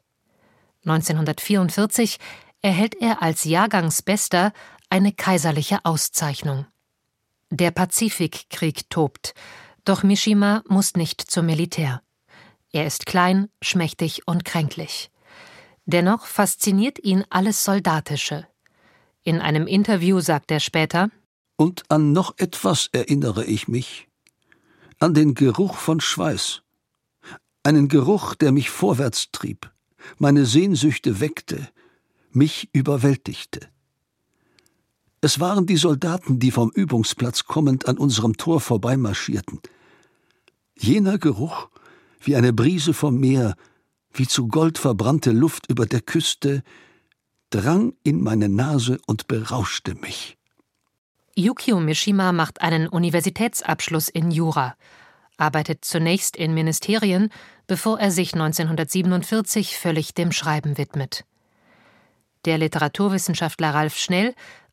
Speaker 2: 1944 erhält er als Jahrgangsbester eine kaiserliche Auszeichnung. Der Pazifikkrieg tobt, doch Mishima muss nicht zum Militär. Er ist klein, schmächtig und kränklich. Dennoch fasziniert ihn alles Soldatische. In einem Interview sagt er später:
Speaker 5: Und an noch etwas erinnere ich mich. An den Geruch von Schweiß. Einen Geruch, der mich vorwärts trieb, meine Sehnsüchte weckte, mich überwältigte. Es waren die Soldaten, die vom Übungsplatz kommend an unserem Tor vorbeimarschierten. Jener Geruch, wie eine Brise vom Meer, wie zu Gold verbrannte Luft über der Küste, drang in meine Nase und berauschte mich.
Speaker 2: Yukio Mishima macht einen Universitätsabschluss in Jura, arbeitet zunächst in Ministerien, bevor er sich 1947 völlig dem Schreiben widmet. Der Literaturwissenschaftler Ralf Schnell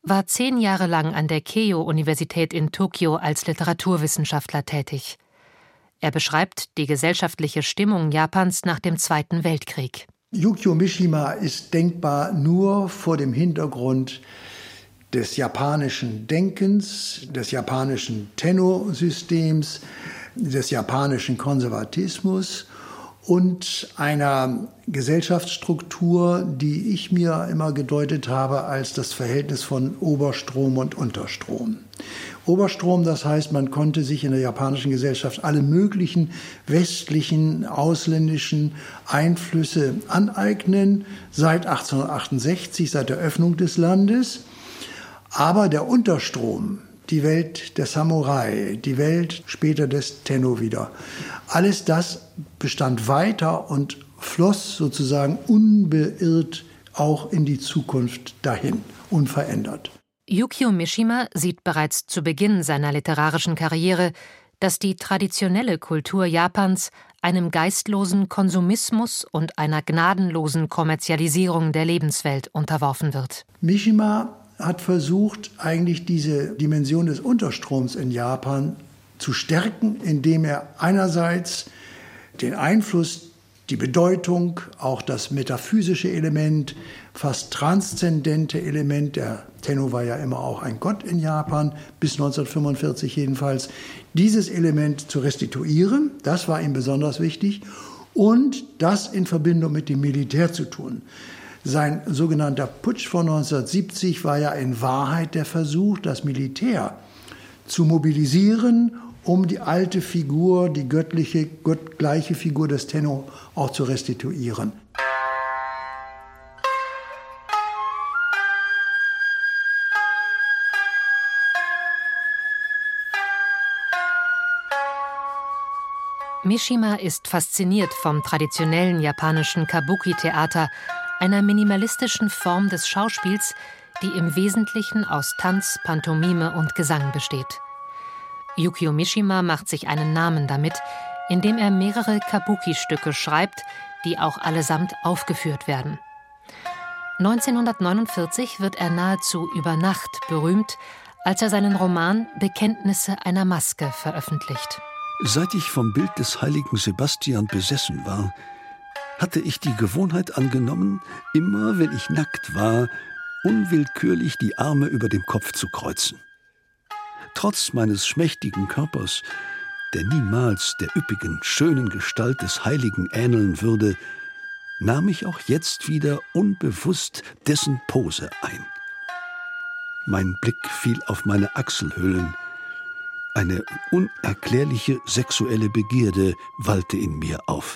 Speaker 2: war 10 Jahre lang an der Keio-Universität in Tokio als Literaturwissenschaftler tätig. Er beschreibt die gesellschaftliche Stimmung Japans nach dem Zweiten Weltkrieg.
Speaker 13: Yukio Mishima ist denkbar nur vor dem Hintergrund des japanischen Denkens, des japanischen Tenno-Systems, des japanischen Konservatismus und einer Gesellschaftsstruktur, die ich mir immer gedeutet habe als das Verhältnis von Oberstrom und Unterstrom. Oberstrom, das heißt, man konnte sich in der japanischen Gesellschaft alle möglichen westlichen, ausländischen Einflüsse aneignen, seit 1868, seit der Öffnung des Landes. Aber der Unterstrom, die Welt der Samurai, die Welt später des Tenno wieder, alles das bestand weiter und floss sozusagen unbeirrt auch in die Zukunft dahin, unverändert.
Speaker 2: Yukio Mishima sieht bereits zu Beginn seiner literarischen Karriere, dass die traditionelle Kultur Japans einem geistlosen Konsumismus und einer gnadenlosen Kommerzialisierung der Lebenswelt unterworfen wird.
Speaker 13: Mishima hat versucht, eigentlich diese Dimension des Unterstroms in Japan zu stärken, indem er einerseits den Einfluss, die Bedeutung, auch das metaphysische Element, fast transzendente Element, der Tenno war ja immer auch ein Gott in Japan, bis 1945 jedenfalls, dieses Element zu restituieren, das war ihm besonders wichtig, und das in Verbindung mit dem Militär zu tun. Sein sogenannter Putsch von 1970 war ja in Wahrheit der Versuch, das Militär zu mobilisieren, um die alte Figur, die göttliche, gottgleiche Figur des Tenno auch zu restituieren.
Speaker 2: Mishima ist fasziniert vom traditionellen japanischen Kabuki-Theater, einer minimalistischen Form des Schauspiels, die im Wesentlichen aus Tanz, Pantomime und Gesang besteht. Yukio Mishima macht sich einen Namen damit, indem er mehrere Kabuki-Stücke schreibt, die auch allesamt aufgeführt werden. 1949 wird er nahezu über Nacht berühmt, als er seinen Roman »Bekenntnisse einer Maske« veröffentlicht.
Speaker 5: Seit ich vom Bild des heiligen Sebastian besessen war, hatte ich die Gewohnheit angenommen, immer wenn ich nackt war, unwillkürlich die Arme über dem Kopf zu kreuzen. Trotz meines schmächtigen Körpers, der niemals der üppigen, schönen Gestalt des Heiligen ähneln würde, nahm ich auch jetzt wieder unbewusst dessen Pose ein. Mein Blick fiel auf meine Achselhöhlen. Eine unerklärliche sexuelle Begierde wallte in mir auf.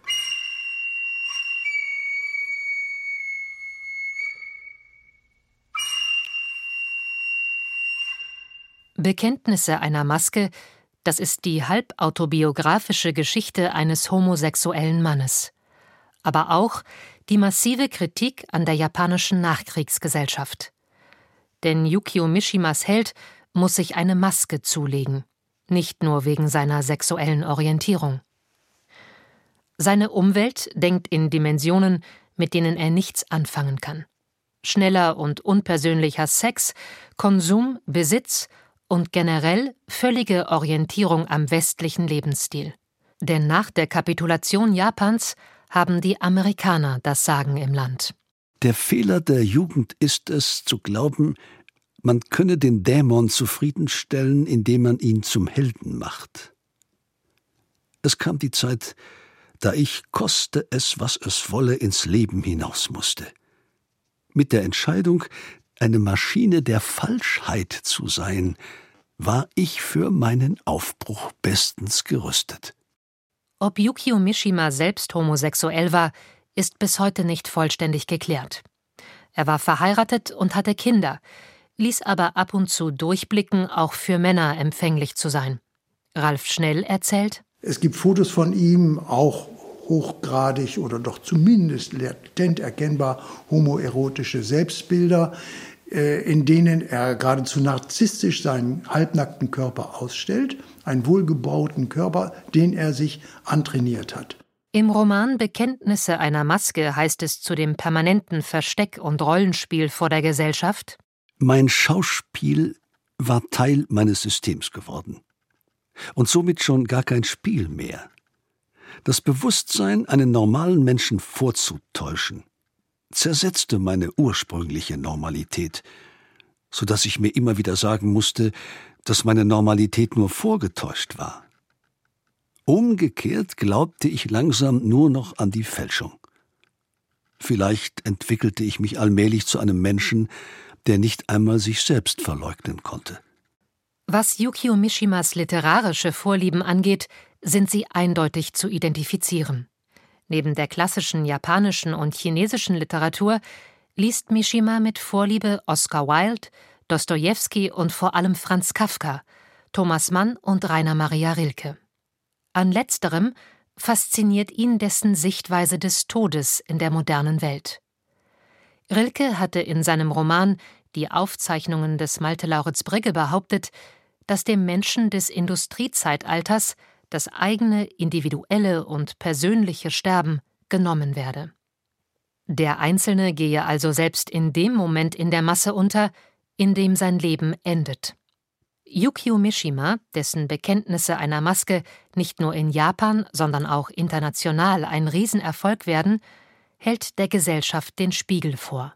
Speaker 2: Bekenntnisse einer Maske, das ist die halbautobiografische Geschichte eines homosexuellen Mannes. Aber auch die massive Kritik an der japanischen Nachkriegsgesellschaft. Denn Yukio Mishimas Held muss sich eine Maske zulegen, nicht nur wegen seiner sexuellen Orientierung. Seine Umwelt denkt in Dimensionen, mit denen er nichts anfangen kann. Schneller und unpersönlicher Sex, Konsum, Besitz und generell völlige Orientierung am westlichen Lebensstil. Denn nach der Kapitulation Japans haben die Amerikaner das Sagen im Land.
Speaker 5: Der Fehler der Jugend ist es, zu glauben, man könne den Dämon zufriedenstellen, indem man ihn zum Helden macht. Es kam die Zeit, da ich, koste es, was es wolle, ins Leben hinaus musste. Mit der Entscheidung, eine Maschine der Falschheit zu sein, war ich für meinen Aufbruch bestens gerüstet.
Speaker 2: Ob Yukio Mishima selbst homosexuell war, ist bis heute nicht vollständig geklärt. Er war verheiratet und hatte Kinder, ließ aber ab und zu durchblicken, auch für Männer empfänglich zu sein. Ralf Schnell erzählt:
Speaker 13: Es gibt Fotos von ihm, auch hochgradig oder doch zumindest latent erkennbar homoerotische Selbstbilder, in denen er geradezu narzisstisch seinen halbnackten Körper ausstellt, einen wohlgebauten Körper, den er sich antrainiert hat.
Speaker 2: Im Roman »Bekenntnisse einer Maske« heißt es zu dem permanenten Versteck und Rollenspiel vor der Gesellschaft:
Speaker 5: Mein Schauspiel war Teil meines Systems geworden und somit schon gar kein Spiel mehr. Das Bewusstsein, einen normalen Menschen vorzutäuschen, zersetzte meine ursprüngliche Normalität, so dass ich mir immer wieder sagen musste, dass meine Normalität nur vorgetäuscht war. Umgekehrt glaubte ich langsam nur noch an die Fälschung. Vielleicht entwickelte ich mich allmählich zu einem Menschen, der nicht einmal sich selbst verleugnen konnte.
Speaker 2: Was Yukio Mishimas literarische Vorlieben angeht, sind sie eindeutig zu identifizieren. Neben der klassischen japanischen und chinesischen Literatur liest Mishima mit Vorliebe Oscar Wilde, Dostojewski und vor allem Franz Kafka, Thomas Mann und Rainer Maria Rilke. An letzterem fasziniert ihn dessen Sichtweise des Todes in der modernen Welt. Rilke hatte in seinem Roman Die Aufzeichnungen des Malte Lauritz Brigge behauptet, dass dem Menschen des Industriezeitalters das eigene individuelle und persönliche Sterben genommen werde. Der Einzelne gehe also selbst in dem Moment in der Masse unter, in dem sein Leben endet. Yukio Mishima, dessen Bekenntnisse einer Maske nicht nur in Japan, sondern auch international ein Riesenerfolg werden, hält der Gesellschaft den Spiegel vor.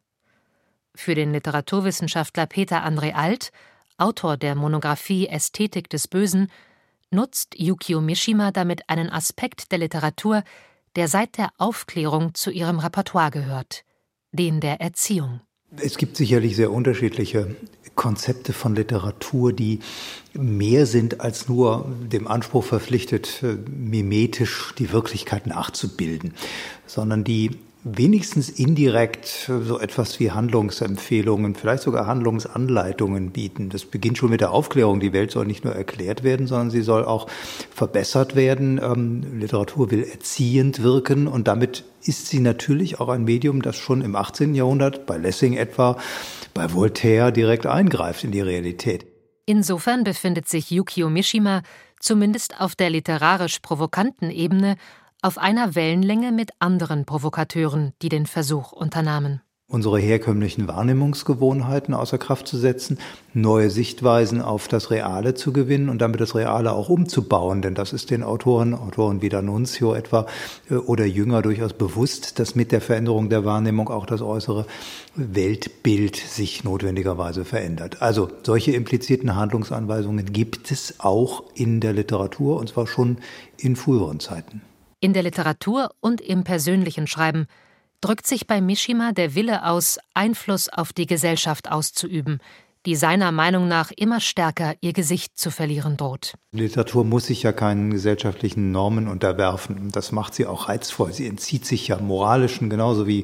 Speaker 2: Für den Literaturwissenschaftler Peter André Alt, Autor der Monographie Ästhetik des Bösen, nutzt Yukio Mishima damit einen Aspekt der Literatur, der seit der Aufklärung zu ihrem Repertoire gehört, den der Erziehung.
Speaker 10: Es gibt sicherlich sehr unterschiedliche Konzepte von Literatur, die mehr sind als nur dem Anspruch verpflichtet, mimetisch die Wirklichkeit nachzubilden, sondern die wenigstens indirekt so etwas wie Handlungsempfehlungen, vielleicht sogar Handlungsanleitungen bieten. Das beginnt schon mit der Aufklärung. Die Welt soll nicht nur erklärt werden, sondern sie soll auch verbessert werden. Literatur will erziehend wirken und damit ist sie natürlich auch ein Medium, das schon im 18. Jahrhundert, bei Lessing etwa, bei Voltaire direkt eingreift in die Realität.
Speaker 2: Insofern befindet sich Yukio Mishima zumindest auf der literarisch provokanten Ebene auf einer Wellenlänge mit anderen Provokateuren, die den Versuch unternahmen.
Speaker 10: Unsere herkömmlichen Wahrnehmungsgewohnheiten außer Kraft zu setzen, neue Sichtweisen auf das Reale zu gewinnen und damit das Reale auch umzubauen. Denn das ist den Autoren wie D'Annunzio etwa oder Jünger durchaus bewusst, dass mit der Veränderung der Wahrnehmung auch das äußere Weltbild sich notwendigerweise verändert. Also solche implizierten Handlungsanweisungen gibt es auch in der Literatur und zwar schon in früheren Zeiten.
Speaker 2: In der Literatur und im persönlichen Schreiben drückt sich bei Mishima der Wille aus, Einfluss auf die Gesellschaft auszuüben, die seiner Meinung nach immer stärker ihr Gesicht zu verlieren droht.
Speaker 10: Literatur muss sich ja keinen gesellschaftlichen Normen unterwerfen. Das macht sie auch reizvoll. Sie entzieht sich ja moralischen genauso wie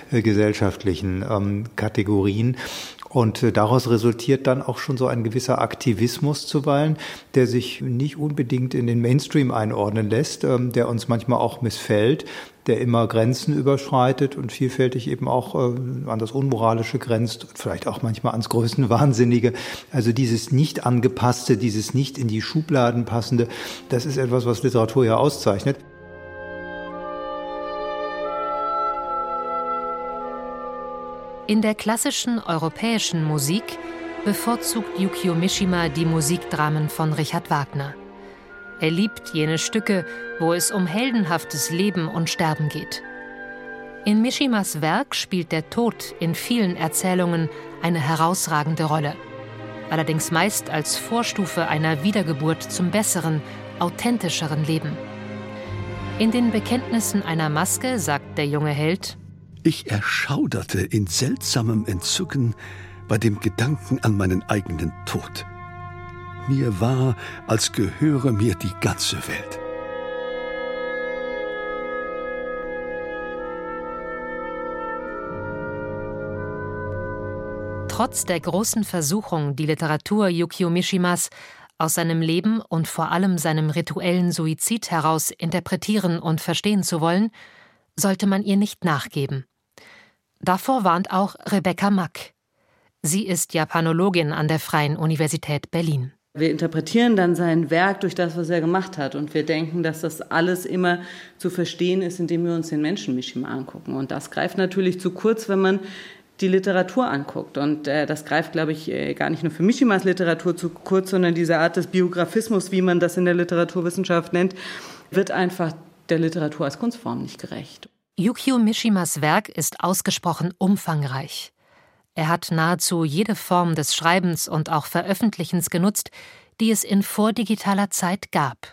Speaker 10: gesellschaftlichen Kategorien. Und daraus resultiert dann auch schon so ein gewisser Aktivismus zuweilen, der sich nicht unbedingt in den Mainstream einordnen lässt, der uns manchmal auch missfällt, der immer Grenzen überschreitet und vielfältig eben auch an das Unmoralische grenzt, vielleicht auch manchmal ans Größenwahnsinnige. Also dieses nicht angepasste, dieses nicht in die Schubladen passende, das ist etwas, was Literatur ja auszeichnet.
Speaker 2: In der klassischen europäischen Musik bevorzugt Yukio Mishima die Musikdramen von Richard Wagner. Er liebt jene Stücke, wo es um heldenhaftes Leben und Sterben geht. In Mishimas Werk spielt der Tod in vielen Erzählungen eine herausragende Rolle, allerdings meist als Vorstufe einer Wiedergeburt zum besseren, authentischeren Leben. In den Bekenntnissen einer Maske sagt der junge Held:
Speaker 5: Ich erschauderte in seltsamem Entzücken bei dem Gedanken an meinen eigenen Tod. Mir war, als gehöre mir die ganze Welt.
Speaker 2: Trotz der großen Versuchung, die Literatur Yukio Mishimas aus seinem Leben und vor allem seinem rituellen Suizid heraus interpretieren und verstehen zu wollen, sollte man ihr nicht nachgeben. Davor warnt auch Rebecca Mack. Sie ist Japanologin an der Freien Universität Berlin.
Speaker 15: Wir interpretieren dann sein Werk durch das, was er gemacht hat. Und wir denken, dass das alles immer zu verstehen ist, indem wir uns den Menschen Mishima angucken. Und das greift natürlich zu kurz, wenn man die Literatur anguckt. Und das greift, glaube ich, gar nicht nur für Mishimas Literatur zu kurz, sondern diese Art des Biografismus, wie man das in der Literaturwissenschaft nennt, wird einfach der Literatur als Kunstform nicht gerecht.
Speaker 2: Yukio Mishimas Werk ist ausgesprochen umfangreich. Er hat nahezu jede Form des Schreibens und auch Veröffentlichens genutzt, die es in vordigitaler Zeit gab.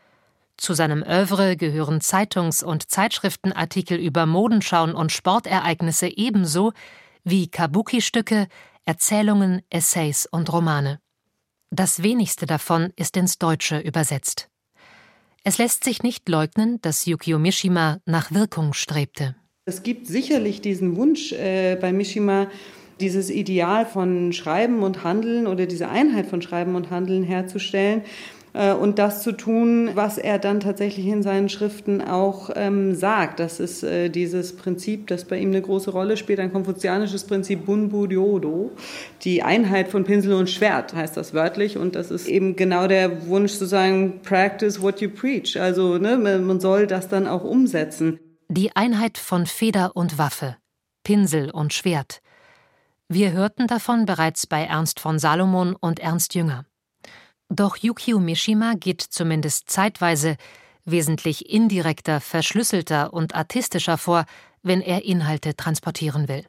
Speaker 2: Zu seinem Œuvre gehören Zeitungs- und Zeitschriftenartikel über Modenschauen und Sportereignisse ebenso wie Kabuki-Stücke, Erzählungen, Essays und Romane. Das wenigste davon ist ins Deutsche übersetzt. Es lässt sich nicht leugnen, dass Yukio Mishima nach Wirkung strebte.
Speaker 15: Es gibt sicherlich diesen Wunsch bei Mishima, dieses Ideal von Schreiben und Handeln oder diese Einheit von Schreiben und Handeln herzustellen und das zu tun, was er dann tatsächlich in seinen Schriften auch sagt. Das ist dieses Prinzip, das bei ihm eine große Rolle spielt, ein konfuzianisches Prinzip Bunbu-ryodo. Die Einheit von Pinsel und Schwert heißt das wörtlich, und das ist eben genau der Wunsch zu sagen, practice what you preach. Also man soll das dann auch umsetzen.
Speaker 2: Die Einheit von Feder und Waffe, Pinsel und Schwert. Wir hörten davon bereits bei Ernst von Salomon und Ernst Jünger. Doch Yukio Mishima geht zumindest zeitweise wesentlich indirekter, verschlüsselter und artistischer vor, wenn er Inhalte transportieren will.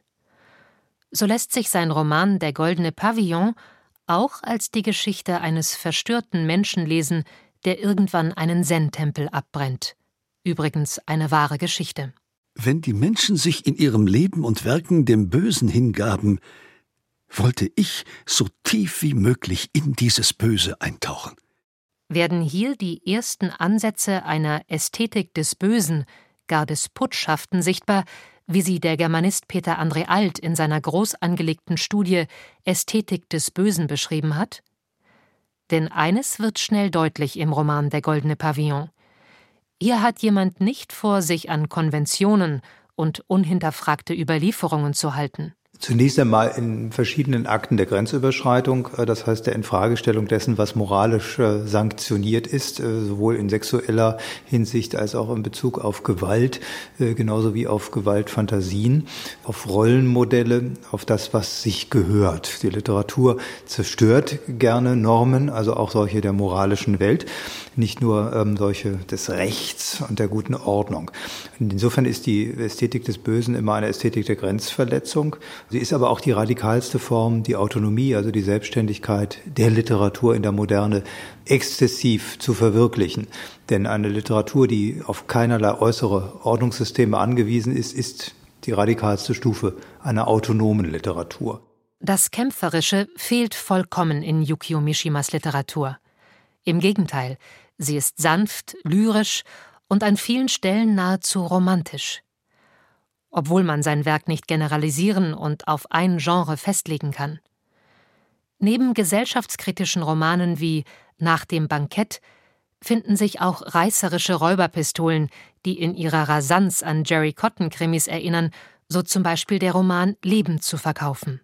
Speaker 2: So lässt sich sein Roman Der goldene Pavillon auch als die Geschichte eines verstörten Menschen lesen, der irgendwann einen Zen-Tempel abbrennt. Übrigens eine wahre Geschichte.
Speaker 5: Wenn die Menschen sich in ihrem Leben und Werken dem Bösen hingaben, wollte ich so tief wie möglich in dieses Böse eintauchen.
Speaker 2: Werden hier die ersten Ansätze einer Ästhetik des Bösen, gar des Putschhaften sichtbar, wie sie der Germanist Peter André Alt in seiner groß angelegten Studie Ästhetik des Bösen beschrieben hat? Denn eines wird schnell deutlich im Roman Der goldene Pavillon. Hier hat jemand nicht vor, sich an Konventionen und unhinterfragte Überlieferungen zu halten.
Speaker 10: Zunächst einmal in verschiedenen Akten der Grenzüberschreitung, das heißt der Infragestellung dessen, was moralisch sanktioniert ist, sowohl in sexueller Hinsicht als auch in Bezug auf Gewalt, genauso wie auf Gewaltfantasien, auf Rollenmodelle, auf das, was sich gehört. Die Literatur zerstört gerne Normen, also auch solche der moralischen Welt, nicht nur solche des Rechts und der guten Ordnung. Insofern ist die Ästhetik des Bösen immer eine Ästhetik der Grenzverletzung. Sie ist aber auch die radikalste Form, die Autonomie, also die Selbstständigkeit der Literatur in der Moderne exzessiv zu verwirklichen. Denn eine Literatur, die auf keinerlei äußere Ordnungssysteme angewiesen ist, ist die radikalste Stufe einer autonomen Literatur.
Speaker 2: Das Kämpferische fehlt vollkommen in Yukio Mishimas Literatur. Im Gegenteil, sie ist sanft, lyrisch und an vielen Stellen nahezu romantisch. Obwohl man sein Werk nicht generalisieren und auf ein Genre festlegen kann. Neben gesellschaftskritischen Romanen wie Nach dem Bankett finden sich auch reißerische Räuberpistolen, die in ihrer Rasanz an Jerry Cotton-Krimis erinnern, so zum Beispiel der Roman Leben zu verkaufen.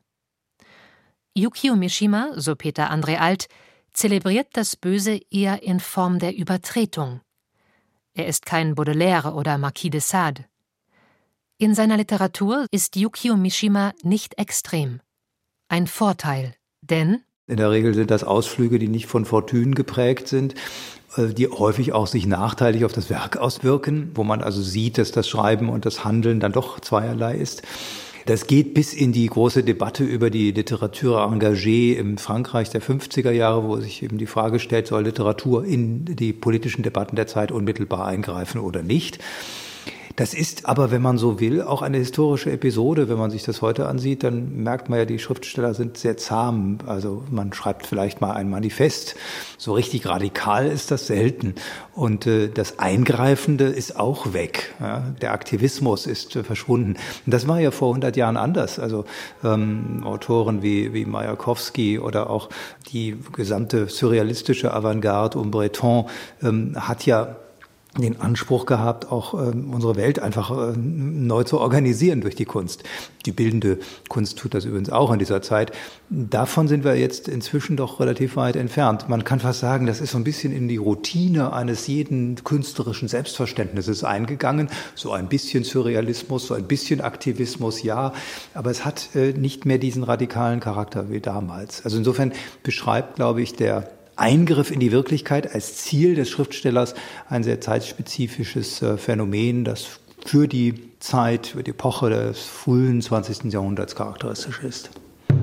Speaker 2: Yukio Mishima, so Peter André Alt, zelebriert das Böse eher in Form der Übertretung. Er ist kein Baudelaire oder Marquis de Sade. In seiner Literatur ist Yukio Mishima nicht extrem. Ein Vorteil, denn
Speaker 10: in der Regel sind das Ausflüge, die nicht von Fortune geprägt sind, die häufig auch sich nachteilig auf das Werk auswirken, wo man also sieht, dass das Schreiben und das Handeln dann doch zweierlei ist. Das geht bis in die große Debatte über die Literatur engagée im Frankreich der 50er Jahre, wo sich eben die Frage stellt, soll Literatur in die politischen Debatten der Zeit unmittelbar eingreifen oder nicht. Das ist aber, wenn man so will, auch eine historische Episode. Wenn man sich das heute ansieht, dann merkt man ja, die Schriftsteller sind sehr zahm. Also man schreibt vielleicht mal ein Manifest. So richtig radikal ist das selten. Und das Eingreifende ist auch weg. Ja? Der Aktivismus ist verschwunden. Und das war ja vor 100 Jahren anders. Also Autoren wie Majakowski oder auch die gesamte surrealistische Avantgarde um Breton hat ja den Anspruch gehabt, auch unsere Welt einfach neu zu organisieren durch die Kunst. Die bildende Kunst tut das übrigens auch in dieser Zeit. Davon sind wir jetzt inzwischen doch relativ weit entfernt. Man kann fast sagen, das ist so ein bisschen in die Routine eines jeden künstlerischen Selbstverständnisses eingegangen. So ein bisschen Surrealismus, so ein bisschen Aktivismus, ja. Aber es hat nicht mehr diesen radikalen Charakter wie damals. Also insofern beschreibt, glaube ich, der Eingriff in die Wirklichkeit als Ziel des Schriftstellers ein sehr zeitspezifisches Phänomen, das für die Zeit, für die Epoche des frühen 20. Jahrhunderts charakteristisch ist.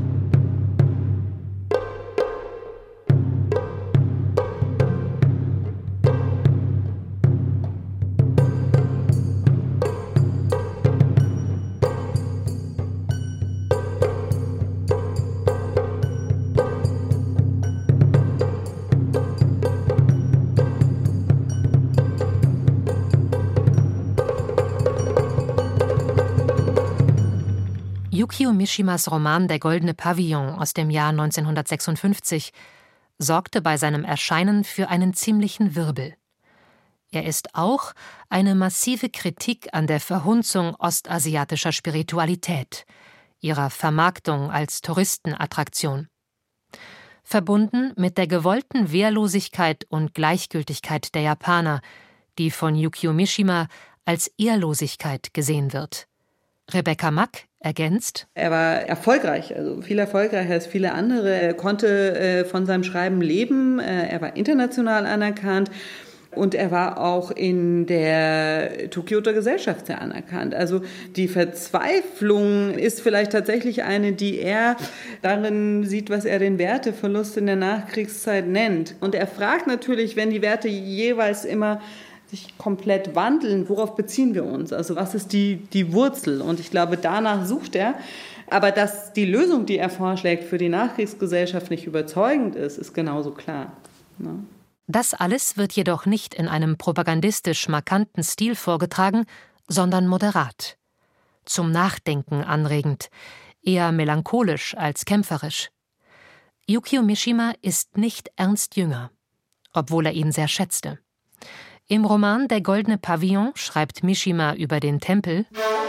Speaker 2: Yukio Mishimas Roman »Der goldene Pavillon« aus dem Jahr 1956 sorgte bei seinem Erscheinen für einen ziemlichen Wirbel. Er ist auch eine massive Kritik an der Verhunzung ostasiatischer Spiritualität, ihrer Vermarktung als Touristenattraktion. Verbunden mit der gewollten Wehrlosigkeit und Gleichgültigkeit der Japaner, die von Yukio Mishima als Ehrlosigkeit gesehen wird. Rebecca Mack ergänzt:
Speaker 15: Er war erfolgreich, also viel erfolgreicher als viele andere. Er konnte von seinem Schreiben leben. Er war international anerkannt. Und er war auch in der Tokioter Gesellschaft sehr anerkannt. Also die Verzweiflung ist vielleicht tatsächlich eine, die er darin sieht, was er den Werteverlust in der Nachkriegszeit nennt. Und er fragt natürlich, wenn die Werte jeweils immer sich komplett wandeln, worauf beziehen wir uns? Also was ist die Wurzel? Und ich glaube, danach sucht er. Aber dass die Lösung, die er vorschlägt, für die Nachkriegsgesellschaft nicht überzeugend ist genauso klar. Ne?
Speaker 2: Das alles wird jedoch nicht in einem propagandistisch markanten Stil vorgetragen, sondern moderat. Zum Nachdenken anregend, eher melancholisch als kämpferisch. Yukio Mishima ist nicht Ernst Jünger, obwohl er ihn sehr schätzte. Im Roman »Der goldene Pavillon« schreibt Mishima über den Tempel: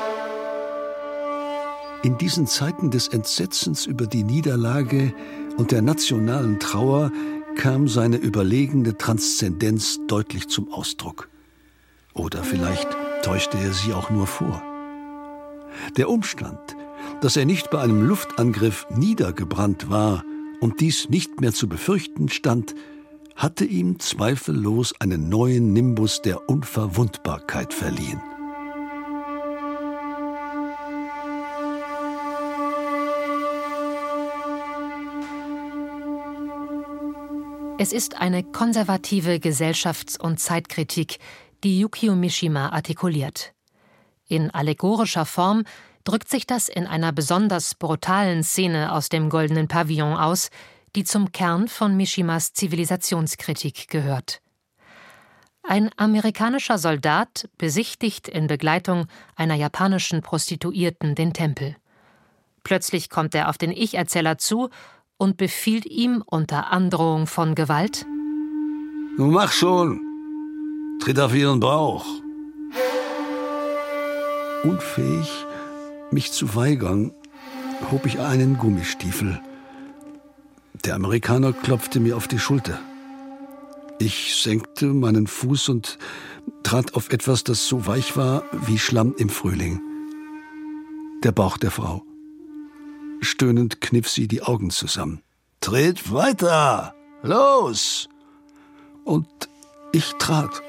Speaker 5: In diesen Zeiten des Entsetzens über die Niederlage und der nationalen Trauer kam seine überlegene Transzendenz deutlich zum Ausdruck. Oder vielleicht täuschte er sie auch nur vor. Der Umstand, dass er nicht bei einem Luftangriff niedergebrannt war und dies nicht mehr zu befürchten stand, hatte ihm zweifellos einen neuen Nimbus der Unverwundbarkeit verliehen.
Speaker 2: Es ist eine konservative Gesellschafts- und Zeitkritik, die Yukio Mishima artikuliert. In allegorischer Form drückt sich das in einer besonders brutalen Szene aus dem Goldenen Pavillon aus, die zum Kern von Mishimas Zivilisationskritik gehört. Ein amerikanischer Soldat besichtigt in Begleitung einer japanischen Prostituierten den Tempel. Plötzlich kommt er auf den Ich-Erzähler zu und befiehlt ihm unter Androhung von Gewalt:
Speaker 5: »Nun mach schon! Tritt auf ihren Bauch!« Unfähig, mich zu weigern, hob ich einen Gummistiefel. Der Amerikaner klopfte mir auf die Schulter. Ich senkte meinen Fuß und trat auf etwas, das so weich war wie Schlamm im Frühling. Der Bauch der Frau. Stöhnend kniff sie die Augen zusammen. »Tritt weiter! Los!« Und ich trat.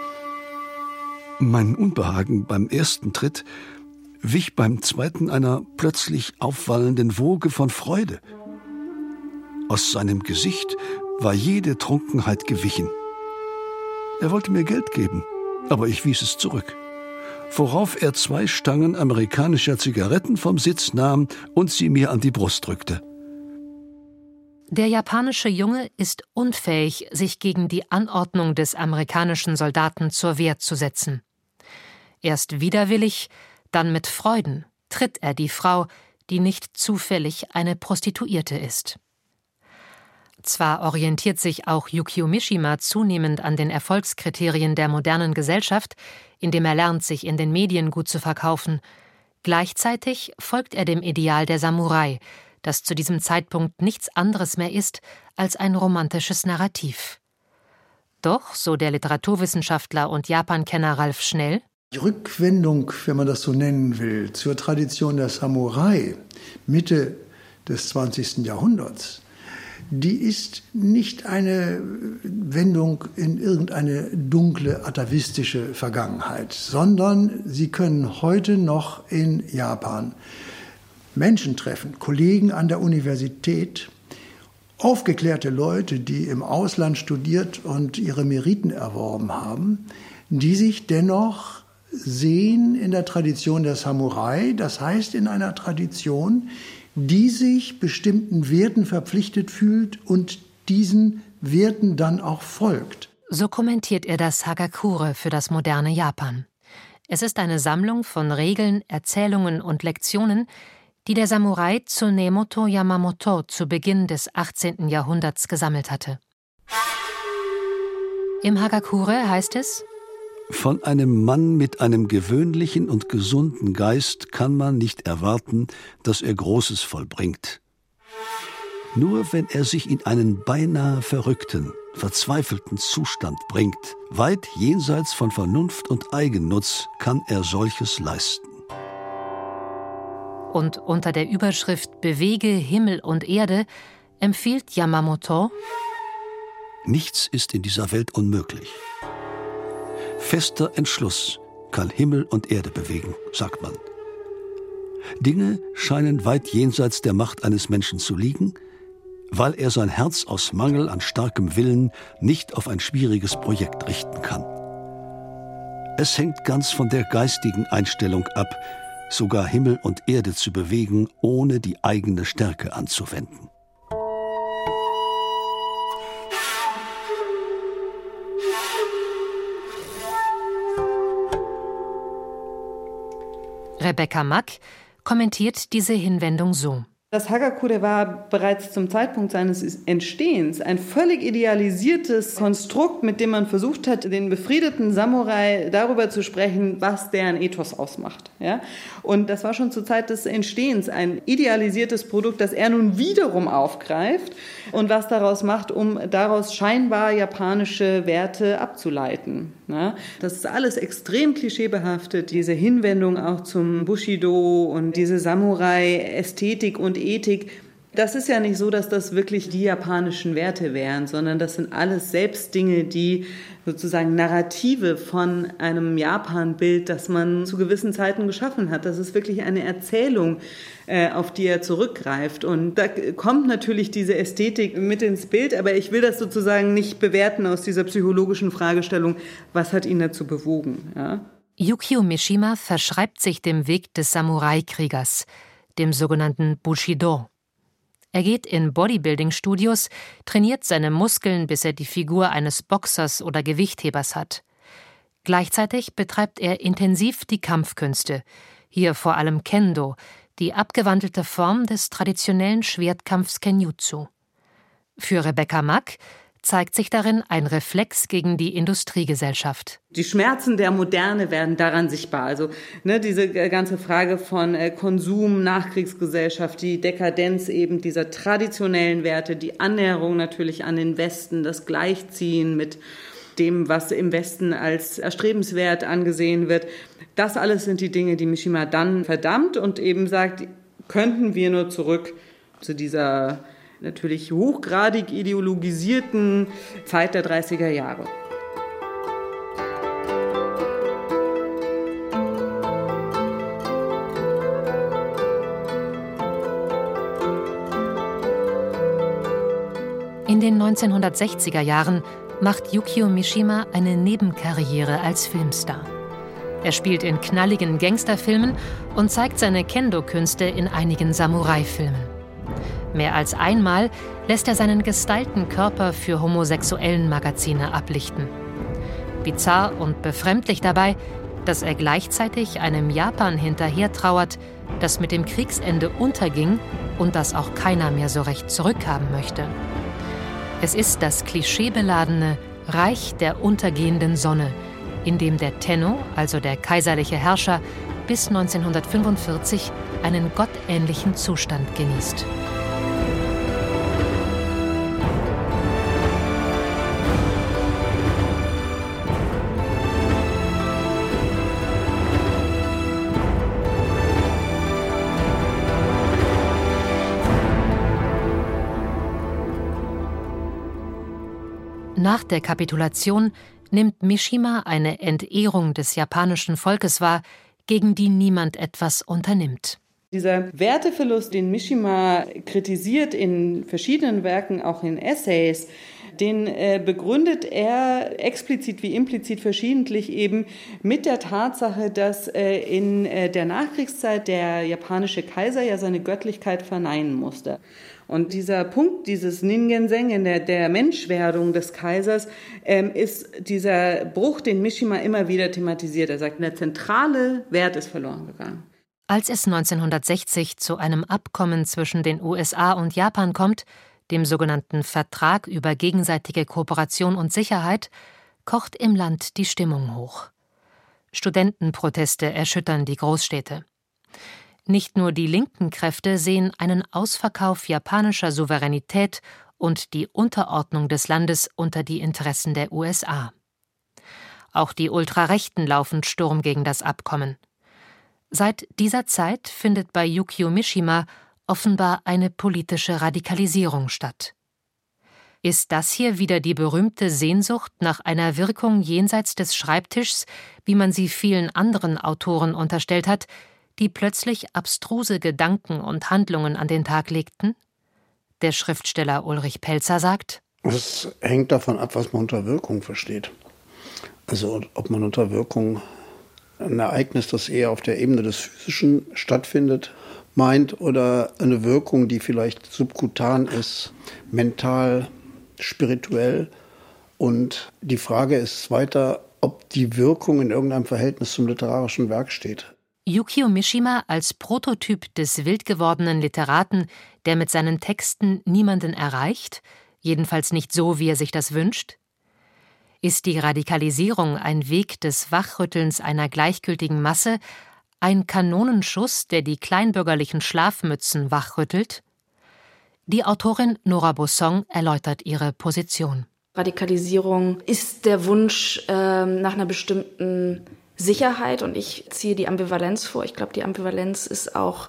Speaker 5: Mein Unbehagen beim ersten Tritt wich beim zweiten einer plötzlich aufwallenden Woge von Freude. Aus seinem Gesicht war jede Trunkenheit gewichen. Er wollte mir Geld geben, aber ich wies es zurück, worauf er 2 Stangen amerikanischer Zigaretten vom Sitz nahm und sie mir an die Brust drückte.
Speaker 2: Der japanische Junge ist unfähig, sich gegen die Anordnung des amerikanischen Soldaten zur Wehr zu setzen. Erst widerwillig, dann mit Freuden tritt er die Frau, die nicht zufällig eine Prostituierte ist. Zwar orientiert sich auch Yukio Mishima zunehmend an den Erfolgskriterien der modernen Gesellschaft, indem er lernt, sich in den Medien gut zu verkaufen. Gleichzeitig folgt er dem Ideal der Samurai, das zu diesem Zeitpunkt nichts anderes mehr ist als ein romantisches Narrativ. Doch, so der Literaturwissenschaftler und Japankenner Ralf Schnell,
Speaker 13: die Rückwendung, wenn man das so nennen will, zur Tradition der Samurai Mitte des 20. Jahrhunderts, die ist nicht eine Wendung in irgendeine dunkle, atavistische Vergangenheit, sondern sie können heute noch in Japan Menschen treffen, Kollegen an der Universität, aufgeklärte Leute, die im Ausland studiert und ihre Meriten erworben haben, die sich dennoch sehen in der Tradition der Samurai, das heißt in einer Tradition, die sich bestimmten Werten verpflichtet fühlt und diesen Werten dann auch folgt.
Speaker 2: So kommentiert er das Hagakure für das moderne Japan. Es ist eine Sammlung von Regeln, Erzählungen und Lektionen, die der Samurai Tsunemoto Yamamoto zu Beginn des 18. Jahrhunderts gesammelt hatte. Im Hagakure heißt es:
Speaker 5: Von einem Mann mit einem gewöhnlichen und gesunden Geist kann man nicht erwarten, dass er Großes vollbringt. Nur wenn er sich in einen beinahe verrückten, verzweifelten Zustand bringt, weit jenseits von Vernunft und Eigennutz, kann er solches leisten.
Speaker 2: Und unter der Überschrift »Bewege Himmel und Erde« empfiehlt Yamamoto:
Speaker 5: Nichts ist in dieser Welt unmöglich. Fester Entschluss kann Himmel und Erde bewegen, sagt man. Dinge scheinen weit jenseits der Macht eines Menschen zu liegen, weil er sein Herz aus Mangel an starkem Willen nicht auf ein schwieriges Projekt richten kann. Es hängt ganz von der geistigen Einstellung ab, sogar Himmel und Erde zu bewegen, ohne die eigene Stärke anzuwenden.
Speaker 2: Rebecca Mack kommentiert diese Hinwendung so:
Speaker 15: Das Hagakure war bereits zum Zeitpunkt seines Entstehens ein völlig idealisiertes Konstrukt, mit dem man versucht hat, den befriedeten Samurai darüber zu sprechen, was deren Ethos ausmacht. Ja? Und das war schon zur Zeit des Entstehens ein idealisiertes Produkt, das er nun wiederum aufgreift und was daraus macht, um daraus scheinbar japanische Werte abzuleiten. Ja? Das ist alles extrem klischeebehaftet, diese Hinwendung auch zum Bushido und diese Samurai-Ästhetik und Ethik. Das ist ja nicht so, dass das wirklich die japanischen Werte wären, sondern das sind alles selbst Dinge, die sozusagen Narrative von einem Japan-Bild, das man zu gewissen Zeiten geschaffen hat. Das ist wirklich eine Erzählung, auf die er zurückgreift. Und da kommt natürlich diese Ästhetik mit ins Bild, aber ich will das sozusagen nicht bewerten aus dieser psychologischen Fragestellung, was hat ihn dazu bewogen. Ja?
Speaker 2: Yukio Mishima verschreibt sich dem Weg des Samurai-Kriegers, dem sogenannten Bushido. Er geht in Bodybuilding-Studios, trainiert seine Muskeln, bis er die Figur eines Boxers oder Gewichthebers hat. Gleichzeitig betreibt er intensiv die Kampfkünste, hier vor allem Kendo, die abgewandelte Form des traditionellen Schwertkampfs Kenjutsu. Für Rebecca Mack zeigt sich darin ein Reflex gegen die Industriegesellschaft.
Speaker 15: Die Schmerzen der Moderne werden daran sichtbar. Also diese ganze Frage von Konsum, Nachkriegsgesellschaft, die Dekadenz eben dieser traditionellen Werte, die Annäherung natürlich an den Westen, das Gleichziehen mit dem, was im Westen als erstrebenswert angesehen wird. Das alles sind die Dinge, die Mishima dann verdammt und eben sagt, könnten wir nur zurück zu dieser natürlich hochgradig ideologisierten Zeit der 30er Jahre.
Speaker 2: In den 1960er Jahren macht Yukio Mishima eine Nebenkarriere als Filmstar. Er spielt in knalligen Gangsterfilmen und zeigt seine Kendo-Künste in einigen Samurai-Filmen. Mehr als einmal lässt er seinen gestylten Körper für homosexuellen Magazine ablichten. Bizarr und befremdlich dabei, dass er gleichzeitig einem Japan hinterhertrauert, das mit dem Kriegsende unterging und das auch keiner mehr so recht zurückhaben möchte. Es ist das klischeebeladene Reich der untergehenden Sonne, in dem der Tenno, also der kaiserliche Herrscher, bis 1945 einen gottähnlichen Zustand genießt. Nach der Kapitulation nimmt Mishima eine Entehrung des japanischen Volkes wahr, gegen die niemand etwas unternimmt.
Speaker 15: Dieser Werteverlust, den Mishima kritisiert in verschiedenen Werken, auch in Essays, den begründet er explizit wie implizit verschiedentlich eben mit der Tatsache, dass in der Nachkriegszeit der japanische Kaiser ja seine Göttlichkeit verneinen musste. Und dieser Punkt, dieses Ningen-Sengen, der Menschwerdung des Kaisers, ist dieser Bruch, den Mishima immer wieder thematisiert. Er sagt, der zentrale Wert ist verloren gegangen.
Speaker 2: Als es 1960 zu einem Abkommen zwischen den USA und Japan kommt, dem sogenannten Vertrag über gegenseitige Kooperation und Sicherheit, kocht im Land die Stimmung hoch. Studentenproteste erschüttern die Großstädte. Nicht nur die linken Kräfte sehen einen Ausverkauf japanischer Souveränität und die Unterordnung des Landes unter die Interessen der USA. Auch die Ultrarechten laufen Sturm gegen das Abkommen. Seit dieser Zeit findet bei Yukio Mishima offenbar eine politische Radikalisierung statt. Ist das hier wieder die berühmte Sehnsucht nach einer Wirkung jenseits des Schreibtischs, wie man sie vielen anderen Autoren unterstellt hat, die plötzlich abstruse Gedanken und Handlungen an den Tag legten? Der Schriftsteller Ulrich Pelzer sagt:
Speaker 6: Es hängt davon ab, was man unter Wirkung versteht. Also ob man unter Wirkung ein Ereignis, das eher auf der Ebene des Physischen stattfindet, meint, oder eine Wirkung, die vielleicht subkutan ist, mental, spirituell. Und die Frage ist weiter, ob die Wirkung in irgendeinem Verhältnis zum literarischen Werk steht.
Speaker 2: Yukio Mishima als Prototyp des wild gewordenen Literaten, der mit seinen Texten niemanden erreicht, jedenfalls nicht so, wie er sich das wünscht? Ist die Radikalisierung ein Weg des Wachrüttelns einer gleichgültigen Masse, ein Kanonenschuss, der die kleinbürgerlichen Schlafmützen wachrüttelt? Die Autorin Nora Bossong erläutert ihre Position.
Speaker 9: Radikalisierung ist der Wunsch nach einer bestimmten Sicherheit, und ich ziehe die Ambivalenz vor. Ich glaube, die Ambivalenz ist auch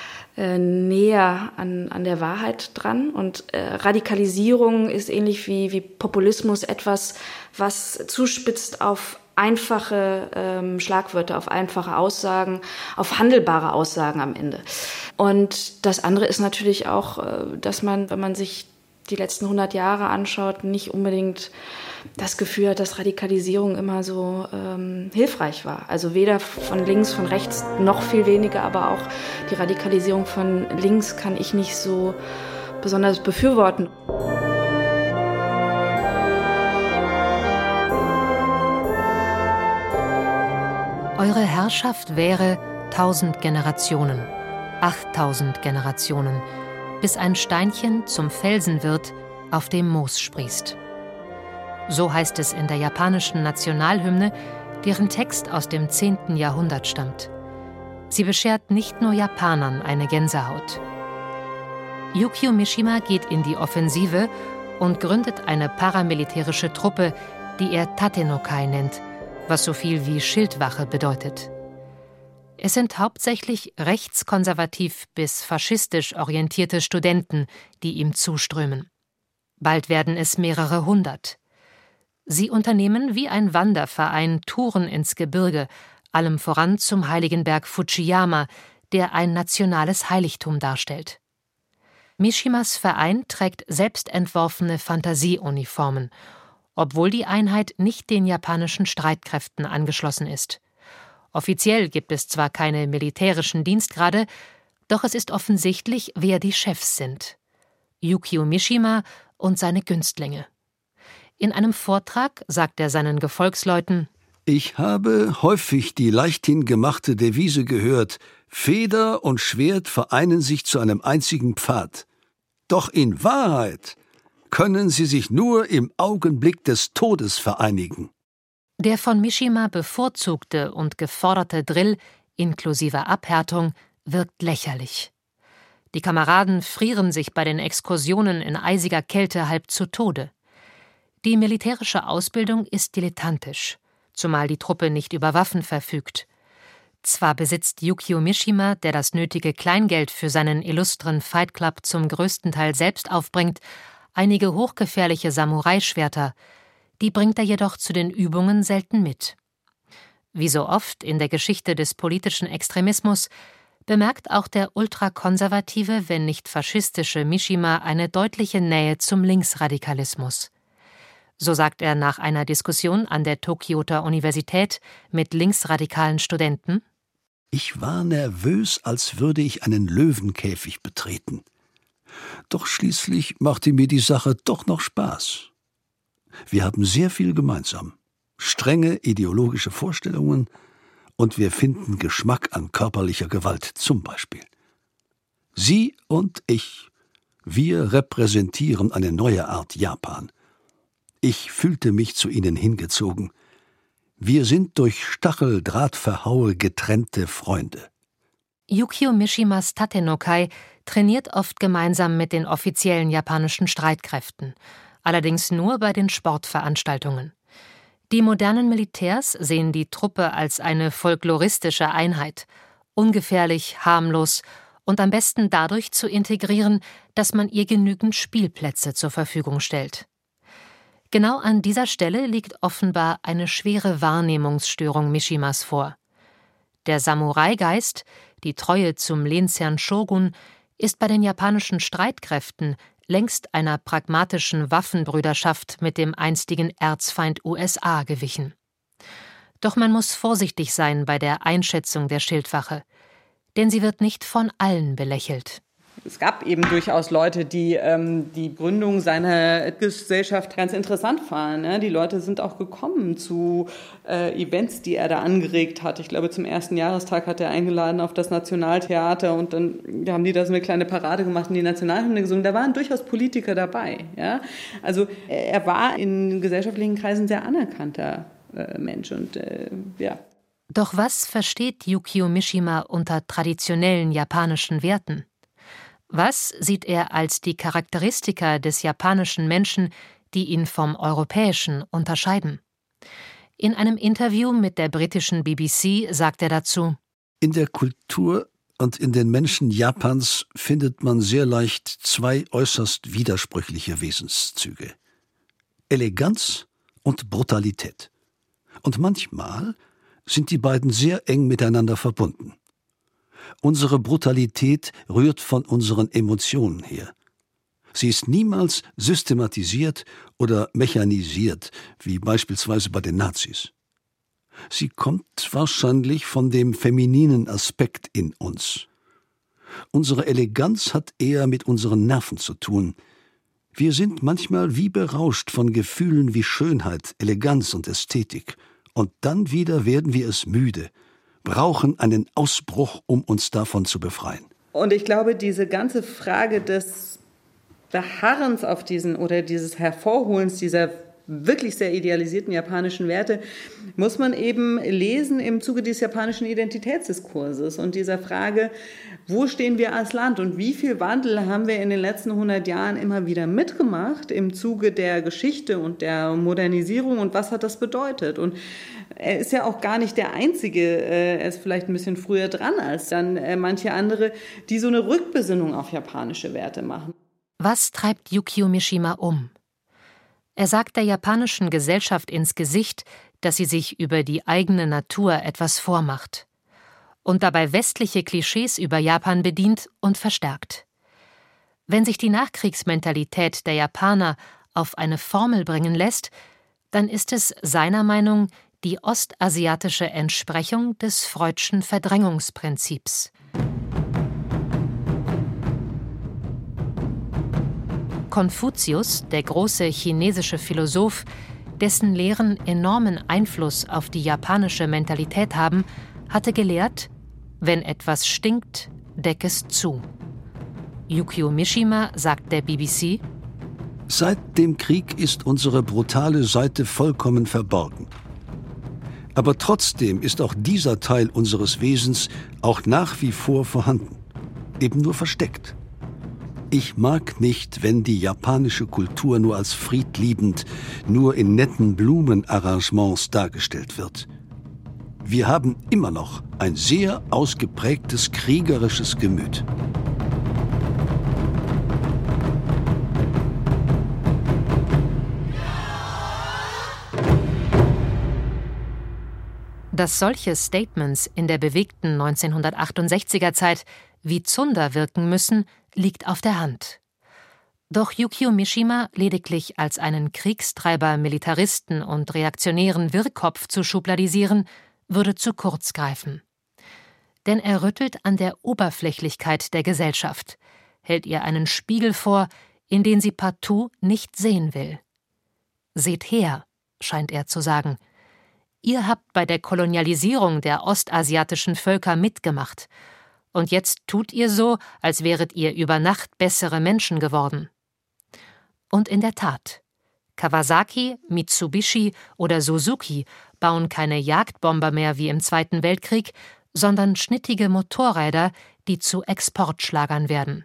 Speaker 9: näher an der Wahrheit dran. Und Radikalisierung ist ähnlich wie Populismus etwas, was zuspitzt auf einfache Schlagwörter, auf einfache Aussagen, auf handelbare Aussagen am Ende. Und das andere ist natürlich auch, dass man, wenn man sich die letzten 100 Jahre anschaut, nicht unbedingt das Gefühl hat, dass Radikalisierung immer so hilfreich war. Also weder von links, von rechts, noch viel weniger, aber auch die Radikalisierung von links kann ich nicht so besonders befürworten.
Speaker 2: Eure Herrschaft währe 1000 Generationen, 8000 Generationen, bis ein Steinchen zum Felsen wird, auf dem Moos sprießt. So heißt es in der japanischen Nationalhymne, deren Text aus dem 10. Jahrhundert stammt. Sie beschert nicht nur Japanern eine Gänsehaut. Yukio Mishima geht in die Offensive und gründet eine paramilitärische Truppe, die er Tatenokai nennt, was so viel wie Schildwache bedeutet. Es sind hauptsächlich rechtskonservativ bis faschistisch orientierte Studenten, die ihm zuströmen. Bald werden es mehrere hundert. Sie unternehmen wie ein Wanderverein Touren ins Gebirge, allem voran zum heiligen Berg Fujiyama, der ein nationales Heiligtum darstellt. Mishimas Verein trägt selbstentworfene Fantasieuniformen, obwohl die Einheit nicht den japanischen Streitkräften angeschlossen ist. Offiziell gibt es zwar keine militärischen Dienstgrade, doch es ist offensichtlich, wer die Chefs sind: Yukio Mishima und seine Günstlinge. In einem Vortrag sagt er seinen Gefolgsleuten:
Speaker 5: Ich habe häufig die leichthin gemachte Devise gehört: Feder und Schwert vereinen sich zu einem einzigen Pfad. Doch in Wahrheit können sie sich nur im Augenblick des Todes vereinigen.
Speaker 2: Der von Mishima bevorzugte und geforderte Drill inklusive Abhärtung wirkt lächerlich. Die Kameraden frieren sich bei den Exkursionen in eisiger Kälte halb zu Tode. Die militärische Ausbildung ist dilettantisch, zumal die Truppe nicht über Waffen verfügt. Zwar besitzt Yukio Mishima, der das nötige Kleingeld für seinen illustren Fight Club zum größten Teil selbst aufbringt, einige hochgefährliche Samurai-Schwerter, die bringt er jedoch zu den Übungen selten mit. Wie so oft in der Geschichte des politischen Extremismus bemerkt auch der ultrakonservative, wenn nicht faschistische Mishima eine deutliche Nähe zum Linksradikalismus. So sagt er nach einer Diskussion an der Tokioter Universität mit linksradikalen Studenten:
Speaker 5: Ich war nervös, als würde ich einen Löwenkäfig betreten. Doch schließlich machte mir die Sache doch noch Spaß. Wir haben sehr viel gemeinsam, strenge ideologische Vorstellungen, und wir finden Geschmack an körperlicher Gewalt zum Beispiel. Sie und ich, wir repräsentieren eine neue Art Japan. Ich fühlte mich zu ihnen hingezogen. Wir sind durch Stacheldrahtverhaue getrennte Freunde.
Speaker 2: Yukio Mishimas Tatenokai trainiert oft gemeinsam mit den offiziellen japanischen Streitkräften, allerdings nur bei den Sportveranstaltungen. Die modernen Militärs sehen die Truppe als eine folkloristische Einheit, ungefährlich, harmlos und am besten dadurch zu integrieren, dass man ihr genügend Spielplätze zur Verfügung stellt. Genau an dieser Stelle liegt offenbar eine schwere Wahrnehmungsstörung Mishimas vor. Der Samurai-Geist, die Treue zum Lehnsherrn Shogun, ist bei den japanischen Streitkräften längst einer pragmatischen Waffenbrüderschaft mit dem einstigen Erzfeind USA gewichen. Doch man muss vorsichtig sein bei der Einschätzung der Schildwache, denn sie wird nicht von allen belächelt.
Speaker 15: Es gab eben durchaus Leute, die die Gründung seiner Gesellschaft ganz interessant fanden. Ne? Die Leute sind auch gekommen zu Events, die er da angeregt hat. Ich glaube, zum 1. Jahrestag hat er eingeladen auf das Nationaltheater und dann haben die da so eine kleine Parade gemacht und die Nationalhymne gesungen. Da waren durchaus Politiker dabei. Ja? Also er war in gesellschaftlichen Kreisen sehr anerkannter Mensch. Und ja.
Speaker 2: Doch was versteht Yukio Mishima unter traditionellen japanischen Werten? Was sieht er als die Charakteristika des japanischen Menschen, die ihn vom europäischen unterscheiden? In einem Interview mit der britischen BBC sagt er dazu:
Speaker 5: In der Kultur und in den Menschen Japans findet man sehr leicht zwei äußerst widersprüchliche Wesenszüge: Eleganz und Brutalität. Und manchmal sind die beiden sehr eng miteinander verbunden. Unsere Brutalität rührt von unseren Emotionen her. Sie ist niemals systematisiert oder mechanisiert, wie beispielsweise bei den Nazis. Sie kommt wahrscheinlich von dem femininen Aspekt in uns. Unsere Eleganz hat eher mit unseren Nerven zu tun. Wir sind manchmal wie berauscht von Gefühlen wie Schönheit, Eleganz und Ästhetik. Und dann wieder werden wir es müde, brauchen einen Ausbruch, um uns davon zu befreien.
Speaker 15: Und ich glaube, diese ganze Frage des Beharrens auf diesen oder dieses Hervorholens dieser wirklich sehr idealisierten japanischen Werte muss man eben lesen im Zuge des japanischen Identitätsdiskurses und dieser Frage, wo stehen wir als Land und wie viel Wandel haben wir in den letzten 100 Jahren immer wieder mitgemacht im Zuge der Geschichte und der Modernisierung und was hat das bedeutet? Und er ist ja auch gar nicht der Einzige, er ist vielleicht ein bisschen früher dran als dann manche andere, die so eine Rückbesinnung auf japanische Werte machen.
Speaker 2: Was treibt Yukio Mishima um? Er sagt der japanischen Gesellschaft ins Gesicht, dass sie sich über die eigene Natur etwas vormacht und dabei westliche Klischees über Japan bedient und verstärkt. Wenn sich die Nachkriegsmentalität der Japaner auf eine Formel bringen lässt, dann ist es seiner Meinung die ostasiatische Entsprechung des Freudschen Verdrängungsprinzips. Konfuzius, der große chinesische Philosoph, dessen Lehren enormen Einfluss auf die japanische Mentalität haben, hatte gelehrt: Wenn etwas stinkt, deck es zu. Yukio Mishima sagt der BBC:
Speaker 5: Seit dem Krieg ist unsere brutale Seite vollkommen verborgen. Aber trotzdem ist auch dieser Teil unseres Wesens auch nach wie vor vorhanden, eben nur versteckt. Ich mag nicht, wenn die japanische Kultur nur als friedliebend, nur in netten Blumenarrangements dargestellt wird. Wir haben immer noch ein sehr ausgeprägtes kriegerisches Gemüt.
Speaker 2: Dass solche Statements in der bewegten 1968er Zeit wie Zunder wirken müssen, liegt auf der Hand. Doch Yukio Mishima lediglich als einen Kriegstreiber, Militaristen und reaktionären Wirrkopf zu schubladisieren, würde zu kurz greifen. Denn er rüttelt an der Oberflächlichkeit der Gesellschaft, hält ihr einen Spiegel vor, in den sie partout nicht sehen will. Seht her, scheint er zu sagen. Ihr habt bei der Kolonialisierung der ostasiatischen Völker mitgemacht. Und jetzt tut ihr so, als wäret ihr über Nacht bessere Menschen geworden. Und in der Tat, Kawasaki, Mitsubishi oder Suzuki bauen keine Jagdbomber mehr wie im Zweiten Weltkrieg, sondern schnittige Motorräder, die zu Exportschlagern werden.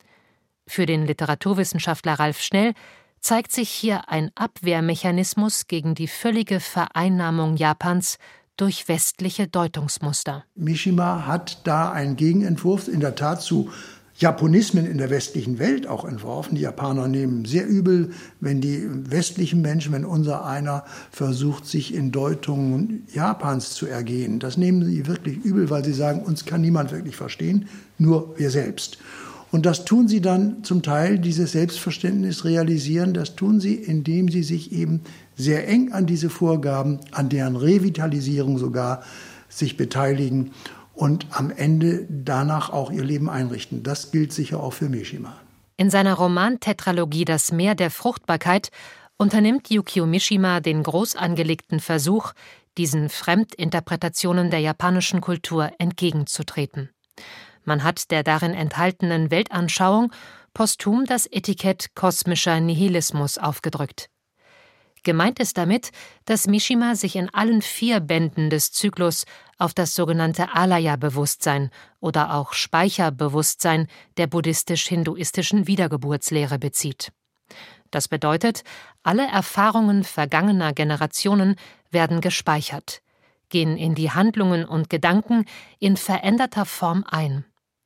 Speaker 2: Für den Literaturwissenschaftler Ralf Schnell zeigt sich hier ein Abwehrmechanismus gegen die völlige Vereinnahmung Japans durch westliche Deutungsmuster.
Speaker 13: Mishima hat da einen Gegenentwurf in der Tat zu Japonismen in der westlichen Welt auch entworfen. Die Japaner nehmen sehr übel, wenn die westlichen Menschen, wenn unser einer versucht, sich in Deutungen Japans zu ergehen. Das nehmen sie wirklich übel, weil sie sagen, uns kann niemand wirklich verstehen, nur wir selbst. Und das tun sie dann zum Teil, dieses Selbstverständnis realisieren, das tun sie, indem sie sich eben sehr eng an diese Vorgaben, an deren Revitalisierung sogar sich beteiligen und am Ende danach auch ihr Leben einrichten. Das gilt sicher auch für Mishima.
Speaker 2: In seiner Romantetralogie Das Meer der Fruchtbarkeit unternimmt Yukio Mishima den groß angelegten Versuch, diesen Fremdinterpretationen der japanischen Kultur entgegenzutreten. Man hat der darin enthaltenen Weltanschauung posthum das Etikett kosmischer Nihilismus aufgedrückt. Gemeint ist damit, dass Mishima sich in allen 4 Bänden des Zyklus auf das sogenannte Alaya-Bewusstsein oder auch Speicherbewusstsein der buddhistisch-hinduistischen Wiedergeburtslehre bezieht. Das bedeutet, alle Erfahrungen vergangener Generationen werden gespeichert, gehen in die Handlungen und Gedanken in veränderter Form ein.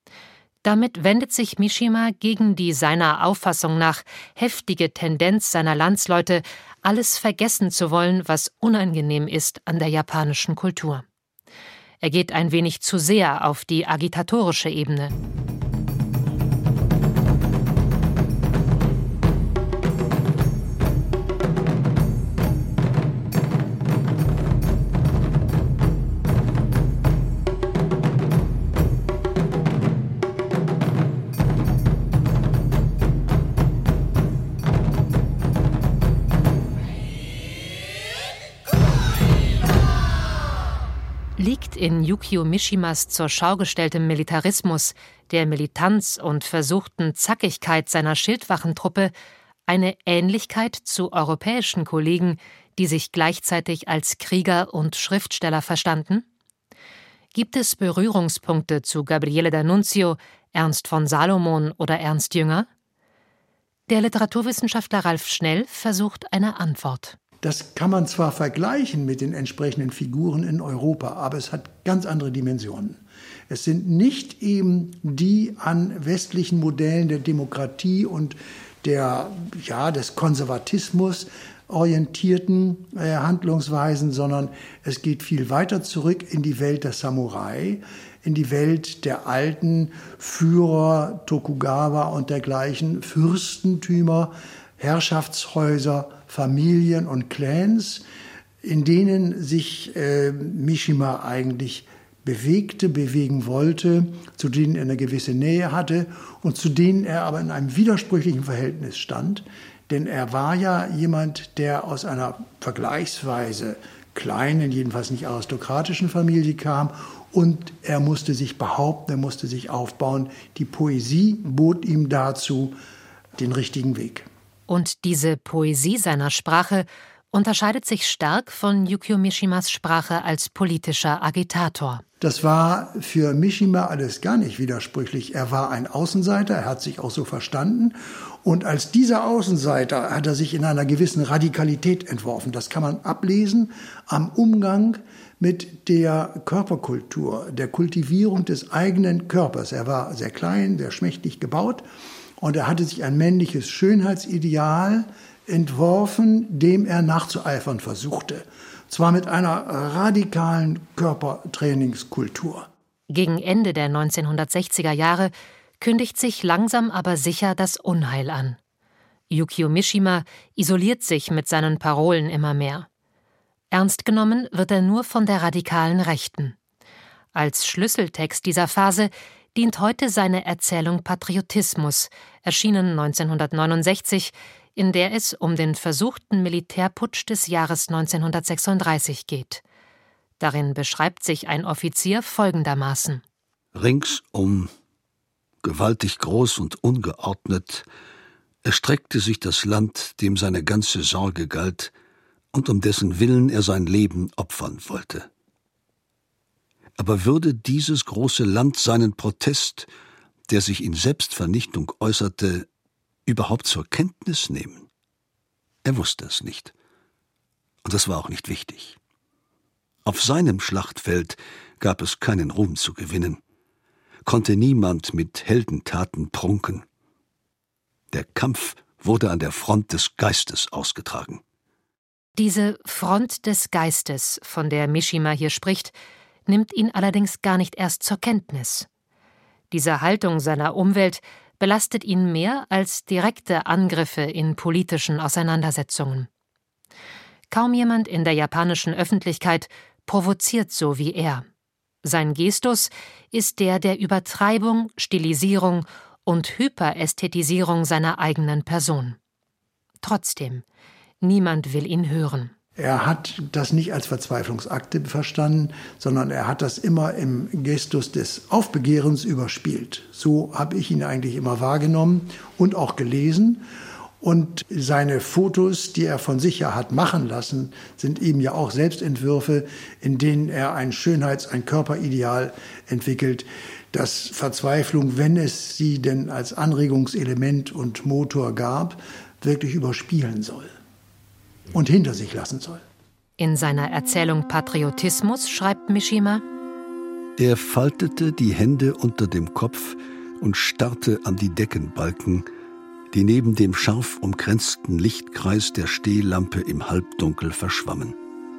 Speaker 2: Damit wendet sich Mishima gegen die seiner Auffassung nach heftige Tendenz seiner Landsleute, alles vergessen zu wollen, was unangenehm ist an der japanischen Kultur. Er geht ein wenig zu sehr auf die agitatorische Ebene. Liegt in Yukio Mishimas zur Schau gestelltem Militarismus, der Militanz und versuchten Zackigkeit seiner Schildwachentruppe eine Ähnlichkeit zu europäischen Kollegen, die sich gleichzeitig als Krieger und Schriftsteller verstanden? Gibt es Berührungspunkte zu Gabriele D'Annunzio, Ernst von Salomon oder Ernst Jünger? Der Literaturwissenschaftler Ralf Schnell versucht eine Antwort.
Speaker 13: Das kann man zwar vergleichen mit den entsprechenden Figuren in Europa, aber es hat ganz andere Dimensionen. Es sind nicht eben die an westlichen Modellen der Demokratie und des Konservatismus orientierten Handlungsweisen, sondern es geht viel weiter zurück in die Welt der Samurai, in die Welt der alten Führer, Tokugawa und dergleichen, Fürstentümer, Herrschaftshäuser, Familien und Clans, in denen sich Mishima eigentlich bewegen wollte, zu denen er eine gewisse Nähe hatte und zu denen er aber in einem widersprüchlichen Verhältnis stand. Denn er war ja jemand, der aus einer vergleichsweise kleinen, jedenfalls nicht aristokratischen Familie kam und er musste sich behaupten, er musste sich aufbauen. Die Poesie bot ihm dazu den richtigen Weg.
Speaker 2: Und diese Poesie seiner Sprache unterscheidet sich stark von Yukio Mishimas Sprache als politischer Agitator.
Speaker 13: Das war für Mishima alles gar nicht widersprüchlich. Er war ein Außenseiter, er hat sich auch so verstanden. Und als dieser Außenseiter hat er sich in einer gewissen Radikalität entworfen. Das kann man ablesen am Umgang mit der Körperkultur, der Kultivierung des eigenen Körpers. Er war sehr klein, sehr schmächtig gebaut und er hatte sich ein männliches Schönheitsideal entworfen, dem er nachzueifern versuchte. Zwar mit einer radikalen Körpertrainingskultur.
Speaker 2: Gegen Ende der 1960er Jahre kündigt sich langsam aber sicher das Unheil an. Yukio Mishima isoliert sich mit seinen Parolen immer mehr. Ernst genommen wird er nur von der radikalen Rechten. Als Schlüsseltext dieser Phase dient heute seine Erzählung Patriotismus, erschienen 1969, in der es um den versuchten Militärputsch des Jahres 1936 geht. Darin beschreibt sich ein Offizier folgendermaßen:
Speaker 5: Ringsum, gewaltig groß und ungeordnet, erstreckte sich das Land, dem seine ganze Sorge galt und um dessen Willen er sein Leben opfern wollte. Aber würde dieses große Land seinen Protest, der sich in Selbstvernichtung äußerte, überhaupt zur Kenntnis nehmen? Er wusste es nicht. Und das war auch nicht wichtig. Auf seinem Schlachtfeld gab es keinen Ruhm zu gewinnen, konnte niemand mit Heldentaten prunken. Der Kampf wurde an der Front des Geistes ausgetragen.
Speaker 2: Diese Front des Geistes, von der Mishima hier spricht, nimmt ihn allerdings gar nicht erst zur Kenntnis. Diese Haltung seiner Umwelt belastet ihn mehr als direkte Angriffe in politischen Auseinandersetzungen. Kaum jemand in der japanischen Öffentlichkeit provoziert so wie er. Sein Gestus ist der der Übertreibung, Stilisierung und Hyperästhetisierung seiner eigenen Person. Trotzdem, niemand will ihn hören.
Speaker 13: Er hat das nicht als Verzweiflungsakte verstanden, sondern er hat das immer im Gestus des Aufbegehrens überspielt. So habe ich ihn eigentlich immer wahrgenommen und auch gelesen. Und seine Fotos, die er von sich ja hat machen lassen, sind eben ja auch Selbstentwürfe, in denen er ein ein Körperideal entwickelt, das Verzweiflung, wenn es sie denn als Anregungselement und Motor gab, wirklich überspielen soll und hinter sich lassen soll.
Speaker 2: In seiner Erzählung Patriotismus schreibt Mishima:
Speaker 5: Er faltete die Hände unter dem Kopf und starrte an die Deckenbalken, die neben dem scharf umkränzten Lichtkreis der Stehlampe im Halbdunkel verschwammen.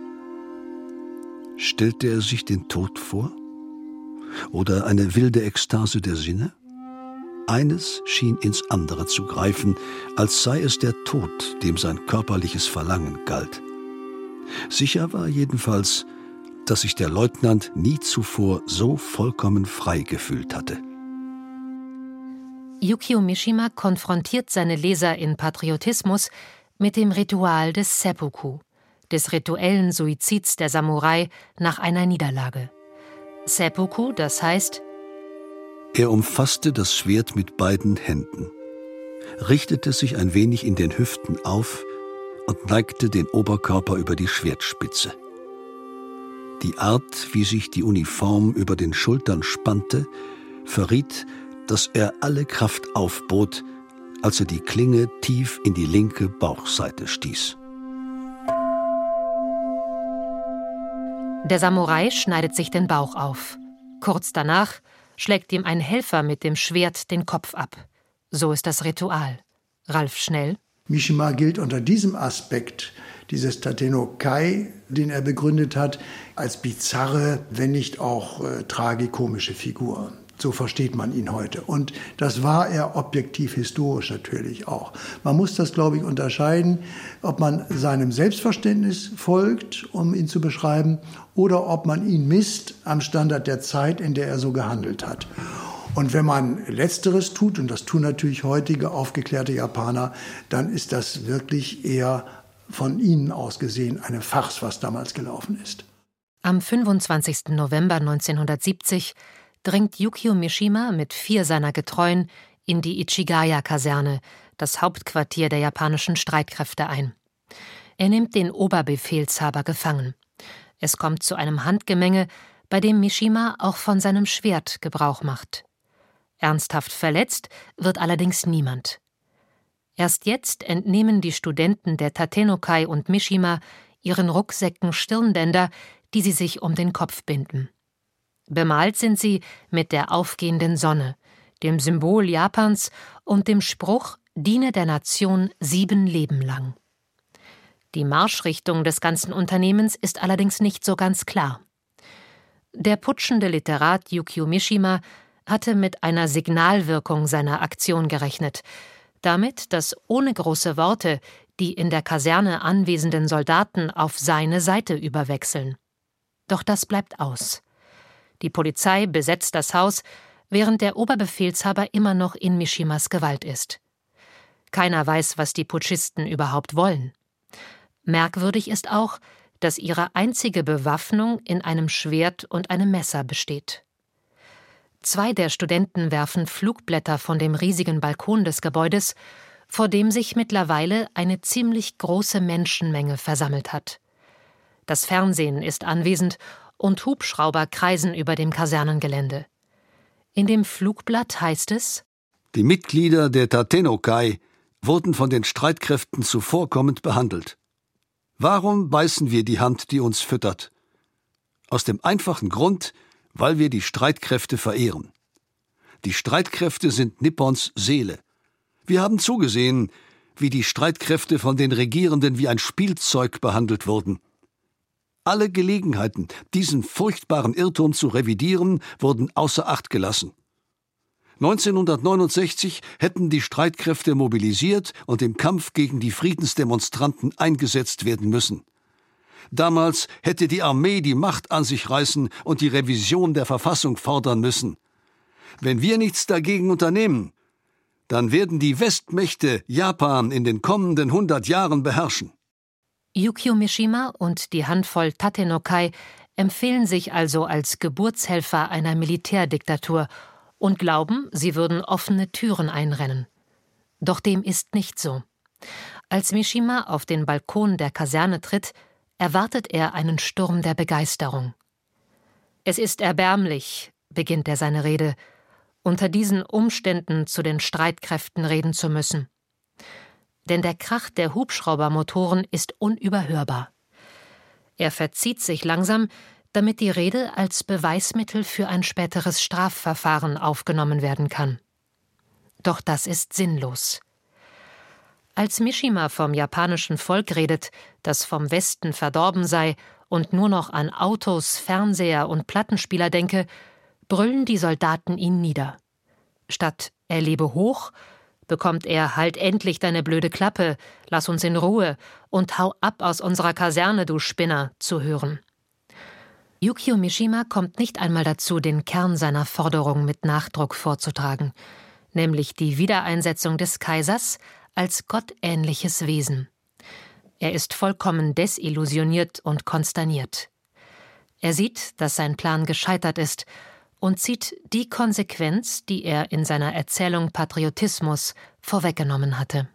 Speaker 5: Stellte er sich den Tod vor? Oder eine wilde Ekstase der Sinne? Eines schien ins andere zu greifen, als sei es der Tod, dem sein körperliches Verlangen galt. Sicher war jedenfalls, dass sich der Leutnant nie zuvor so vollkommen frei gefühlt hatte.
Speaker 2: Yukio Mishima konfrontiert seine Leser in Patriotismus mit dem Ritual des Seppuku, des rituellen Suizids der Samurai nach einer Niederlage. Seppuku, das heißt:
Speaker 5: Er umfasste das Schwert mit beiden Händen, richtete sich ein wenig in den Hüften auf und neigte den Oberkörper über die Schwertspitze. Die Art, wie sich die Uniform über den Schultern spannte, verriet, dass er alle Kraft aufbot, als er die Klinge tief in die linke Bauchseite stieß.
Speaker 2: Der Samurai schneidet sich den Bauch auf. Kurz danach schlägt ihm ein Helfer mit dem Schwert den Kopf ab. So ist das Ritual. Ralf Schnell.
Speaker 13: Mishima gilt unter diesem Aspekt dieses Tatenokai, den er begründet hat, als bizarre, wenn nicht auch tragikomische Figur. So versteht man ihn heute. Und das war er objektiv historisch natürlich auch. Man muss das, glaube ich, unterscheiden, ob man seinem Selbstverständnis folgt, um ihn zu beschreiben, oder ob man ihn misst am Standard der Zeit, in der er so gehandelt hat. Und wenn man Letzteres tut, und das tun natürlich heutige aufgeklärte Japaner, dann ist das wirklich eher von ihnen aus gesehen eine Farce, was damals gelaufen ist.
Speaker 2: Am 25. November 1970 dringt Yukio Mishima mit 4 seiner Getreuen in die Ichigaya-Kaserne, das Hauptquartier der japanischen Streitkräfte, ein. Er nimmt den Oberbefehlshaber gefangen. Es kommt zu einem Handgemenge, bei dem Mishima auch von seinem Schwert Gebrauch macht. Ernsthaft verletzt wird allerdings niemand. Erst jetzt entnehmen die Studenten der Tatenokai und Mishima ihren Rucksäcken Stirnbänder, die sie sich um den Kopf binden. Bemalt sind sie mit der aufgehenden Sonne, dem Symbol Japans und dem Spruch „Diene der Nation 7 Leben lang“. Die Marschrichtung des ganzen Unternehmens ist allerdings nicht so ganz klar. Der putschende Literat Yukio Mishima hatte mit einer Signalwirkung seiner Aktion gerechnet, damit, dass ohne große Worte die in der Kaserne anwesenden Soldaten auf seine Seite überwechseln. Doch das bleibt aus. Die Polizei besetzt das Haus, während der Oberbefehlshaber immer noch in Mishimas Gewalt ist. Keiner weiß, was die Putschisten überhaupt wollen. Merkwürdig ist auch, dass ihre einzige Bewaffnung in einem Schwert und einem Messer besteht. 2 der Studenten werfen Flugblätter von dem riesigen Balkon des Gebäudes, vor dem sich mittlerweile eine ziemlich große Menschenmenge versammelt hat. Das Fernsehen ist anwesend und Hubschrauber kreisen über dem Kasernengelände. In dem Flugblatt heißt es:
Speaker 5: Die Mitglieder der Tatenokai wurden von den Streitkräften zuvorkommend behandelt. Warum beißen wir die Hand, die uns füttert? Aus dem einfachen Grund, weil wir die Streitkräfte verehren. Die Streitkräfte sind Nippons Seele. Wir haben zugesehen, wie die Streitkräfte von den Regierenden wie ein Spielzeug behandelt wurden. Alle Gelegenheiten, diesen furchtbaren Irrtum zu revidieren, wurden außer Acht gelassen. 1969 hätten die Streitkräfte mobilisiert und im Kampf gegen die Friedensdemonstranten eingesetzt werden müssen. Damals hätte die Armee die Macht an sich reißen und die Revision der Verfassung fordern müssen. Wenn wir nichts dagegen unternehmen, dann werden die Westmächte Japan in den kommenden 100 Jahren beherrschen.
Speaker 2: Yukio Mishima und die Handvoll Tatenokai empfehlen sich also als Geburtshelfer einer Militärdiktatur und glauben, sie würden offene Türen einrennen. Doch dem ist nicht so. Als Mishima auf den Balkon der Kaserne tritt, erwartet er einen Sturm der Begeisterung. Es ist erbärmlich, beginnt er seine Rede, unter diesen Umständen zu den Streitkräften reden zu müssen. Denn der Krach der Hubschraubermotoren ist unüberhörbar. Er verzieht sich langsam, damit die Rede als Beweismittel für ein späteres Strafverfahren aufgenommen werden kann. Doch das ist sinnlos. Als Mishima vom japanischen Volk redet, das vom Westen verdorben sei und nur noch an Autos, Fernseher und Plattenspieler denke, brüllen die Soldaten ihn nieder. Statt „Er lebe hoch!“ bekommt er „Halt endlich deine blöde Klappe, lass uns in Ruhe und hau ab aus unserer Kaserne, du Spinner!“ zu hören. Yukio Mishima kommt nicht einmal dazu, den Kern seiner Forderung mit Nachdruck vorzutragen, nämlich die Wiedereinsetzung des Kaisers als gottähnliches Wesen. Er ist vollkommen desillusioniert und konsterniert. Er sieht, dass sein Plan gescheitert ist und zieht die Konsequenz, die er in seiner Erzählung Patriotismus vorweggenommen hatte.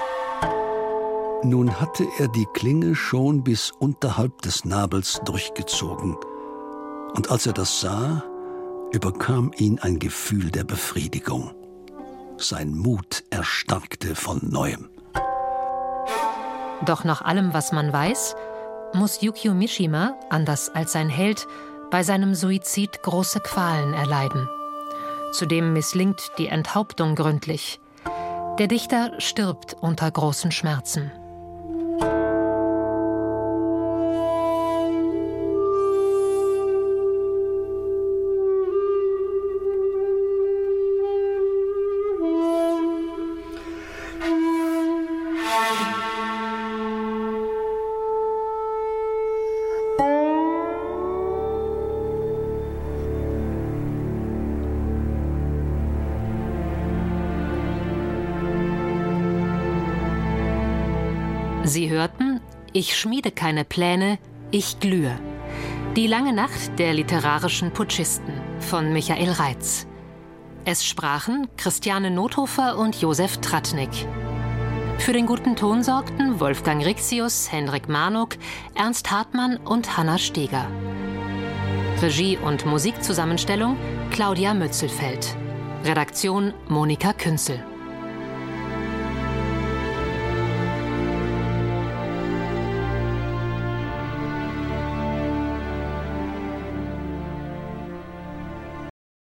Speaker 5: Nun hatte er die Klinge schon bis unterhalb des Nabels durchgezogen. Und als er das sah, überkam ihn ein Gefühl der Befriedigung. Sein Mut erstarkte von Neuem.
Speaker 2: Doch nach allem, was man weiß, muss Yukio Mishima, anders als sein Held, bei seinem Suizid große Qualen erleiden. Zudem misslingt die Enthauptung gründlich. Der Dichter stirbt unter großen Schmerzen. Sie hörten »Ich schmiede keine Pläne, ich glühe«. Die lange Nacht der literarischen Putschisten von Michael Reitz. Es sprachen Christiane Nothofer und Josef Tratnik. Für den guten Ton sorgten Wolfgang Rixius, Hendrik Marnock, Ernst Hartmann und Hanna Steger. Regie und Musikzusammenstellung Claudia Mützelfeld. Redaktion Monika Künzel.